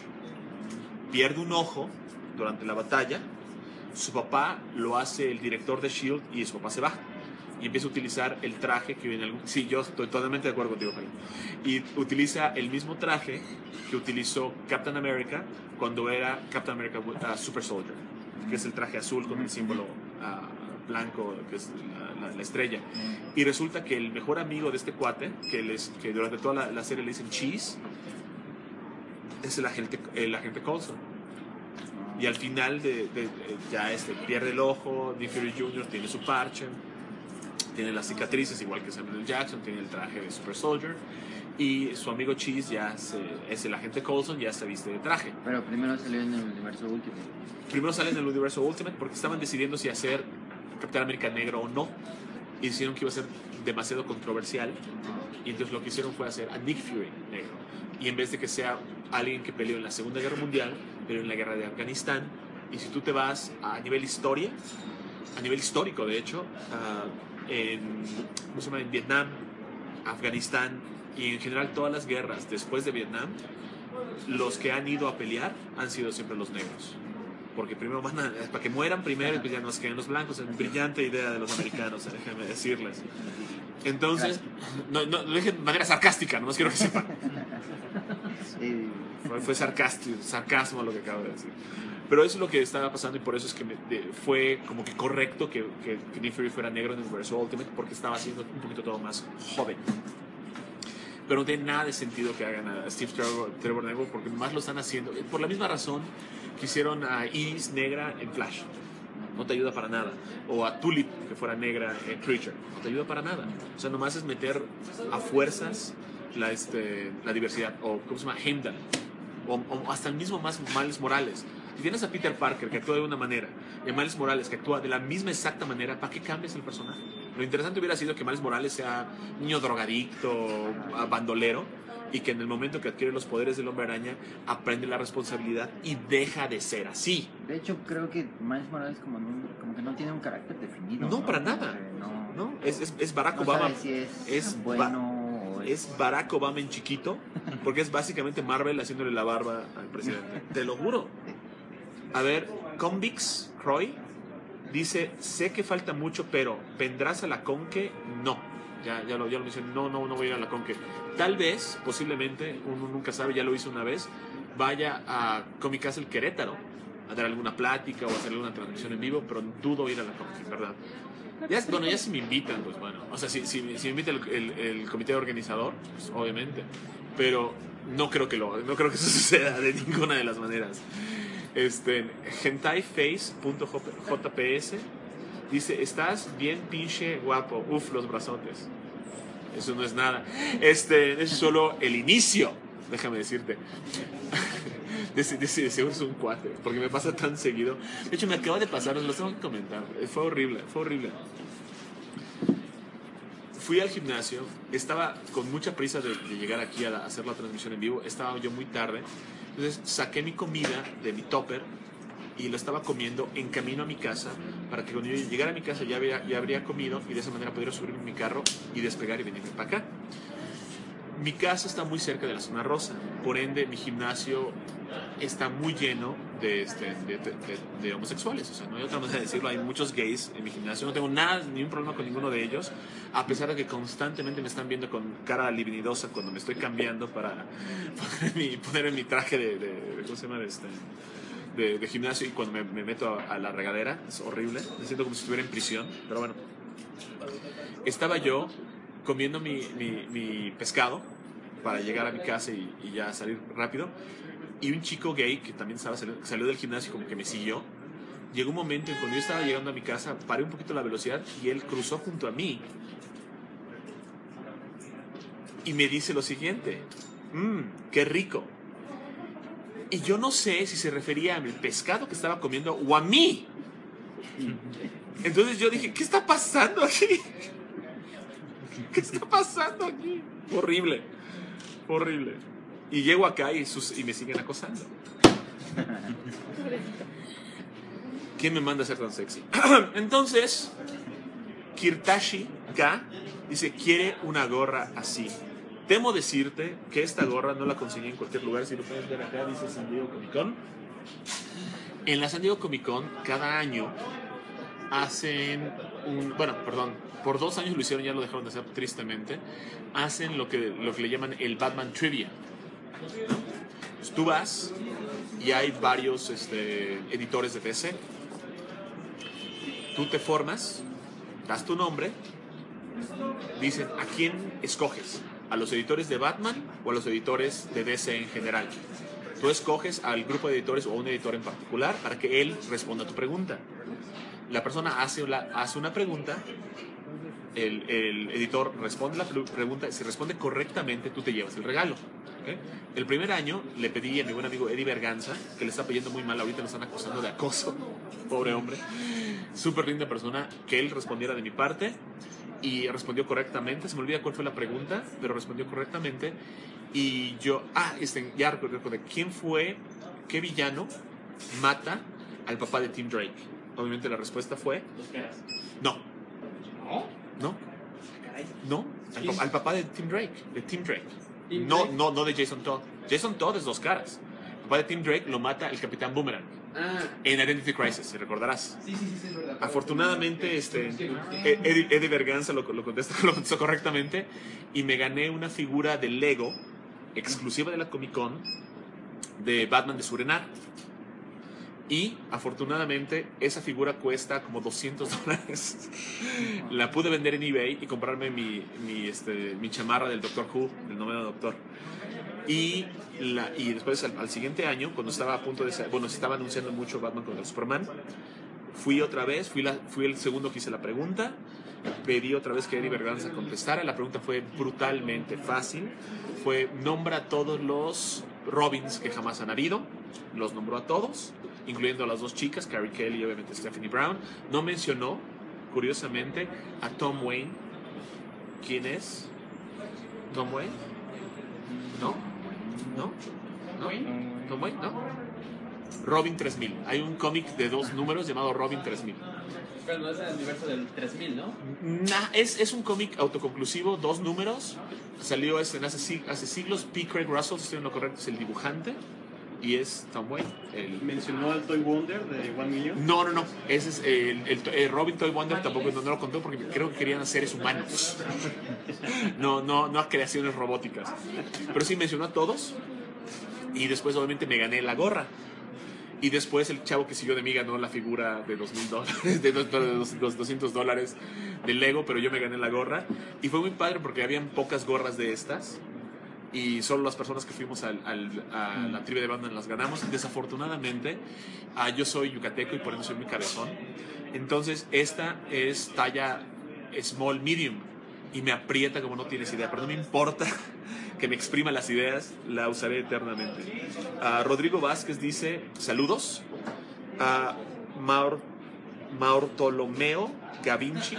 Pierde un ojo durante la batalla, su papá lo hace el director de S H I E L D y su papá se va. Y empieza a utilizar el traje que en algún... Sí, yo estoy totalmente de acuerdo contigo, Jaime. Y utiliza el mismo traje que utilizó Captain America cuando era Captain America uh, Super Soldier, que es el traje azul con el símbolo uh, blanco, que es la, la, la estrella. Y resulta que el mejor amigo de este cuate, que, les, que durante toda la, la serie le dicen Cheese, es el agente, el agente Coulson. Y al final de, de, de, ya este, pierde el ojo, Nick Fury junior tiene su parche, tiene las cicatrices igual que Samuel L. Jackson, tiene el traje de Super Soldier y su amigo Cheese ya se, es el agente Coulson, ya se viste de traje. Pero primero salió en el universo último. Primero sale en el universo Ultimate porque estaban decidiendo si hacer Capitán América negro o no y decidieron que iba a ser demasiado controversial y entonces lo que hicieron fue hacer a Nick Fury negro y en vez de que sea alguien que peleó en la Segunda Guerra Mundial, peleó en la guerra de Afganistán. Y si tú te vas a nivel historia, a nivel histórico de hecho, uh, en, ¿cómo se llama? En Vietnam, Afganistán y en general todas las guerras después de Vietnam, los que han ido a pelear han sido siempre los negros. Porque primero van a, para que mueran primero y pues ya nos queden los blancos. Es una brillante idea de los americanos, déjenme decirles. Entonces, no, no, lo dije de manera sarcástica, nomás quiero que sepan. Sí. Fue, fue sarcástico, sarcasmo lo que acabo de decir. Pero eso es lo que estaba pasando y por eso es que me, de, fue como que correcto que, que, que Nick Fury fuera negro en el universo Ultimate, porque estaba haciendo un poquito todo más joven. Pero no tiene nada de sentido que hagan a Steve Trevor, Trevor negro, porque más lo están haciendo por la misma razón que hicieron a Iris negra en Flash. No te ayuda para nada. O a Tulip, que fuera negra en Creature. No te ayuda para nada. O sea, nomás es meter a fuerzas la, este, la diversidad. O, ¿cómo se llama? Heimdall. O, o hasta el mismo más Miles Morales. Si tienes a Peter Parker que actúa de una manera y a Miles Morales que actúa de la misma exacta manera, ¿para qué cambias el personaje? Lo interesante hubiera sido que Miles Morales sea niño drogadicto, bandolero, y que en el momento que adquiere los poderes del Hombre Araña aprende la responsabilidad y deja de ser así. De hecho, creo que Miles Morales como, no, como que no tiene un carácter definido. No, no para nada. No, no es, es, es Barack no Obama. sabe si es, es bueno o es... es Barack Obama en chiquito, porque es básicamente Marvel haciéndole la barba al presidente. Te lo juro. A ver, Convix Croy dice, sé que falta mucho, pero ¿vendrás a la Conque? No. Ya, ya, lo, ya lo mencioné, no, no, no voy a ir a la Conque. Tal vez, posiblemente, uno nunca sabe, ya lo hice una vez, vaya a Comic Castle Querétaro a dar alguna plática o hacer alguna transmisión en vivo, pero dudo ir a la Conque, ¿verdad? Ya, bueno, ya si me invitan, pues bueno, o sea, si, si, si me invita el, el, el comité organizador, pues obviamente, pero no creo que lo, no creo que eso suceda de ninguna de las maneras. Este, hentaiface.jps dice, estás bien pinche guapo, uf, los brazotes. Eso no es nada. Este, es solo el inicio, déjame decirte. De, de, de seguro es un cuate, porque me pasa tan seguido. De hecho, me acaba de pasar, os lo tengo que comentar. Fue horrible, fue horrible. Fui al gimnasio, estaba con mucha prisa de, de llegar aquí a, la, a hacer la transmisión en vivo. Estaba yo muy tarde. Entonces saqué mi comida de mi topper y lo estaba comiendo en camino a mi casa para que cuando yo llegara a mi casa ya, había, ya habría comido y de esa manera pudiera subir en mi carro y despegar y venirme para acá. Mi casa está muy cerca de la zona rosa, por ende mi gimnasio está muy lleno de, este, de, de, de, de homosexuales, o sea, no hay otra manera de decirlo, hay muchos gays en mi gimnasio, no tengo nada, ni un problema con ninguno de ellos, a pesar de que constantemente me están viendo con cara libidinosa cuando me estoy cambiando para poner mi, poner mi traje de, de, de ¿cómo se llama? De, este, de, de gimnasio, y cuando me, me meto a, a la regadera, es horrible, me siento como si estuviera en prisión, pero bueno, estaba yo comiendo mi, mi, mi pescado para llegar a mi casa y, y ya salir rápido, y un chico gay que también estaba salió, salió del gimnasio, como que me siguió. Llegó un momento en cuando yo estaba llegando a mi casa, paré un poquito la velocidad y él cruzó junto a mí y me dice lo siguiente: mmm, qué rico. Y yo no sé si se refería al pescado que estaba comiendo o a mí. Entonces yo dije, ¿qué está pasando aquí? ¿Qué está pasando aquí? Horrible, horrible. Y llego acá y, sus, y me siguen acosando. ¿Quién me manda a ser tan sexy? Entonces, Kirtashi K dice, quiere una gorra así. Temo decirte que esta gorra no la conseguí en cualquier lugar. Si lo puedes ver acá, dice San Diego Comic Con. En la San Diego Comic Con, cada año hacen un... Bueno, perdón, por dos años lo hicieron, ya lo dejaron de hacer tristemente. Hacen lo que, lo que le llaman el Batman Trivia. Pues tú vas y hay varios este, editores de D C. Tú te formas, das tu nombre, dicen a quién escoges, a los editores de Batman o a los editores de D C en general. Tú escoges al grupo de editores o a un editor en particular para que él responda a tu pregunta. La persona hace, la, hace una pregunta, el, el editor responde la pregunta, si responde correctamente tú te llevas el regalo. ¿Okay? El primer año le pedí a mi buen amigo Eddie Berganza, que le está pidiendo muy mal, ahorita lo están acusando de acoso, pobre hombre, súper linda persona, que él respondiera de mi parte, y respondió correctamente. Se me olvida cuál fue la pregunta, pero respondió correctamente. Y yo, ah, este, ya recuerdo, ¿quién fue, qué villano mata al papá de Tim Drake? Obviamente la respuesta fue no. No, no, al, al papá de Tim Drake, de Tim Drake. No, no, no de Jason Todd. Jason Todd es dos caras. El papá de Tim Drake lo mata el Capitán Boomerang ah. en Identity Crisis, si recordarás. Sí, sí, sí, es verdad. Afortunadamente, este, Eddie, Eddie Berganza lo, lo, contestó, lo contestó correctamente y me gané una figura de Lego exclusiva de la Comic Con de Batman de Surenar. Y afortunadamente esa figura cuesta como doscientos dólares. La pude vender en eBay y comprarme mi, mi, este, mi chamarra del Doctor Who, del noveno Doctor. Y, la, y después al, al siguiente año, cuando estaba a punto de... Bueno, se estaba anunciando mucho Batman contra Superman, fui otra vez, fui, la, fui el segundo que hice la pregunta, pedí otra vez que Eddie Berganza contestara. La pregunta fue brutalmente fácil. Fue, nombra a todos los Robins que jamás han habido. Los nombró a todos, incluyendo a las dos chicas, Carrie Kelly y obviamente Stephanie Brown. No mencionó curiosamente, a Tom Wayne. ¿Quién es? ¿Tom Wayne? ¿No? ¿No? ¿No? ¿Tom Wayne? ¿No? Robin tres mil. Hay un cómic de dos números llamado Robin tres mil. Pero no es el universo del tres mil, ¿no? Nah, es, es un cómic autoconclusivo, dos números. Salió hace, hace, hace siglos. P. Craig Russell, si estoy en lo correcto, es el dibujante. Y es Tom Wayne. El... ¿Mencionó al Toy Wonder de One Million? No, no, no. Ese es el, el, el Robin Toy Wonder. Tampoco no, no lo contó porque creo que querían hacer seres humanos. No, no, no a creaciones robóticas. Pero sí mencionó a todos. Y después, obviamente, me gané la gorra. Y después el chavo que siguió de mí ganó la figura de dos mil dólares, de los doscientos dólares de Lego, pero yo me gané la gorra. Y fue muy padre porque habían pocas gorras de estas. Y solo las personas que fuimos al, al, a la trivia de Batman las ganamos. Desafortunadamente, uh, yo soy yucateco y por eso soy muy cabezón. Entonces, esta es talla small, medium. Y me aprieta como no tienes idea. Pero no me importa que me exprima las ideas, la usaré eternamente. Uh, Rodrigo Vázquez dice, saludos. Uh, Maur, Maurtolomeo Gavinci.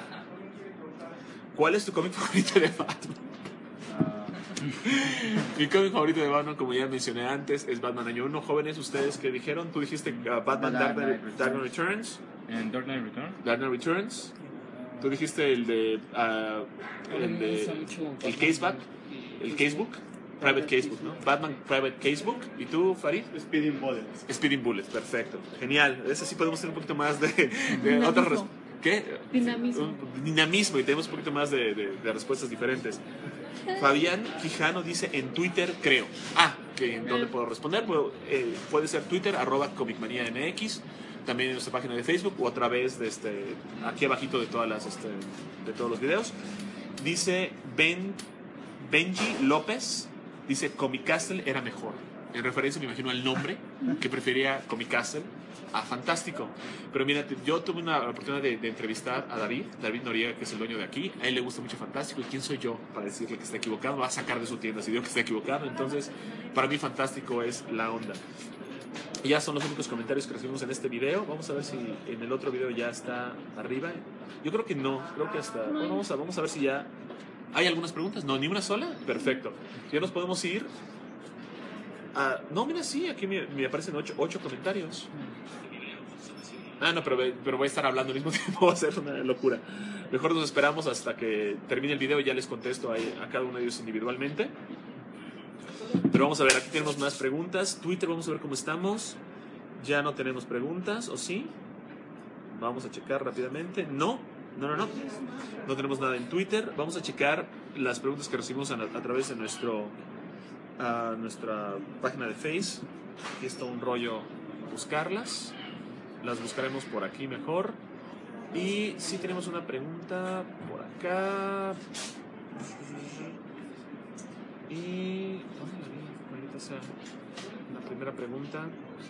¿Cuál es tu cómic favorito de Batman? Mi cómic favorito de Batman, como ya mencioné antes, es Batman Año uno. Jóvenes, ustedes que dijeron, tú dijiste uh, Batman Dark Knight, Dark Knight Returns. ¿En Dark Knight Returns? Dark Knight Returns. Tú dijiste el de uh, el de el Caseback, el Casebook, Private Casebook, ¿no? Batman Private Casebook. ¿Y tú, Farid? Speeding Bullets. Speeding Bullets, perfecto, genial. Ese sí podemos tener un poquito más de, de otras. ¿Qué? Dinamismo. Un, dinamismo y tenemos un poquito más de, de, de respuestas diferentes. Fabián Quijano dice en Twitter, creo. Ah, que en dónde puedo responder. Puedo, eh, puede ser Twitter, arroba Comicmanía M X. También en nuestra página de Facebook o a través de este, aquí abajito de todas las, este, de todos los videos. Dice Ben, Benji López, dice Comic Castle era mejor. En referencia, me imagino, al nombre, que prefería Comic Castle a Fantástico. Pero mira, yo tuve una oportunidad de, de entrevistar a David, David Noriega, que es el dueño de aquí. A él le gusta mucho Fantástico. ¿Y quién soy yo para decirle que está equivocado? Va a sacar de su tienda si digo que está equivocado. Entonces, para mí Fantástico es la onda. Y ya son los únicos comentarios que recibimos en este video. Vamos a ver si en el otro video ya está arriba. Yo creo que no, creo que hasta... Bueno, vamos a, vamos a ver si ya... ¿Hay algunas preguntas? No, ni una sola. Perfecto. Ya nos podemos ir. Ah, no, mira, sí, aquí me, me aparecen ocho, ocho comentarios. Ah, no, pero, pero voy a estar hablando al mismo tiempo, va a ser una locura. Mejor nos esperamos hasta que termine el video y ya les contesto a, a cada uno de ellos individualmente. Pero vamos a ver, aquí tenemos más preguntas. Twitter, vamos a ver cómo estamos. Ya no tenemos preguntas, ¿o sí? Vamos a checar rápidamente. No, no, no, no. No tenemos nada en Twitter. Vamos a checar las preguntas que recibimos a, a través de nuestro, a nuestra página de Face. Aquí está un rollo buscarlas. Las buscaremos por aquí mejor. Y sí tenemos una pregunta por acá. Y... ¿dónde la vi? Maldita sea. La primera pregunta.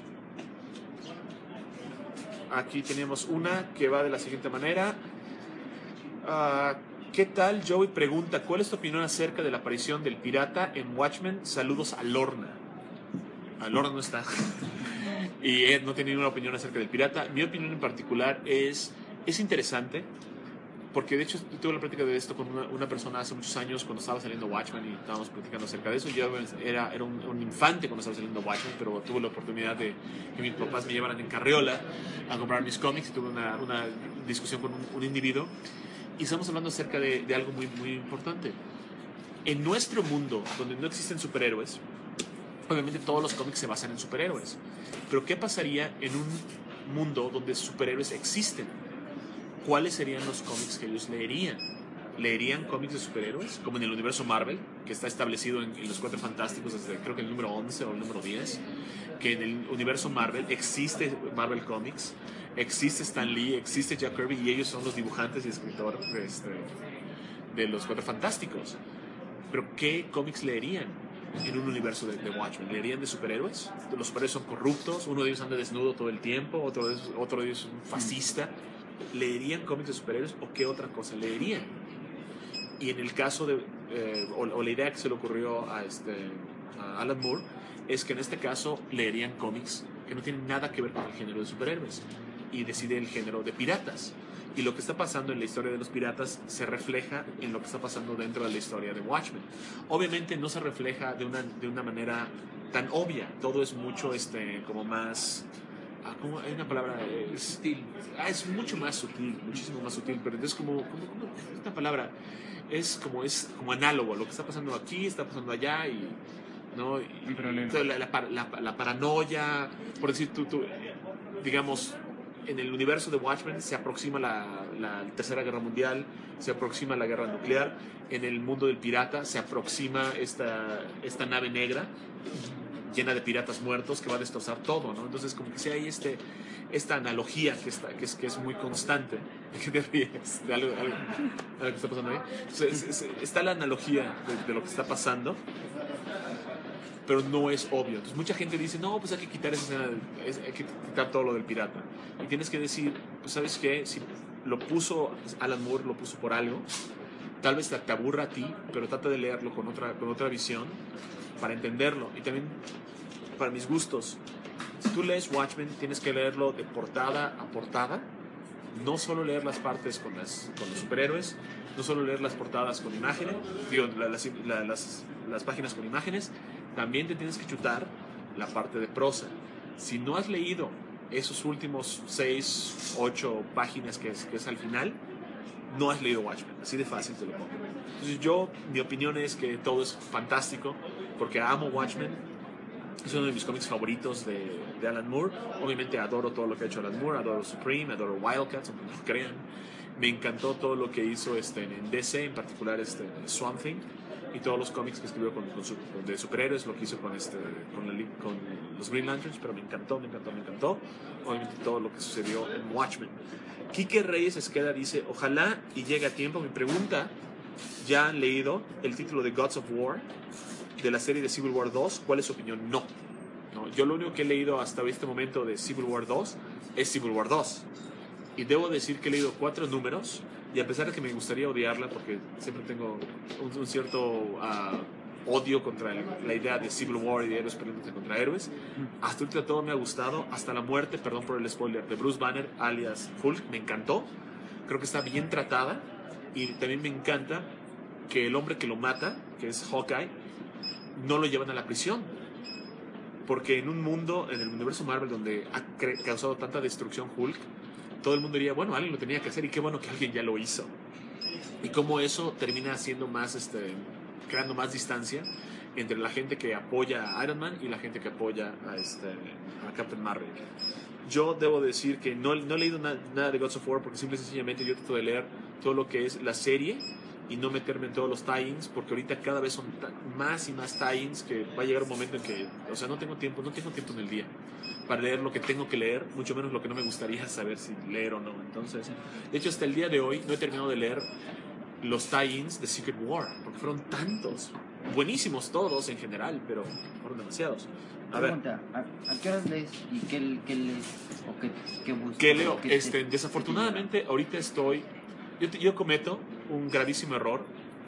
Aquí tenemos una que va de la siguiente manera. Uh, ¿Qué tal? Joey pregunta, ¿cuál es tu opinión acerca de la aparición del pirata en Watchmen? Saludos a Lorna. A Lorna no está. Y Ed no tiene ninguna opinión acerca del pirata. Mi opinión en particular es, es interesante. Porque de hecho tuve la práctica de esto con una, una persona hace muchos años cuando estaba saliendo Watchmen y estábamos platicando acerca de eso. Yo era, era un, un infante cuando estaba saliendo Watchmen, pero tuve la oportunidad de que mis papás me llevaran en carriola a comprar mis cómics y tuve una, una discusión con un, un individuo. Y estamos hablando acerca de, de algo muy, muy importante. En nuestro mundo, donde no existen superhéroes, obviamente todos los cómics se basan en superhéroes. Pero ¿qué pasaría en un mundo donde superhéroes existen? ¿Cuáles serían los cómics que ellos leerían? ¿Leerían cómics de superhéroes? Como en el universo Marvel, que está establecido en, en los Cuatro Fantásticos desde creo que el número once o el número diez. Que en el universo Marvel existe Marvel Comics, existe Stan Lee, existe Jack Kirby y ellos son los dibujantes y escritores de, este, de los Cuatro Fantásticos. Pero ¿qué cómics leerían en un universo de, de Watchmen? ¿Leerían de superhéroes? Los superhéroes son corruptos, uno de ellos anda desnudo todo el tiempo, otro de ellos, otro de ellos es un fascista. ¿Leerían cómics de superhéroes o qué otra cosa leerían? Y en el caso de, eh, o, o la idea que se le ocurrió a, este, a Alan Moore, es que en este caso leerían cómics que no tienen nada que ver con el género de superhéroes. y decide el género de piratas. Y lo que está pasando en la historia de los piratas se refleja en lo que está pasando dentro de la historia de Watchmen. Obviamente no se refleja de una, de una manera tan obvia. Todo es mucho este, como más... Ah, ¿cómo? Hay una palabra... Es, Sutil. Ah, es mucho más sutil, muchísimo más sutil. Pero es como... como, como esta palabra es como, es como análogo. Lo que está pasando aquí está pasando allá y... ¿no? Y, problema. la, la, la, la paranoia... Por decir, tú... tú digamos... En el universo de Watchmen se aproxima la, la Tercera Guerra Mundial, se aproxima la guerra nuclear. En el mundo del pirata se aproxima esta, esta nave negra llena de piratas muertos que va a destrozar todo, ¿no? Entonces como que sí hay este, esta analogía que, está, que, es, que es muy constante. ¿Qué te ríes? ¿De algo, algo, algo que está pasando ahí? Entonces, es, es, está la analogía de, de lo que está pasando, pero no es obvio. Entonces mucha gente dice, no, pues hay que quitar esa escena, de, hay que quitar todo lo del pirata. Y tienes que decir, pues ¿sabes qué? Si lo puso Alan Moore, lo puso por algo, tal vez te, te aburra a ti, pero trata de leerlo con otra, con otra visión para entenderlo. Y también, para mis gustos, si tú lees Watchmen, tienes que leerlo de portada a portada, no solo leer las partes con, las, con los superhéroes, no solo leer las portadas con imágenes, digo, las, las, las páginas con imágenes, también te tienes que chutar la parte de prosa. Si no has leído esos últimos seis, ocho páginas que es, que es al final, no has leído Watchmen. Así de fácil te lo pongo. Entonces yo, mi opinión es que todo es fantástico, porque amo Watchmen. Es uno de mis cómics favoritos de, de Alan Moore. Obviamente adoro todo lo que ha hecho Alan Moore, adoro Supreme, adoro Wildcats, aunque no crean. Me encantó todo lo que hizo este, en D C, en particular este, Swamp Thing, y todos los cómics que escribió con, con, su, con de superhéroes, lo que hizo con, este, con, la, con los Green Lanterns, pero me encantó, me encantó, me encantó. Obviamente todo lo que sucedió en Watchmen. Quique Reyes Esqueda dice, ojalá y llegue a tiempo. Mi pregunta, ¿ya han leído el título de Gods of War de la serie de Civil War dos? ¿Cuál es su opinión? No. no. Yo lo único que he leído hasta este momento de Civil War dos es Civil War dos. Y debo decir que he leído cuatro números, y a pesar de que me gustaría odiarla, porque siempre tengo un, un cierto uh, odio contra el, la idea de Civil War y de héroes peleándose contra héroes, hasta ahorita todo me ha gustado, hasta la muerte, perdón por el spoiler, de Bruce Banner, alias Hulk, me encantó. Creo que está bien tratada, y también me encanta que el hombre que lo mata, que es Hawkeye, no lo llevan a la prisión. Porque en un mundo, en el universo Marvel, donde ha causado tanta destrucción Hulk, todo el mundo diría, bueno, alguien lo tenía que hacer, y qué bueno que alguien ya lo hizo. Y cómo eso termina haciendo más, este, creando más distancia entre la gente que apoya a Iron Man y la gente que apoya a, este, a Captain Marvel. Yo debo decir que no, no he leído na, nada de Gods of War, porque simple y sencillamente yo trato de leer todo lo que es la serie y no meterme en todos los tie-ins, porque ahorita cada vez son más y más tie-ins, que va a llegar un momento en que, o sea, no tengo tiempo, no tengo tiempo en el día para leer lo que tengo que leer, mucho menos lo que no me gustaría saber si leer o no. Entonces, de hecho, hasta el día de hoy no he terminado de leer los tie-ins de Secret War, porque fueron tantos, buenísimos todos en general, pero fueron demasiados. A ver, Pregunta, ¿a, ¿a qué horas lees y qué, qué lees o qué, qué buscas? ¿qué leo? ¿Qué Este, te- desafortunadamente, ahorita estoy, yo, te- yo cometo un gravísimo error.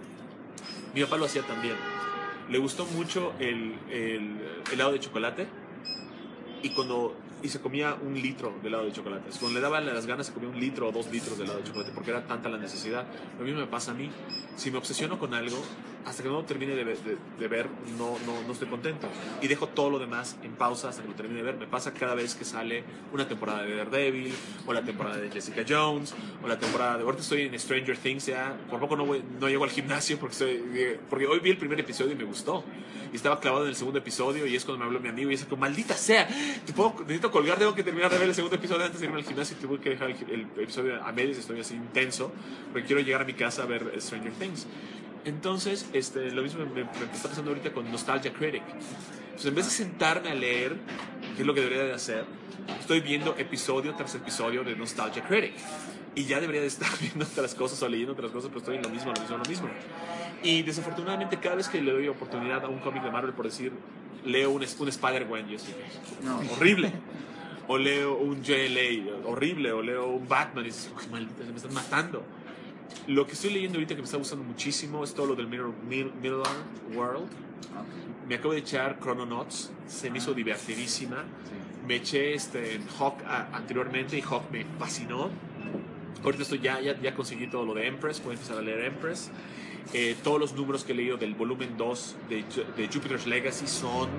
Mi papá lo hacía también. Le gustó mucho el, el helado de chocolate, y cuando y se comía un litro de helado de chocolate. Cuando le daban las ganas se comía un litro o dos litros de helado de chocolate, porque era tanta la necesidad. Lo mismo me pasa a mí. Si me obsesiono con algo, hasta que no lo termine de, de, de ver, no, no, no estoy contento. Y dejo todo lo demás en pausa hasta que lo termine de ver. Me pasa cada vez que sale una temporada de Daredevil, o la temporada de Jessica Jones, o la temporada de... Ahorita estoy en Stranger Things, ya. Por poco no, voy, no llego al gimnasio porque, estoy, porque hoy vi el primer episodio y me gustó. Y estaba clavado en el segundo episodio, y es cuando me habló mi amigo y dice, maldita sea, te puedo, necesito colgar, tengo que terminar de ver el segundo episodio antes de irme al gimnasio, y tuve que dejar el, el episodio a medias. Estoy así intenso porque quiero llegar a mi casa a ver Stranger Things. Entonces, este, lo mismo me, me está pasando ahorita con Nostalgia Critic. Entonces, en vez de sentarme a leer, que es lo que debería de hacer, estoy viendo episodio tras episodio de Nostalgia Critic. Y ya debería de estar viendo otras cosas o leyendo otras cosas, pero estoy en lo mismo, lo mismo, lo mismo. Y desafortunadamente, cada vez que le doy oportunidad a un cómic de Marvel, por decir, leo un, un Spider-Gwen, y es No. horrible. O leo un J L A, horrible. O leo un Batman, y dices, uy, maldita, me están matando. Lo que estoy leyendo ahorita que me está gustando muchísimo es todo lo del Mirror, Mir, Mirror World. Me acabo de echar Chrononauts, se me hizo divertidísima. Me eché este, en Hawk a, anteriormente y Hawk me fascinó. Ahorita estoy ya, ya, ya conseguí todo lo de Empress, puedo empezar a leer Empress. Eh, todos los números que he leído del volumen dos de, de Jupiter's Legacy son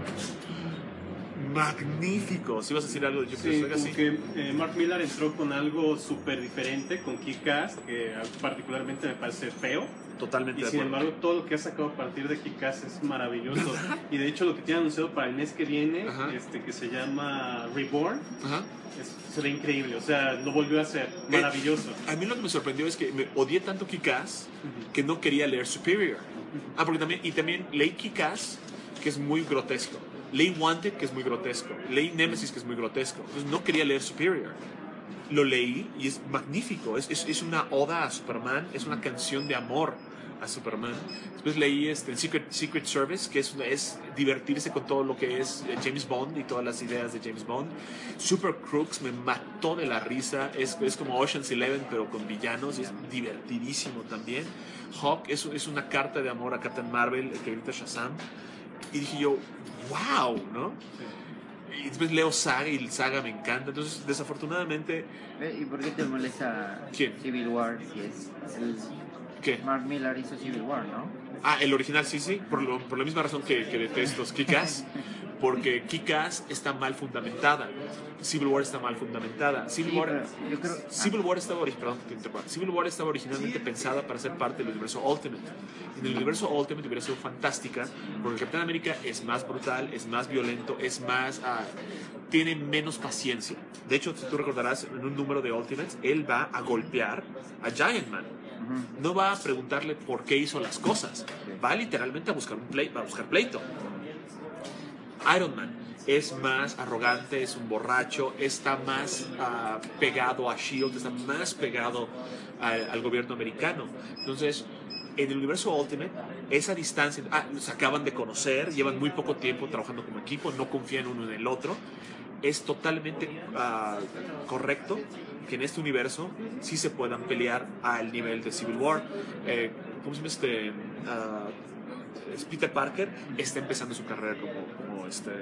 magníficos. ¿Ibas a decir algo de Jupiter's Sí, Legacy? como que eh, Mark Millar entró con algo súper diferente, con Kick-Ass, que particularmente me parece feo. Totalmente Y de sin acuerdo. embargo, todo lo que ha sacado a partir de Kick-Ass es maravilloso. Y de hecho, lo que tiene anunciado para el mes que viene, Ajá. este, que se llama Reborn, Ajá. es- se ve increíble. O sea, lo volvió a hacer. Maravilloso. A mí lo que me sorprendió es que me odié tanto Kick-Ass que no quería leer Superior. Ah, porque también, y también leí Kick-Ass, que es muy grotesco. Leí Wanted, que es muy grotesco. Leí Nemesis, que es muy grotesco. Entonces no quería leer Superior. Lo leí y es magnífico. Es, es, es una oda a Superman, es una canción de amor a Superman. Después leí este, Secret, Secret Service, que es, es divertirse con todo lo que es James Bond y todas las ideas de James Bond. Super Crooks me mató de la risa. Es, es como Ocean's Eleven, pero con villanos, y es divertidísimo también. Hawk es, es una carta de amor a Captain Marvel, que grita Shazam. Y dije yo, wow, ¿no? Y después leo Saga y Saga me encanta. Entonces, desafortunadamente, Eh, ¿Y por qué te molesta ¿Quién? Civil War si es el ¿qué? Mark Millar hizo Civil War, ¿no? Ah, el original sí, sí, por, lo- por la misma razón que, que detesto Kick-Ass, porque Kick-Ass está mal fundamentada, Civil War está mal fundamentada. Civil Sí, War, pero yo creo- Civil War estaba, ori- perdón, que te interrumpa. Civil War estaba originalmente pensada para ser parte del universo Ultimate. En el universo Ultimate hubiera sido fantástica, porque el Capitán América es más brutal, es más violento, es más... ah, tiene menos paciencia. De hecho, si tú recordarás, en un número de Ultimates, él va a golpear a Giant Man. Ujú. No va a preguntarle por qué hizo las cosas. Va literalmente a buscar un play, va a buscar pleito. Iron Man es más arrogante, es un borracho, está más uh, pegado a Shield, está más pegado al, al gobierno americano. Entonces, en el universo Ultimate, esa distancia, ah, se acaban de conocer, llevan muy poco tiempo trabajando como equipo, no confían uno en el otro. Es totalmente uh, correcto que en este universo sí se puedan pelear al nivel de Civil War. Eh, ¿Cómo se llama este? Uh, es Peter Parker está empezando su carrera como, como este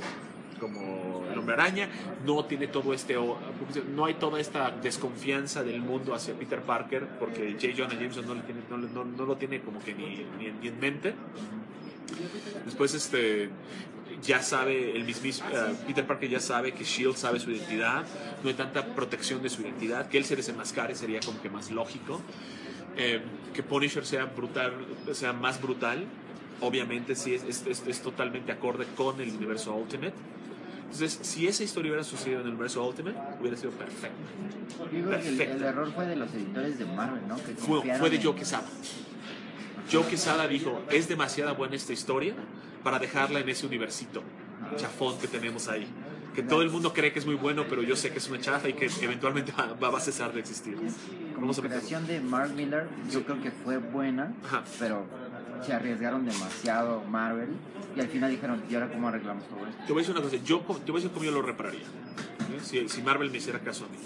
como el Hombre Araña, no tiene todo este no hay toda esta desconfianza del mundo hacia Peter Parker porque J. Jonah Jameson no, le tiene, no, no, no lo tiene como que ni, ni, ni en mente. Después este ya sabe, el mismo uh, Peter Parker ya sabe que Shield sabe su identidad, no hay tanta protección de su identidad, que él se desenmascare sería como que más lógico. Eh, que Punisher sea brutal, sea más brutal, obviamente sí es, es, es, es totalmente acorde con el universo Ultimate. Entonces, si esa historia hubiera sucedido en el universo Ultimate, hubiera sido perfecta. Yo creo que el, el error fue de los editores de Marvel, ¿no? Que Fue, confiaron fue de en- Joe Quesada. Joe Quesada dijo, es demasiada buena esta historia para dejarla en ese universito chafón que tenemos ahí. Que todo el mundo cree que es muy bueno, pero yo sé que es una chafa y que eventualmente va, va a cesar de existir. Como Vamos a ver. creación de Mark Millar, yo creo que fue buena, Ajá. pero se arriesgaron demasiado Marvel y al final dijeron, ¿y ahora cómo arreglamos todo esto? Te voy a decir una cosa, yo, te voy a decir cómo yo lo repararía. ¿eh? Si, si Marvel me hiciera caso a mí.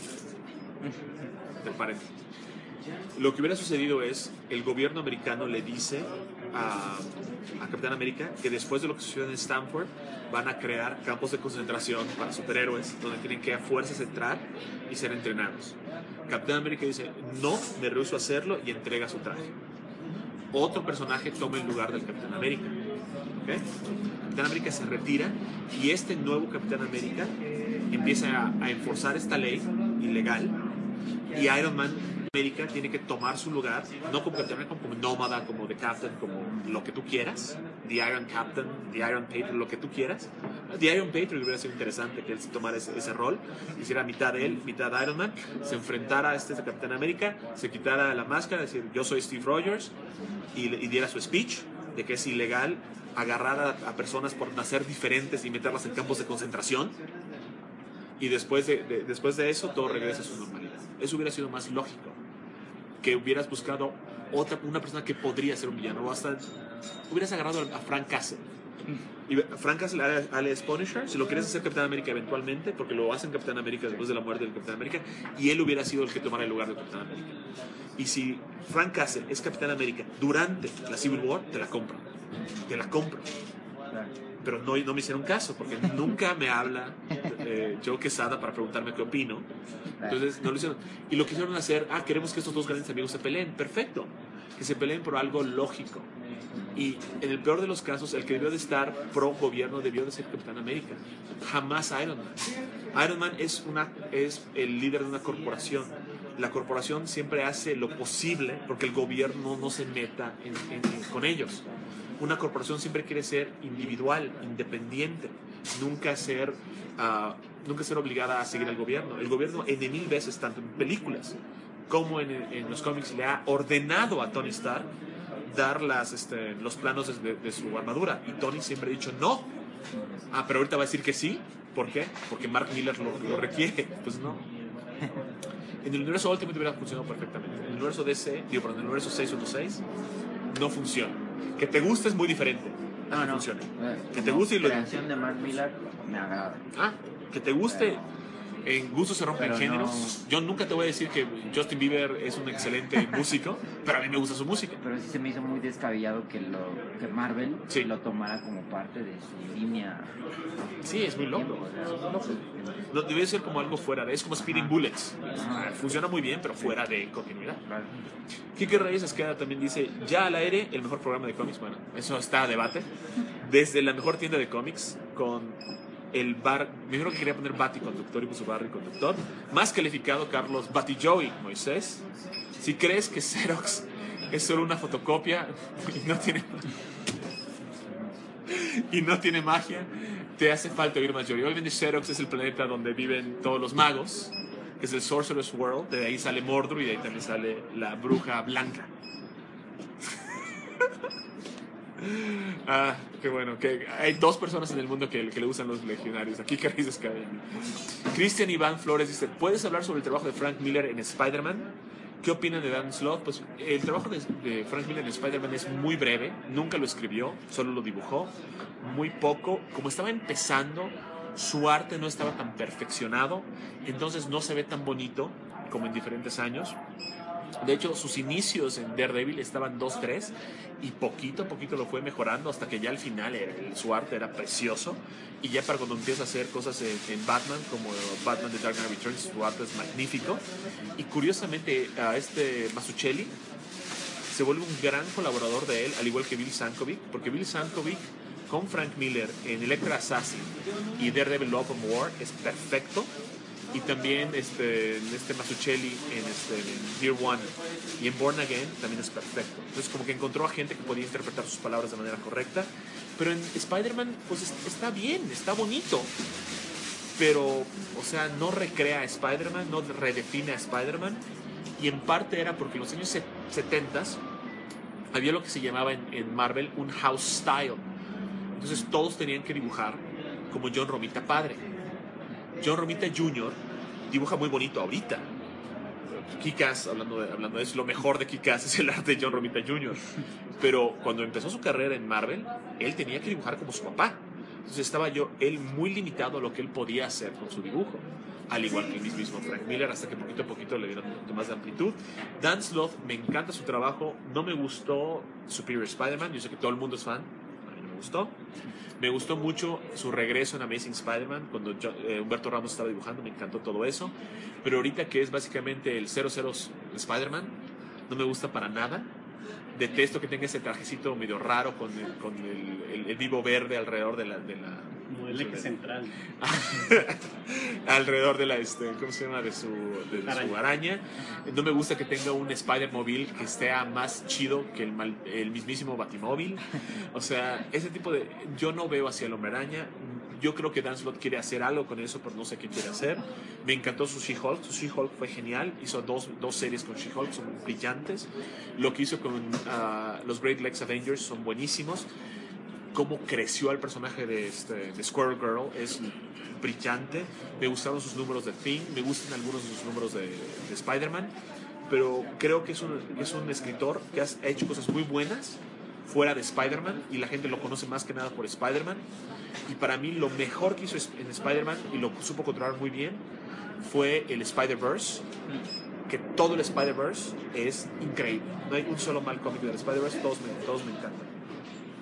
Te parece. Lo que hubiera sucedido es, el gobierno americano le dice a, a Capitán América que después de lo que sucedió en Stanford, van a crear campos de concentración para superhéroes, donde tienen que a fuerzas entrar y ser entrenados. Capitán América dice, no, me rehúso a hacerlo, y entrega su traje. Otro personaje toma el lugar del Capitán América. ¿Okay? Capitán América se retira y este nuevo Capitán América empieza a, a enforzar esta ley ilegal, y Iron Man América tiene que tomar su lugar, no como Capitán América, como nómada, como The Captain, como lo que tú quieras, The Iron Captain, The Iron Patriot, lo que tú quieras. The Iron Patriot hubiera sido interesante que él tomara ese, ese rol, hiciera mitad él, mitad Iron Man, se enfrentara a este Capitán América, se quitara la máscara, decir yo soy Steve Rogers, y, y diera su speech de que es ilegal agarrar a, a personas por nacer diferentes y meterlas en campos de concentración, y después de, de, después de eso todo regresa a su normalidad. Eso hubiera sido más lógico que hubieras buscado otra, una persona que podría ser un villano, o hasta hubieras agarrado a Frank Castle. Y Frank Castle alias Punisher, si lo quieres hacer Capitán América eventualmente, porque lo hacen Capitán América después de la muerte del Capitán América, y él hubiera sido el que tomara el lugar de Capitán América. Y si Frank Castle es Capitán América durante la Civil War, te la compro. Te la compro. Claro. pero no, no me hicieron caso, porque nunca me habla eh, Joe Quesada para preguntarme qué opino. Entonces no lo hicieron. Y lo quisieron hacer, ah, queremos que estos dos grandes amigos se peleen. Perfecto, que se peleen por algo lógico. Y en el peor de los casos, el que debió de estar pro gobierno debió de ser Capitán América, jamás Iron Man. Iron Man es, una, es el líder de una corporación. La corporación siempre hace lo posible porque el gobierno no se meta en, en, en, con ellos. Una corporación siempre quiere ser individual, independiente, nunca ser, uh, nunca ser obligada a seguir al gobierno. El gobierno en mil veces, tanto en películas como en, en los cómics, le ha ordenado a Tony Stark dar las, este, los planos de, de su armadura, y Tony siempre ha dicho no. Ah, pero ahorita va a decir que sí. ¿Por qué? Porque Mark Miller lo, lo requiere. Pues no. En el universo Ultimate hubiera funcionado perfectamente. En el universo D C, digo, perdón, en el universo seiscientos dieciséis no funciona. Que te guste es muy diferente. No, no no. funciona. Eh, que te guste y lo... La creación de Mark Miller me agrada. Ah, que te guste. En gustos se rompen Pero géneros. no. Yo nunca te voy a decir que Justin Bieber es un excelente músico, pero a mí me gusta su música. Pero sí se me hizo muy descabellado que, lo, que Marvel Sí. lo tomara como parte de su línea. Sí, es muy loco. O sea, es loco. No, debe ser como algo fuera de... Es como Speeding Ajá. Bullets. Ajá. Funciona muy bien, pero fuera de continuidad. Claro. Quique Reyes Esqueda también dice, ya al aire, el mejor programa de cómics. Bueno, eso está a debate. Desde la mejor tienda de cómics, con el bar, me dijeron que quería poner Bati Conductor y puso Barry Conductor. Más calificado, Carlos Bati Joey Moisés. Si crees que Xerox es solo una fotocopia y no tiene y no tiene magia, te hace falta oír más Joey. Obviamente Xerox es el planeta donde viven todos los magos, que es el Sorcerer's World. De ahí sale Mordru y de ahí también sale la bruja blanca. Ah, qué bueno, que hay dos personas en el mundo que, que le usan los legionarios. Aquí que dices que Cristian Iván Flores dice, ¿puedes hablar sobre el trabajo de Frank Miller en Spider-Man? ¿Qué opinan de Dan Slott? Pues el trabajo de, de Frank Miller en Spider-Man es muy breve, nunca lo escribió, solo lo dibujó, muy poco. Como estaba empezando, su arte no estaba tan perfeccionado, entonces no se ve tan bonito como en diferentes años. De hecho, sus inicios en Daredevil estaban dos tres y poquito a poquito lo fue mejorando hasta que ya al final era, su arte era precioso. Y ya para cuando empieza a hacer cosas en, en Batman, como Batman The Dark Knight Returns, su arte es magnífico. Y curiosamente, a este Mazzucchelli se vuelve un gran colaborador de él, al igual que Bill Sankovic, porque Bill Sankovic con Frank Miller en Electra Assassin y Daredevil Love and War es perfecto. Y también este, este Mazzucchelli en, este, en Year One y en Born Again también es perfecto. Entonces como que encontró a gente que podía interpretar sus palabras de manera correcta. Pero en Spider-Man pues está bien, está bonito. Pero, o sea, no recrea a Spider-Man, no redefine a Spider-Man. Y en parte era porque en los años setenta había lo que se llamaba en, en Marvel un house style. Entonces todos tenían que dibujar como John Romita padre. John Romita junior dibuja muy bonito ahorita. Kick-Ass, hablando de, hablando de eso, lo mejor de Kick-Ass es el arte de John Romita junior Pero cuando empezó su carrera en Marvel, él tenía que dibujar como su papá. Entonces estaba yo, él muy limitado a lo que él podía hacer con su dibujo. Al igual que el mismo Frank Miller, hasta que poquito a poquito le dieron un poquito más de amplitud. Dan Slott, me encanta su trabajo. No me gustó Superior Spider-Man. Yo sé que todo el mundo es fan. A mí no me gustó. Me gustó mucho su regreso en Amazing Spider-Man, cuando yo, eh, Humberto Ramos estaba dibujando, me encantó todo eso. Pero ahorita que es básicamente el cero cero Spider-Man, no me gusta para nada. Detesto que tenga ese trajecito medio raro con el, con el, el, el vivo verde alrededor de la... De la Como el eje central. alrededor de la, este, ¿cómo se llama? De su, de, de araña. su araña. No me gusta que tenga un Spider-Móvil que esté más chido que el, mal, el mismísimo Batimóvil. O sea, ese tipo de... Yo no veo hacia el Hombre Araña. Yo creo que Dan Slott quiere hacer algo con eso, pero no sé qué quiere hacer. Me encantó su She-Hulk. Su She-Hulk fue genial. Hizo dos, dos series con She-Hulk, son brillantes. Lo que hizo con uh, los Great Lakes Avengers son buenísimos. Cómo creció el personaje de, este, de Squirrel Girl es brillante. Me gustaron sus números de Thing, me gustan algunos de sus números de, de Spider-Man, pero creo que es un, es un escritor que ha hecho cosas muy buenas fuera de Spider-Man y la gente lo conoce más que nada por Spider-Man. Y para mí lo mejor que hizo en Spider-Man, y lo supo controlar muy bien, fue el Spider-Verse, que todo el Spider-Verse es increíble. No hay un solo mal cómic del Spider-Verse, todos me, todos me encantan.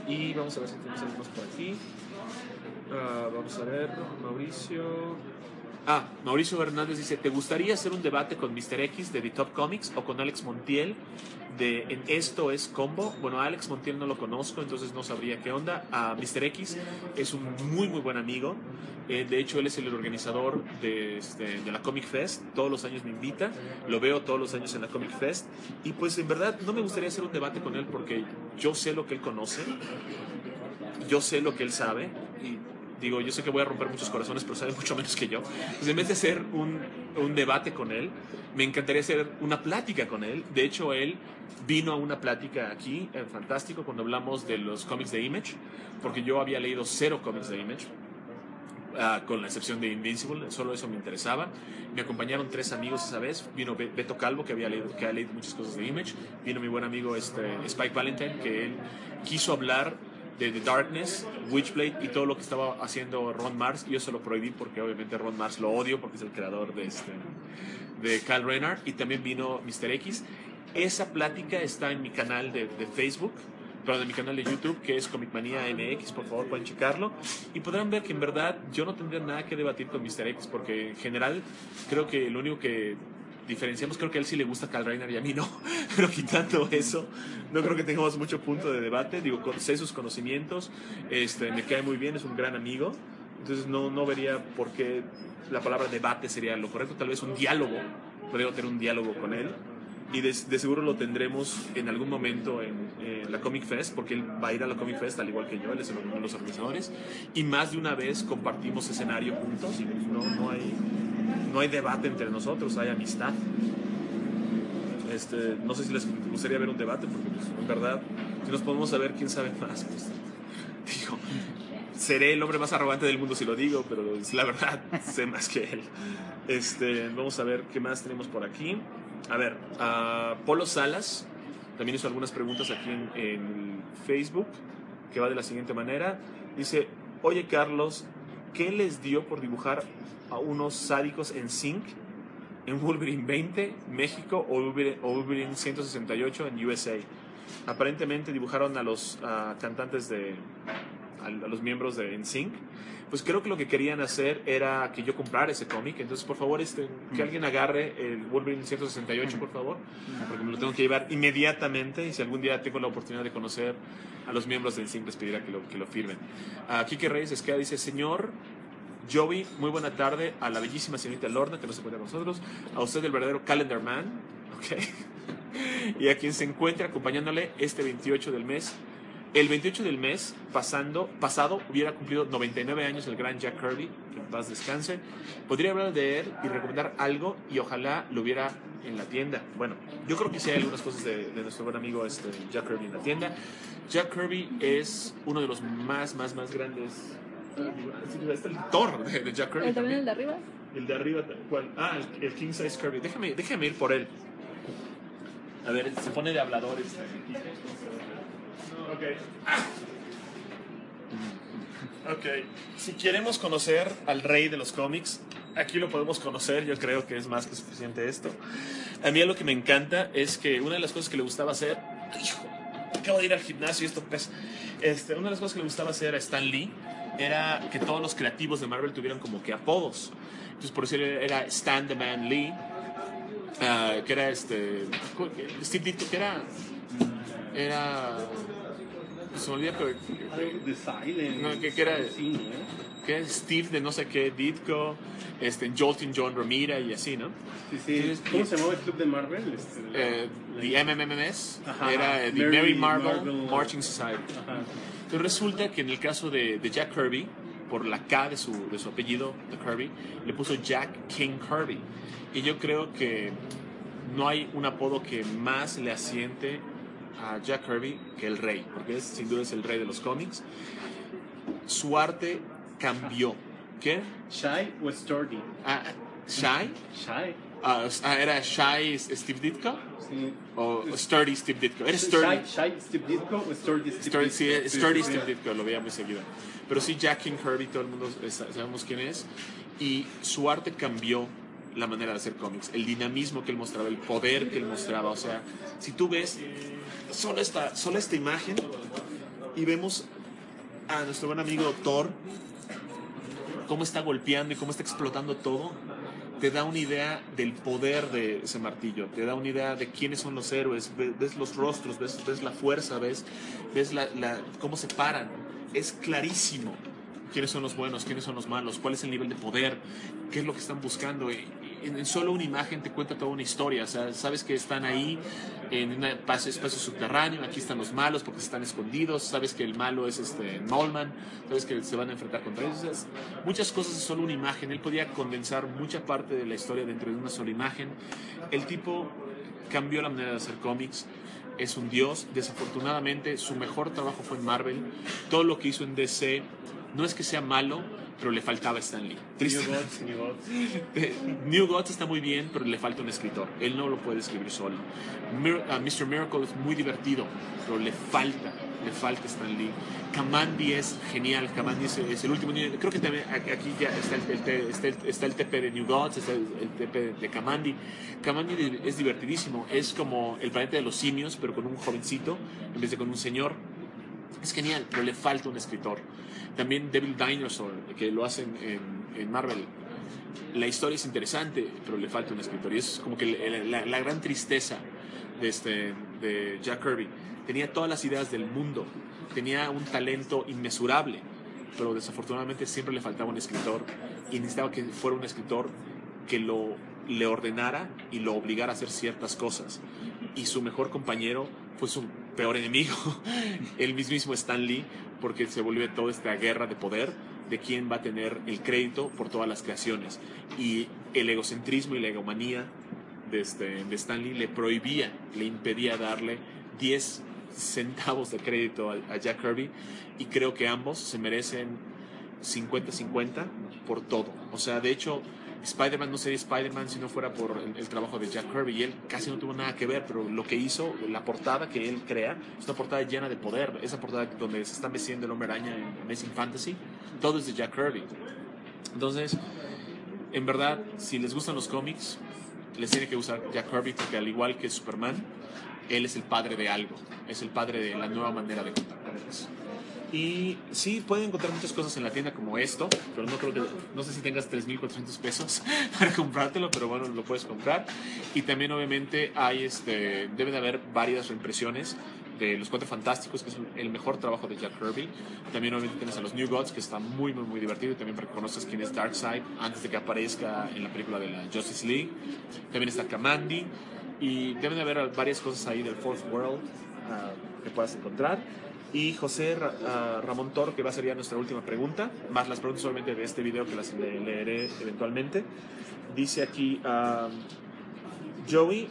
Y vamos a ver si tenemos algunos por aquí. Uh, vamos a ver, Mauricio. Ah, Mauricio Hernández dice: ¿te gustaría hacer un debate con mister X de The Top Comics o con Alex Montiel de en Esto es Combo? Bueno, a Alex Montiel no lo conozco, entonces no sabría qué onda. A mister X es un muy muy buen amigo. Eh, de hecho, él es el organizador de, este, de la Comic Fest. Todos los años me invita. Lo veo todos los años en la Comic Fest. Y pues en verdad no me gustaría hacer un debate con él porque yo sé lo que él conoce. Yo sé lo que él sabe. Y digo, yo sé que voy a romper muchos corazones, pero sabe mucho menos que yo. Entonces, en vez de hacer un, un debate con él, me encantaría hacer una plática con él. De hecho, él vino a una plática aquí, en Fantástico, cuando hablamos de los cómics de Image, porque yo había leído cero cómics de Image. Uh, con la excepción de Invincible, solo eso me interesaba. Me acompañaron tres amigos esa vez. Vino Beto Calvo, que había leído, que ha leído muchas cosas de Image. Vino mi buen amigo este, Spike Valentine, que él quiso hablar de The Darkness, Witchblade y todo lo que estaba haciendo Ron Mars. Y yo se lo prohibí porque obviamente Ron Mars lo odio porque es el creador de, este, de Kyle Rayner. Y también vino mister X. Esa plática está en mi canal de, de Facebook, pero de mi canal de YouTube, que es Comic Manía M X, por favor pueden checarlo y podrán ver que en verdad yo no tendría nada que debatir con mister X, porque en general creo que lo único que diferenciamos, creo que a él sí le gusta Kyle Rayner y a mí no, pero quitando eso, no creo que tengamos mucho punto de debate. Digo, sé sus conocimientos, este, me cae muy bien, es un gran amigo, entonces no, no vería por qué la palabra debate sería lo correcto. Tal vez un diálogo, podría tener un diálogo con él. Y de, de seguro lo tendremos en algún momento en, en la Comic Fest, porque él va a ir a la Comic Fest al igual que yo, él es uno de los organizadores, y más de una vez compartimos escenario juntos y no, no, hay, no hay debate entre nosotros, hay amistad. Este, no sé si les gustaría ver un debate, porque pues, en verdad, si nos podemos saber quién sabe más, pues, digo, seré el hombre más arrogante del mundo si lo digo, pero es la verdad, sé más que él. Este, vamos a ver qué más tenemos por aquí. A ver, uh, Polo Salas también hizo algunas preguntas aquí en, en Facebook, que va de la siguiente manera. Dice: oye Carlos, ¿qué les dio por dibujar a unos sádicos en Zinc en Wolverine veinte, México, o Wolverine, o Wolverine ciento sesenta y ocho en U S A? Aparentemente dibujaron a los uh, cantantes de... a los miembros de N Sync. Pues creo que lo que querían hacer era que yo comprara ese cómic. Entonces, por favor, este, que alguien agarre el Wolverine ciento sesenta y ocho, por favor, porque me lo tengo que llevar inmediatamente. Y si algún día tengo la oportunidad de conocer a los miembros de N Sync, les pedirá que lo, que lo firmen. Uh, Kike Reyes Esqueda dice: señor Joey, muy buena tarde. A la bellísima señorita Lorna, que no se encuentra con nosotros. A usted, el verdadero Calendar Man. Okay. Y a quien se encuentre acompañándole este veintiocho del mes. El veintiocho del mes pasando, pasado hubiera cumplido noventa y nueve años el gran Jack Kirby, que en paz descanse. Podría hablar de él y recomendar algo, y ojalá lo hubiera en la tienda. Bueno, yo creo que sí hay algunas cosas de, de nuestro buen amigo este, Jack Kirby en la tienda. Jack Kirby es uno de los más, más, más grandes. Está el Thor de, de Jack Kirby. ¿El también el de arriba? El de arriba, ¿cuál? Ah, el, el King Size Kirby. Déjame, déjame ir por él. A ver, se pone de hablador este. Okay. Ok, si queremos conocer al rey de los cómics, aquí lo podemos conocer. Yo creo que es más que suficiente esto. A mí lo que me encanta es que una de las cosas que le gustaba hacer, hijo, acabo de ir al gimnasio y esto pues, este, una de las cosas que le gustaba hacer a Stan Lee era que todos los creativos de Marvel tuvieran como que apodos. Entonces por eso era Stan the Man Lee, uh, que era este Steve Ditko, que era era se me olvida, pero The Silent. no, que, que era Sí, ¿eh? que es Steve de no sé qué, Ditko, este, Joltin John Romita y así, ¿no? Sí, sí. Entonces, ¿Cómo se llamaba el club de Marvel? Este, Eh, la- the M M M S Ajá, era eh, The Mary Mary Marvel, Marvel Marching Society. Ajá. Entonces resulta que en el caso de, de Jack Kirby, por la K de su, de su apellido, de Kirby, le puso Jack King Kirby. Y yo creo que no hay un apodo que más le asiente a Jack Kirby que el rey, porque es, sin duda es el rey de los cómics. Su arte cambió. ¿Qué? Shy o Sturdy. Ah, ¿Shy? Shy. Ah, ah, ¿era Shy Steve Ditko? Sí. ¿O Sturdy Steve Ditko? ¿Era Sturdy? Shy, Shy Steve Ditko o Sturdy Steve Sturdy, sí, Ditko. Sturdy sí, sí. Steve Ditko, lo veía muy seguido. Pero sí, Jack King Kirby, todo el mundo sabemos quién es. Y su arte cambió la manera de hacer cómics. El dinamismo que él mostraba, el poder que él mostraba. O sea, si tú ves solo esta, solo esta imagen, y vemos a nuestro buen amigo Thor, cómo está golpeando y cómo está explotando todo, te da una idea del poder de ese martillo, te da una idea de quiénes son los héroes, ves, ves los rostros, ves, ves la fuerza, ves, ves la, la, cómo se paran. Es clarísimo quiénes son los buenos, quiénes son los malos, cuál es el nivel de poder, qué es lo que están buscando. En, en solo una imagen te cuenta toda una historia. O sea, sabes que están ahí en un espacio, espacio subterráneo, aquí están los malos porque están escondidos, sabes que el malo es este Maulman, sabes que se van a enfrentar contra ellos. O sea, muchas cosas en solo una imagen. Él podía condensar mucha parte de la historia dentro de una sola imagen. El tipo cambió la manera de hacer cómics. Es un dios. Desafortunadamente su mejor trabajo fue en Marvel. Todo lo que hizo en D C no es que sea malo, pero le faltaba Stan Lee. New Gods, New Gods. New Gods está muy bien, pero le falta un escritor. Él no lo puede escribir solo. Mir uh, mister Miracle es muy divertido, pero le falta, le falta Stan Lee. Kamandi es genial. Kamandi es, es el último. Creo que también aquí ya está el, el, está, el, está el T P de New Gods, está el, el T P de Kamandi. Kamandi es divertidísimo. Es como el planeta de los simios, pero con un jovencito en vez de con un señor. Es genial, pero le falta un escritor. También Devil Dinosaur, que lo hacen en, en Marvel. La historia es interesante, pero le falta un escritor. Y es como que la, la, la gran tristeza de, este, de Jack Kirby. Tenía todas las ideas del mundo, tenía un talento inmesurable, pero desafortunadamente siempre le faltaba un escritor y necesitaba que fuera un escritor que lo, le ordenara y lo obligara a hacer ciertas cosas. Y su mejor compañero fue su peor enemigo, el mismísimo Stan Lee, porque se volvió toda esta guerra de poder de quién va a tener el crédito por todas las creaciones. Y el egocentrismo y la egomanía de, este, de Stan Lee le prohibía, le impedía darle diez centavos de crédito a, a Jack Kirby, y creo que ambos se merecen cincuenta cincuenta por todo. O sea, de hecho, Spider-Man no sería Spider-Man si no fuera por el, el trabajo de Jack Kirby, y él casi no tuvo nada que ver, pero lo que hizo, la portada que él crea, es una portada llena de poder. Esa portada donde se está meciendo el Hombre Araña en Amazing Fantasy, todo es de Jack Kirby. Entonces, en verdad, si les gustan los cómics, les tiene que gustar Jack Kirby, porque al igual que Superman, él es el padre de algo, es el padre de la nueva manera de contar cómics. Y sí, pueden encontrar muchas cosas en la tienda como esto, pero no creo que, no sé si tengas tres mil cuatrocientos pesos para comprártelo, pero bueno, lo puedes comprar. Y también obviamente hay este, debe de haber varias reimpresiones de Los Cuatro Fantásticos, que es el mejor trabajo de Jack Kirby. También obviamente tienes a los New Gods, que está muy muy muy divertido, y también para que conozcas quién es Darkseid antes de que aparezca en la película de la Justice League. También está Kamandi, y deben de haber varias cosas ahí del Fourth World uh, que puedas encontrar. Y José uh, Ramón Toro, que va a ser ya nuestra última pregunta, más las preguntas obviamente de este video que las le leeré eventualmente. Dice aquí, uh, Joey,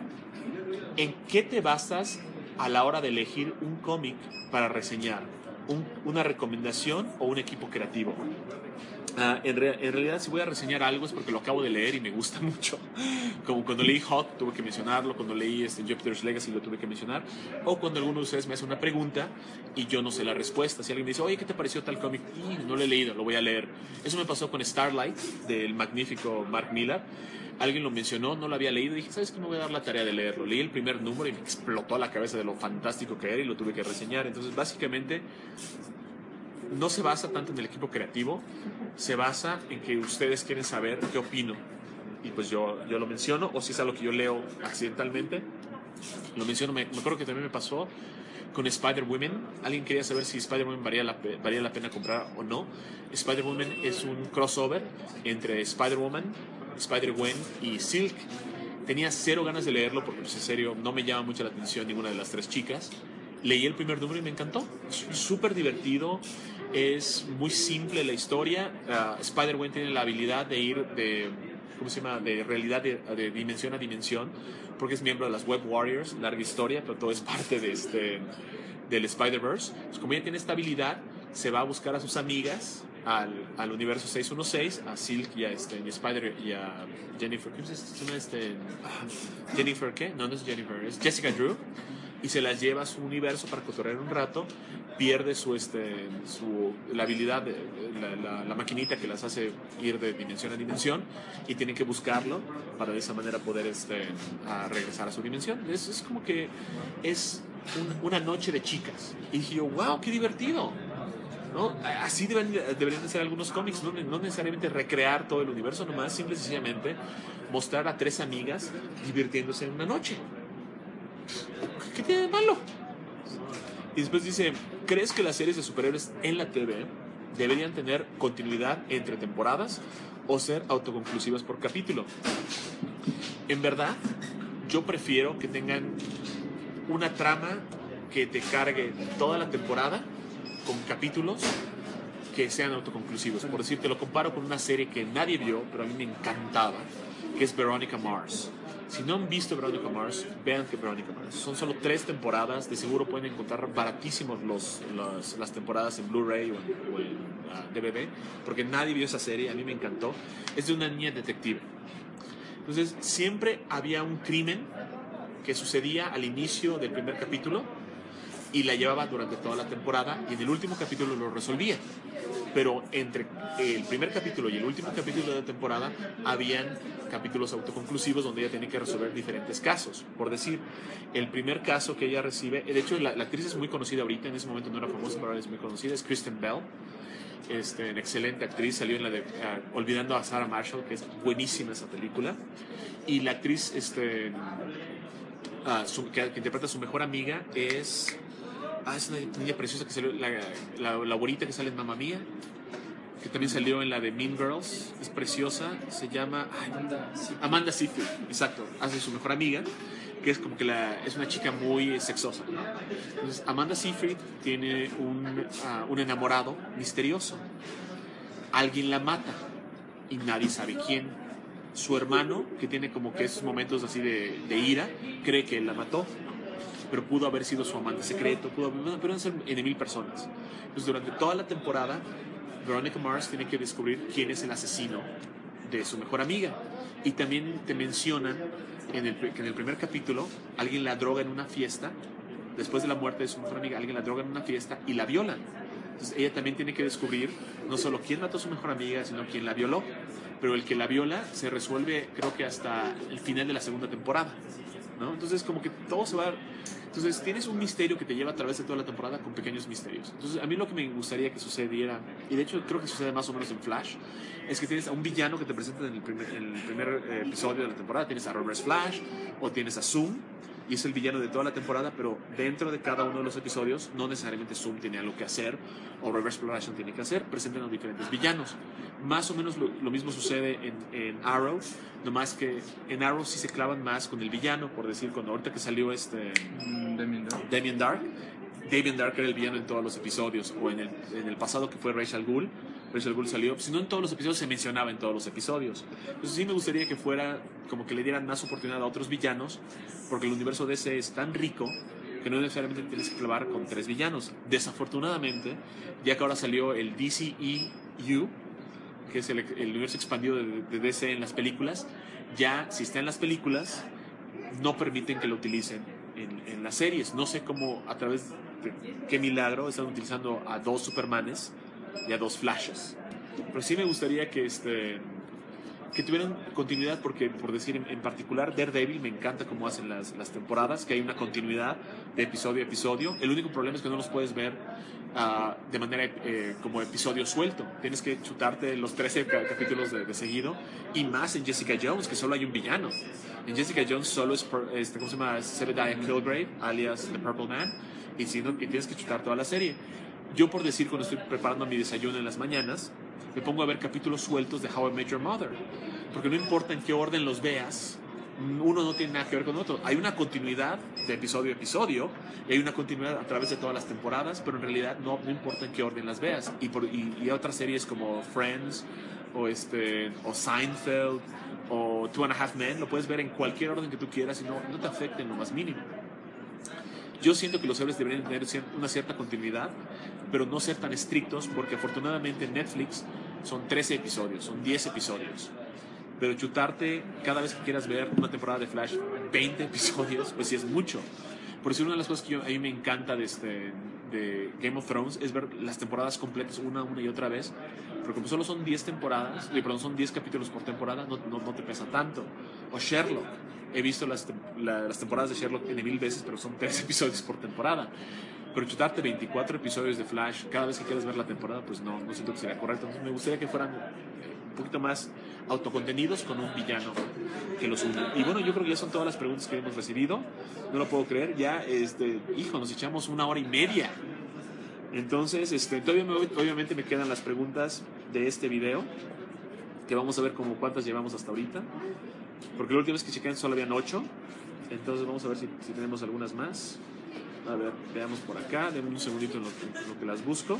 ¿en qué te basas a la hora de elegir un cómic para reseñar? Un, ¿Una recomendación o un equipo creativo? Uh, en, re en realidad, si voy a reseñar algo es porque lo acabo de leer y me gusta mucho. Como cuando leí Hawk, tuve que mencionarlo. Cuando leí este, Jupiter's Legacy, lo tuve que mencionar. O cuando alguno de ustedes me hace una pregunta y yo no sé la respuesta. Si alguien me dice, oye, ¿qué te pareció tal cómic? No lo he leído, lo voy a leer. Eso me pasó con Starlight, del magnífico Mark Millar. Alguien lo mencionó, no lo había leído. Dije, ¿sabes qué? Me voy a dar la tarea de leerlo. Leí el primer número y me explotó la cabeza de lo fantástico que era y lo tuve que reseñar. Entonces, básicamente, no se basa tanto en el equipo creativo, se basa en que ustedes quieren saber qué opino. Y pues yo, yo lo menciono, o si es algo que yo leo accidentalmente, lo menciono. Me, me acuerdo que también me pasó con Spider-Woman. Alguien quería saber si Spider-Woman valía la, valía la pena comprar o no. Spider-Woman es un crossover entre Spider-Woman, Spider-Gwen y Silk. Tenía cero ganas de leerlo porque, pues, en serio, no me llama mucho la atención ninguna de las tres chicas. Leí el primer número y me encantó. Es súper divertido, es muy simple la historia. Uh, Spider-Gwen tiene la habilidad de ir de, ¿cómo se llama?, de realidad de, de dimensión a dimensión, porque es miembro de las Web Warriors. Larga historia, pero todo es parte de este, del Spider-Verse. Pues como ella tiene esta habilidad, se va a buscar a sus amigas al, al universo seiscientos dieciséis, a Silk y a, este, y a Spider y a Jennifer. ¿Qué se llama este? ¿Jennifer qué? No, no es Jennifer, es Jessica Drew. Y se las lleva a su universo para cotorrear un rato. Pierde su, este, su, la habilidad, de, la, la, la maquinita que las hace ir de dimensión a dimensión, y tienen que buscarlo para de esa manera poder este, a regresar a su dimensión. Es, es como que es un, una noche de chicas. Y dije yo, wow, qué divertido, ¿no? Así deben, deberían de ser algunos cómics, no, no necesariamente recrear todo el universo, nomás simple y sencillamente mostrar a tres amigas divirtiéndose en una noche. ¿Qué tiene de malo? Y después dice, ¿crees que las series de superhéroes en la T V deberían tener continuidad entre temporadas o ser autoconclusivas por capítulo? En verdad, yo prefiero que tengan una trama que te cargue toda la temporada con capítulos que sean autoconclusivos. Por decirte, lo comparo con una serie que nadie vio, pero a mí me encantaba, que es Veronica Mars. Si no han visto Veronica Mars, vean que Veronica Mars. Son solo tres temporadas, de seguro pueden encontrar baratísimos los, los, las temporadas en Blu-ray o en, o en uh, D V D, porque nadie vio esa serie, a mí me encantó. Es de una niña detective. Entonces, siempre había un crimen que sucedía al inicio del primer capítulo y la llevaba durante toda la temporada y en el último capítulo lo resolvía. Pero entre el primer capítulo y el último capítulo de la temporada habían capítulos autoconclusivos donde ella tenía que resolver diferentes casos. Por decir, el primer caso que ella recibe, de hecho la, la actriz es muy conocida ahorita, en ese momento no era famosa, pero ahora es muy conocida, es Kristen Bell. Este, una excelente actriz, salió en la de uh, Olvidando a Sarah Marshall, que es buenísima esa película. Y la actriz este, uh, su, que, que interpreta a su mejor amiga es... Ah, es una niña preciosa que salió, la, la, la abuelita que sale en Mamma Mía, que también salió en la de Mean Girls, es preciosa, se llama ay, Amanda Seyfried. Amanda Seyfried, exacto, hace su mejor amiga, que es como que la, es una chica muy sexosa. Entonces, Amanda Seyfried tiene un, uh, un enamorado misterioso, alguien la mata y nadie sabe quién. Su hermano, que tiene como que esos momentos así de, de ira, cree que él la mató, pero pudo haber sido su amante secreto, pudo haber, pero ser en mil personas. Entonces, durante toda la temporada, Veronica Mars tiene que descubrir quién es el asesino de su mejor amiga. Y también te mencionan en el, que en el primer capítulo alguien la droga en una fiesta, después de la muerte de su mejor amiga, alguien la droga en una fiesta y la violan. Entonces, ella también tiene que descubrir no solo quién mató a su mejor amiga, sino quién la violó. Pero el que la viola se resuelve, creo que hasta el final de la segunda temporada, ¿no? Entonces, como que todo se va... Entonces, tienes un misterio que te lleva a través de toda la temporada con pequeños misterios. Entonces, a mí lo que me gustaría que sucediera, y de hecho creo que sucede más o menos en Flash, es que tienes a un villano que te presentan en el primer, en el primer eh, episodio de la temporada. Tienes a Reverse Flash, o tienes a Zoom, y es el villano de toda la temporada, pero dentro de cada uno de los episodios, no necesariamente Zoom tiene algo que hacer, o Reverse Flash no tiene que hacer, presentan a diferentes villanos. Más o menos lo, lo mismo sucede en, en Arrow, nomás que en Arrow sí se clavan más con el villano, por decir, cuando ahorita que salió este... Damien Dark. Damien Dark. Damien Dark era el villano en todos los episodios, o en el, en el pasado que fue Ra's al Ghul. Ra's al Ghul salió, si no en todos los episodios, se mencionaba en todos los episodios. Entonces sí me gustaría que fuera como que le dieran más oportunidad a otros villanos, porque el universo D C es tan rico que no necesariamente tienes que clavar con tres villanos. Desafortunadamente, ya que ahora salió el D C E U, que es el, el universo expandido de, de D C en las películas, ya si está en las películas, no permiten que lo utilicen en, en las series. No sé cómo, a través de qué milagro, están utilizando a dos Supermanes y a dos Flashes. Pero sí me gustaría que este que tuvieran continuidad, porque por decir en, en particular Daredevil me encanta cómo hacen las, las temporadas, que hay una continuidad de episodio a episodio. El único problema es que no los puedes ver uh, de manera eh, como episodio suelto. Tienes que chutarte los trece capítulos de, de seguido, y más en Jessica Jones, que solo hay un villano. En Jessica Jones solo es, este, ¿cómo se llama? Zebediah Kilgrave, alias The Purple Man, y, si no, y tienes que chutar toda la serie. Yo, por decir, cuando estoy preparando mi desayuno en las mañanas, me pongo a ver capítulos sueltos de How I Met Your Mother, porque no importa en qué orden los veas, uno no tiene nada que ver con otro. Hay una continuidad de episodio a episodio, y hay una continuidad a través de todas las temporadas, pero en realidad no, no importa en qué orden las veas. Y, por, y, y otras series como Friends, o, este, o Seinfeld, o Two and a Half Men, lo puedes ver en cualquier orden que tú quieras y no, no te afecta en lo más mínimo. Yo siento que los héroes deberían tener una cierta continuidad, pero no ser tan estrictos, porque afortunadamente en Netflix son trece episodios, son diez episodios. Pero chutarte cada vez que quieras ver una temporada de Flash veinte episodios, pues sí es mucho. Por eso una de las cosas que yo, a mí me encanta de, este, de Game of Thrones es ver las temporadas completas una, una y otra vez, porque como solo son diez temporadas, perdón, son diez capítulos por temporada, no, no, no te pesa tanto. O Sherlock. He visto las, la, las temporadas de Sherlock N mil veces, pero son tres episodios por temporada. Pero chutarte veinticuatro episodios de Flash cada vez que quieres ver la temporada, pues no, no siento que sería correcto. Entonces me gustaría que fueran un poquito más autocontenidos con un villano que los una. Y bueno, yo creo que ya son todas las preguntas que hemos recibido. No lo puedo creer, ya, este, hijo, nos echamos una hora y media. Entonces, este, todavía me, obviamente me quedan las preguntas de este video, que vamos a ver como cuántas llevamos hasta ahorita, porque la última vez que chequean solo habían ocho. Entonces vamos a ver si, si tenemos algunas más. A ver, veamos por acá, denme un segundito en lo que, en lo que las busco.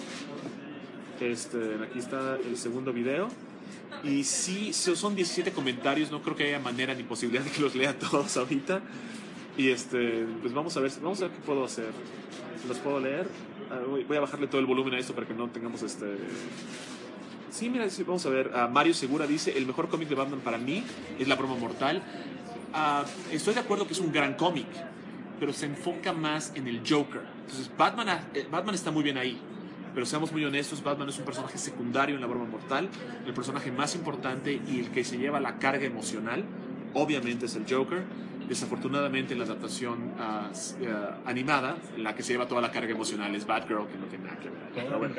Este, aquí está el segundo video. Y sí, son diecisiete comentarios, no creo que haya manera ni posibilidad de que los lea todos ahorita. Y este, pues vamos a ver, vamos a ver qué puedo hacer. ¿Los puedo leer? Voy a bajarle todo el volumen a esto para que no tengamos este... Sí, mira, sí, vamos a ver. Uh, Mario Segura dice, el mejor cómic de Batman para mí es La Broma Mortal. Uh, estoy de acuerdo que es un gran cómic, pero se enfoca más en el Joker. Entonces, Batman, eh, Batman está muy bien ahí, pero seamos muy honestos, Batman es un personaje secundario en La Broma Mortal. El personaje más importante y el que se lleva la carga emocional, obviamente, es el Joker. Desafortunadamente, en la adaptación uh, uh, animada, la que se lleva toda la carga emocional es Batgirl, que no tiene nada que ver. Pero bueno.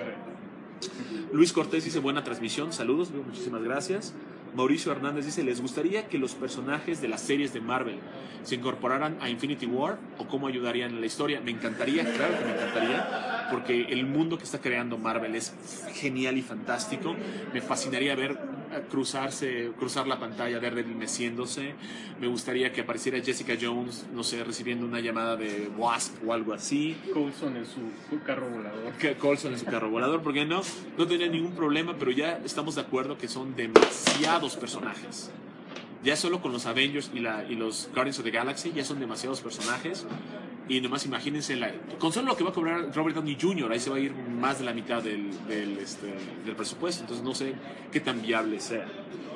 Luis Cortés dice, buena transmisión, saludos, muchísimas gracias. Mauricio Hernández dice, ¿les gustaría que los personajes de las series de Marvel se incorporaran a Infinity War o cómo ayudarían en la historia? Me encantaría, claro que me encantaría, porque el mundo que está creando Marvel es genial y fantástico. Me fascinaría ver cruzarse, cruzar la pantalla, Daredevil meciéndose. Me gustaría que apareciera Jessica Jones, no sé, recibiendo una llamada de Wasp o algo así. Coulson en su carro volador. Que Coulson en su carro volador, porque no, no tenía ningún problema, pero ya estamos de acuerdo que son demasiados personajes. Ya solo con los Avengers y, la, y los Guardians of the Galaxy ya son demasiados personajes. Y nomás imagínense, la, con solo lo que va a cobrar Robert Downey junior, ahí se va a ir más de la mitad del, del, este, del presupuesto. Entonces no sé qué tan viable sea.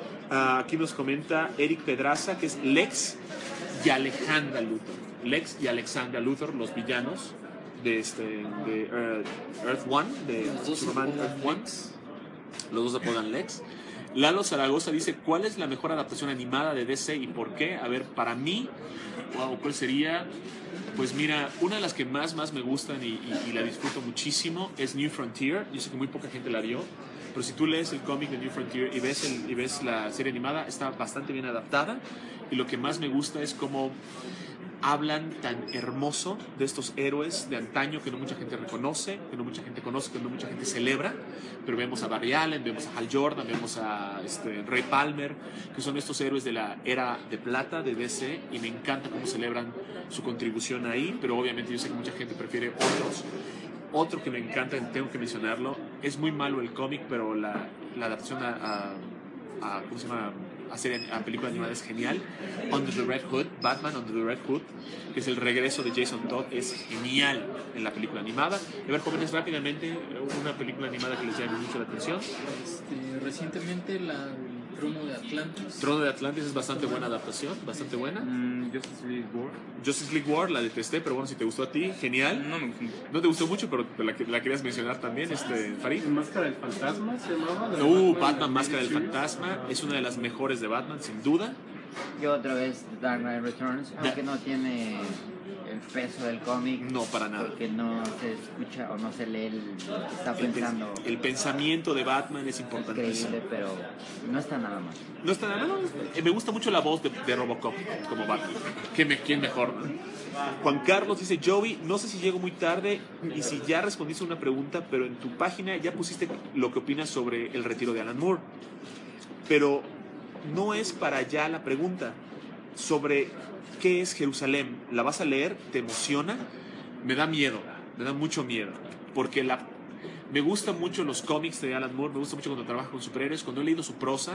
Uh, aquí nos comenta Eric Pedraza, que es Lex y Alexandra Luthor. Lex y Alexandra Luthor, los villanos de, este, de uh, Earth One, de Superman Earth One. Los dos apodan Lex. Lalo Zaragoza dice, ¿cuál es la mejor adaptación animada de D C y por qué? A ver, para mí, wow, ¿cuál sería? Pues mira, una de las que más, más me gustan y, y, y la disfruto muchísimo es New Frontier. Yo sé que muy poca gente la vio, pero si tú lees el cómic de New Frontier y ves, el, y ves la serie animada, está bastante bien adaptada. Y lo que más me gusta es cómo hablan tan hermoso de estos héroes de antaño que no mucha gente reconoce, que no mucha gente conoce, que no mucha gente celebra, pero vemos a Barry Allen, vemos a Hal Jordan, vemos a este, Ray Palmer, que son estos héroes de la era de plata de D C, y me encanta cómo celebran su contribución ahí, pero obviamente yo sé que mucha gente prefiere otros. Otro que me encanta, tengo que mencionarlo, es muy malo el cómic, pero la, la adaptación a, a, a ¿cómo se llama? A, serie, a película animada es genial. Under the Red Hood, Batman Under the Red Hood, que es el regreso de Jason Todd, es genial en la película animada. A ver, jóvenes, rápidamente, una película animada que les llame mucho la atención. Este, recientemente la el Trono de Atlantis. Trono de Atlantis es bastante buena adaptación, bastante buena. Mm, Justice League War. Justice League War, la detesté, pero bueno, si te gustó a ti, genial. No me gustó. No te gustó mucho, pero la, la querías mencionar también, este, Farid. Máscara del Fantasma se llamaba. Uh, Batman, Máscara del Fantasma, es una de las mejores de Batman, sin duda. Yo otra vez Dark Knight Returns, aunque no tiene el peso del cómic. No, para nada. Porque no se escucha o no se lee el, lo que está El, pensando. el pensamiento de Batman es importantísimo. Increíble, pero no está nada mal. No está nada mal. Eh, Me gusta mucho la voz de, de Robocop como Batman. ¿Quién, me, quién mejor? ¿No? Juan Carlos dice, Joey, no sé si llego muy tarde y si ya respondiste una pregunta, pero en tu página ya pusiste lo que opinas sobre el retiro de Alan Moore. Pero no es para allá la pregunta sobre qué es Jerusalén. ¿La vas a leer? ¿Te emociona? Me da miedo, me da mucho miedo, porque la, me gustan mucho los cómics de Alan Moore, me gusta mucho cuando trabaja con superhéroes, cuando he leído su prosa,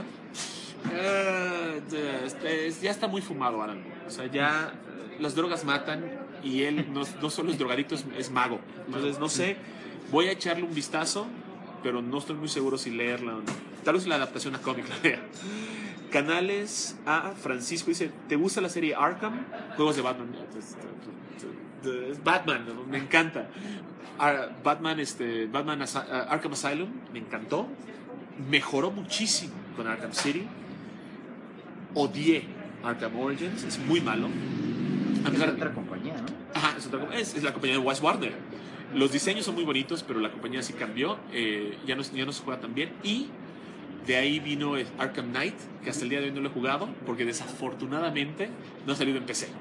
uh, ya está muy fumado Alan Moore, o sea, ya las drogas matan y él no, no solo es drogadicto, es, es mago. Entonces, no sé, voy a echarle un vistazo, pero no estoy muy seguro si leerla o no. Tal vez la adaptación a cómic la lea. Canales a Francisco dice, ¿te gusta la serie Arkham? Juegos de Batman. Batman, me encanta. Batman, este, Batman Arkham Asylum, me encantó. Mejoró muchísimo con Arkham City. Odié Arkham Origins, es muy malo. A Es pesar de- otra compañía, ¿no? Ajá, es, otra, es, es la compañía de Wes Warner. Los diseños son muy bonitos, pero la compañía sí cambió. Eh, ya, no, ya no se juega tan bien. Y de ahí vino el Arkham Knight, que hasta el día de hoy no lo he jugado, porque desafortunadamente no ha salido en P C.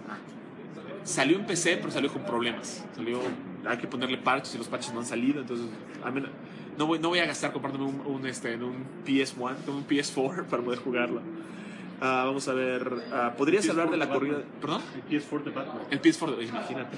Salió en P C, pero salió con problemas. Salió, hay que ponerle parches y los parches no han salido. Entonces, a mí no, no voy, no voy a gastar comprándome un, un, este, un P S uno, un P S cuatro para poder jugarlo. Uh, vamos a ver. Uh, ¿Podrías P S hablar de la cuatro corrida? de Batman. ¿Perdón? El P S cuatro de Batman. El P S cuatro, imagínate.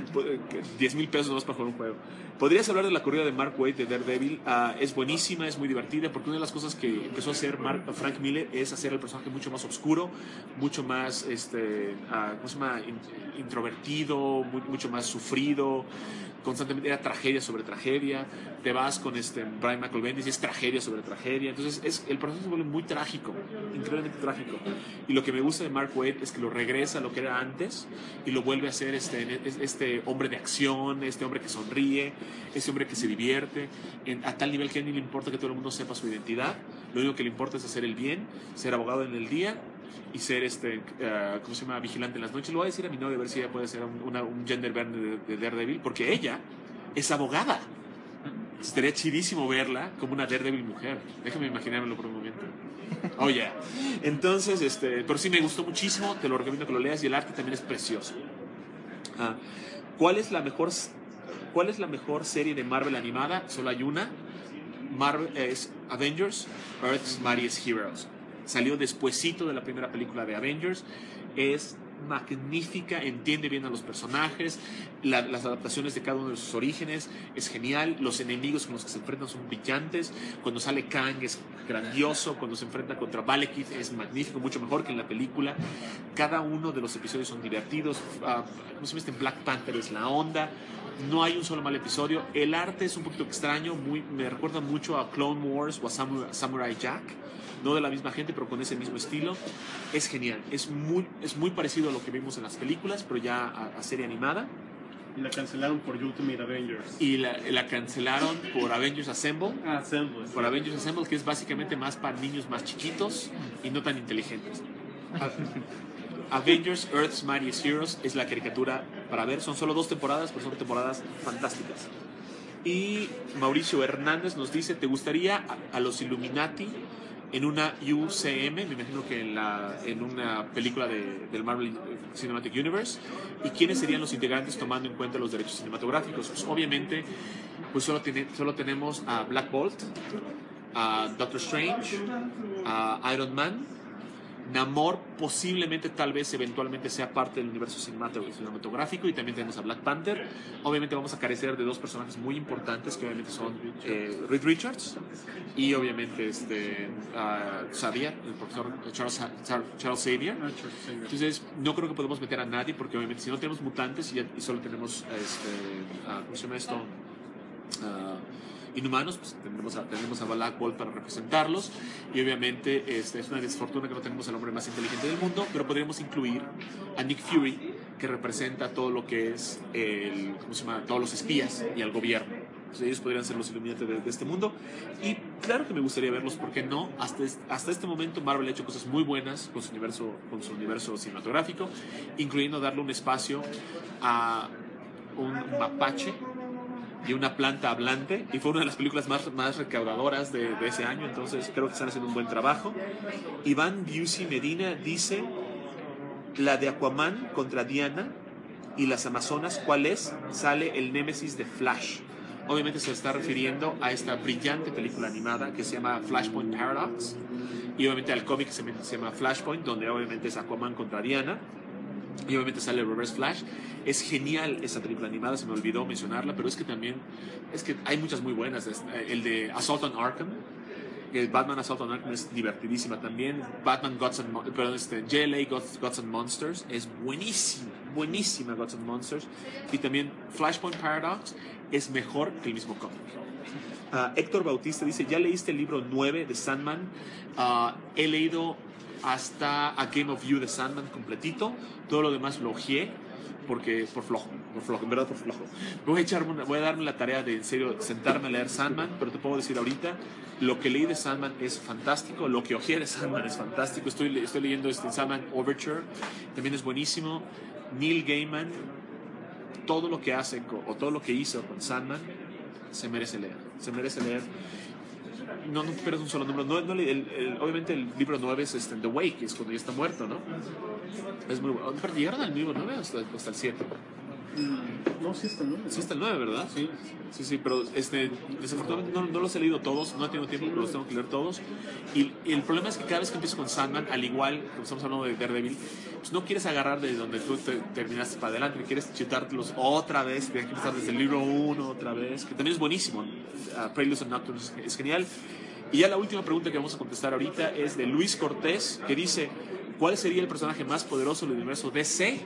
diez mil pesos nomás para jugar un juego. ¿Podrías hablar de la corrida de Mark Waid de Daredevil? Uh, es buenísima, es muy divertida, porque una de las cosas que empezó a hacer Mark, Frank Miller es hacer el personaje mucho más oscuro, mucho más este, uh, ¿cómo se llama? In, introvertido, muy, mucho más sufrido. Constantemente era tragedia sobre tragedia. Te vas con este Brian Michael Bendis y es tragedia sobre tragedia. Entonces es, el personaje se vuelve muy trágico, increíblemente trágico. Y lo que me gusta de Mark Waid es que lo regresa a lo que era antes y lo vuelve a ser este, este hombre de acción, este hombre que sonríe, este hombre que se divierte, en, a tal nivel que a él ni le importa que todo el mundo sepa su identidad. Lo único que le importa es hacer el bien, ser abogado en el día y ser este, uh, ¿cómo se llama? Vigilante en las noches. Lo voy a decir a mi novia a ver si ella puede ser un, una, un gender bend de, de Daredevil, porque ella es abogada. Estaría chidísimo verla como una Daredevil mujer. Déjame imaginármelo por un momento. Oh, yeah. Entonces, este, pero sí me gustó muchísimo, te lo recomiendo que lo leas y el arte también es precioso. Ah, ¿cuál es la mejor, cuál es la mejor serie de Marvel animada? Solo hay una. Marvel es Avengers, Earth's Mightiest Heroes. Salió despuesito de la primera película de Avengers. Es magnífica, entiende bien a los personajes, la, las adaptaciones de cada uno de sus orígenes, es genial, los enemigos con los que se enfrentan son brillantes, cuando sale Kang es grandioso, cuando se enfrenta contra Malekith es magnífico, mucho mejor que en la película, cada uno de los episodios son divertidos, uh, no sé, este Black Panther es la onda, no hay un solo mal episodio, el arte es un poquito extraño, muy, me recuerda mucho a Clone Wars o a Samurai, Samurai Jack, no de la misma gente, pero con ese mismo estilo. Es genial, es muy, es muy parecido a lo que vimos en las películas, pero ya a, a serie animada. Y la cancelaron por Ultimate Avengers. Y la, la cancelaron por Avengers Assemble. Ah, Assemble. Por Avengers Assemble, que es básicamente más para niños más chiquitos y no tan inteligentes. Avengers Earth's Mightiest Heroes es la caricatura para ver. Son solo dos temporadas, pero son temporadas fantásticas. Y Mauricio Hernández nos dice, ¿te gustaría a, a los Illuminati en una U C M, me imagino que en, la, en una película de, del Marvel Cinematic Universe? ¿Y quiénes serían los integrantes tomando en cuenta los derechos cinematográficos? Pues obviamente pues solo, tiene, solo tenemos a Black Bolt, a Doctor Strange, a Iron Man. Namor posiblemente, tal vez, eventualmente sea parte del universo cinematográfico, y también tenemos a Black Panther. Obviamente vamos a carecer de dos personajes muy importantes, que obviamente son eh, Reed Richards y obviamente este, uh, Xavier, el profesor Charles, Charles Xavier. Entonces no creo que podemos meter a nadie, porque obviamente si no tenemos mutantes y, ya, y solo tenemos este, uh, ¿cómo se llama esto? Uh, Inhumanos, pues tenemos a, tenemos a Black Bolt para representarlos, y obviamente este, es una desfortuna que no tenemos al hombre más inteligente del mundo, pero podríamos incluir a Nick Fury, que representa todo lo que es el, ¿cómo se llama? Todos los espías y al gobierno. Entonces ellos podrían ser los Illuminati de, de este mundo, y claro que me gustaría verlos, porque no, hasta, hasta este momento Marvel ha hecho cosas muy buenas con su universo, con su universo cinematográfico, incluyendo darle un espacio a un mapache y una planta hablante, y fue una de las películas más, más recaudadoras de, de ese año. Entonces creo que están haciendo un buen trabajo. Iván Busey Medina dice, la de Aquaman contra Diana y las Amazonas, ¿cuál es? Sale el némesis de Flash. Obviamente se está refiriendo a esta brillante película animada que se llama Flashpoint Paradox, y obviamente al cómic que se, se llama Flashpoint, donde obviamente es Aquaman contra Diana, y obviamente sale Reverse Flash. Es genial esa película animada, se me olvidó mencionarla, pero es que también es que hay muchas muy buenas. El de Assault on Arkham, el Batman Assault on Arkham es divertidísima también. Batman Gods and, perdón, este, J L A Gods, Gods and Monsters es buenísima, buenísima Gods and Monsters. Y también Flashpoint Paradox es mejor que el mismo cómic. Uh, Héctor Bautista dice, ¿ya leíste el libro nueve de Sandman? Uh, he leído hasta A Game of You de Sandman completito, todo lo demás lo ojeé porque por flojo, por flojo, en verdad por flojo. Voy a echarme una, voy a darme la tarea de en serio sentarme a leer Sandman, pero te puedo decir ahorita, lo que leí de Sandman es fantástico, lo que ojeé de Sandman es fantástico. Estoy, estoy leyendo este Sandman Overture, también es buenísimo. Neil Gaiman, todo lo que hace co- o todo lo que hizo con Sandman, se merece leer. Se merece leer. No, no pierdas un solo número. No, no, el, el, obviamente el libro nueve es este, The Wake, es cuando ya está muerto, ¿no? Es muy bueno. Pero llegaron al libro nueve hasta, hasta el siete. Mm, No, sí está nueve. Sí está el nueve, ¿verdad? Sí. Sí, sí, pero este, desafortunadamente no, no los he leído todos, no he tenido tiempo, pero los tengo que leer todos. Y, y el problema es que cada vez que empiezo con Sandman, al igual que estamos hablando de Daredevil, pues no quieres agarrar de donde tú te, terminaste para adelante, quieres chutártelos otra vez, tienes que empezar desde el libro uno otra vez, que también es buenísimo. Uh, Preludes and Nocturnes es, es genial. Y ya la última pregunta que vamos a contestar ahorita es de Luis Cortés, que dice: ¿cuál sería el personaje más poderoso del universo D C?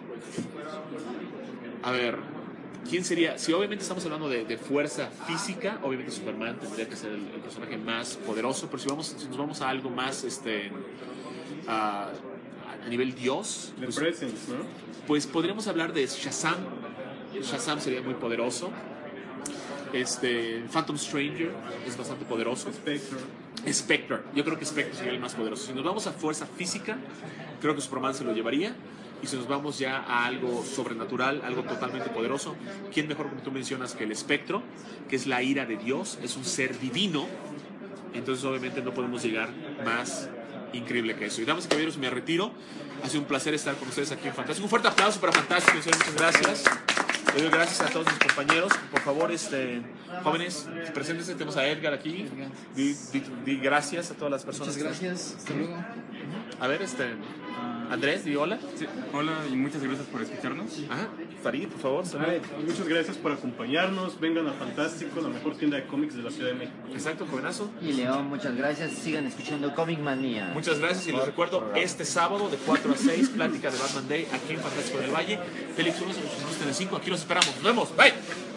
A ver, ¿quién sería? Si obviamente estamos hablando de, de fuerza física, obviamente Superman tendría que ser el, el personaje más poderoso, pero si, vamos, si nos vamos a algo más este, a, a nivel Dios, The pues, Presence, ¿no? pues podríamos hablar de Shazam. Shazam sería muy poderoso. Este, Phantom Stranger es bastante poderoso. Spectre. Spectre, yo creo que Spectre sería el más poderoso. Si nos vamos a fuerza física, creo que Superman se lo llevaría. Y si nos vamos ya a algo sobrenatural, algo totalmente poderoso, ¿quién mejor, como tú mencionas, que el espectro, que es la ira de Dios, es un ser divino? Entonces obviamente no podemos llegar más increíble que eso. Y damas y caballeros, me retiro. Ha sido un placer estar con ustedes aquí en Fantástico. Un fuerte aplauso para Fantástico, muchas gracias. Le doy gracias a todos mis compañeros. Por favor, este, jóvenes, preséntense. Tenemos a Edgar aquí. Di, di, di gracias a todas las personas. Muchas gracias, hasta luego. A ver, este, Andrés, di hola. Sí, hola y muchas gracias por escucharnos. Ajá. Farid, por favor. Ay, muchas gracias por acompañarnos. Vengan a Fantástico, la mejor tienda de cómics de la Ciudad de México. Exacto, jovenazo. Y León, muchas gracias. Sigan escuchando Comic Manía. Muchas gracias y les recuerdo este sábado de cuatro a seis, plática de Batman Day aquí en Fantástico del Valle. Félix, uno se nos en el cinco, aquí los esperamos. Nos vemos, bye.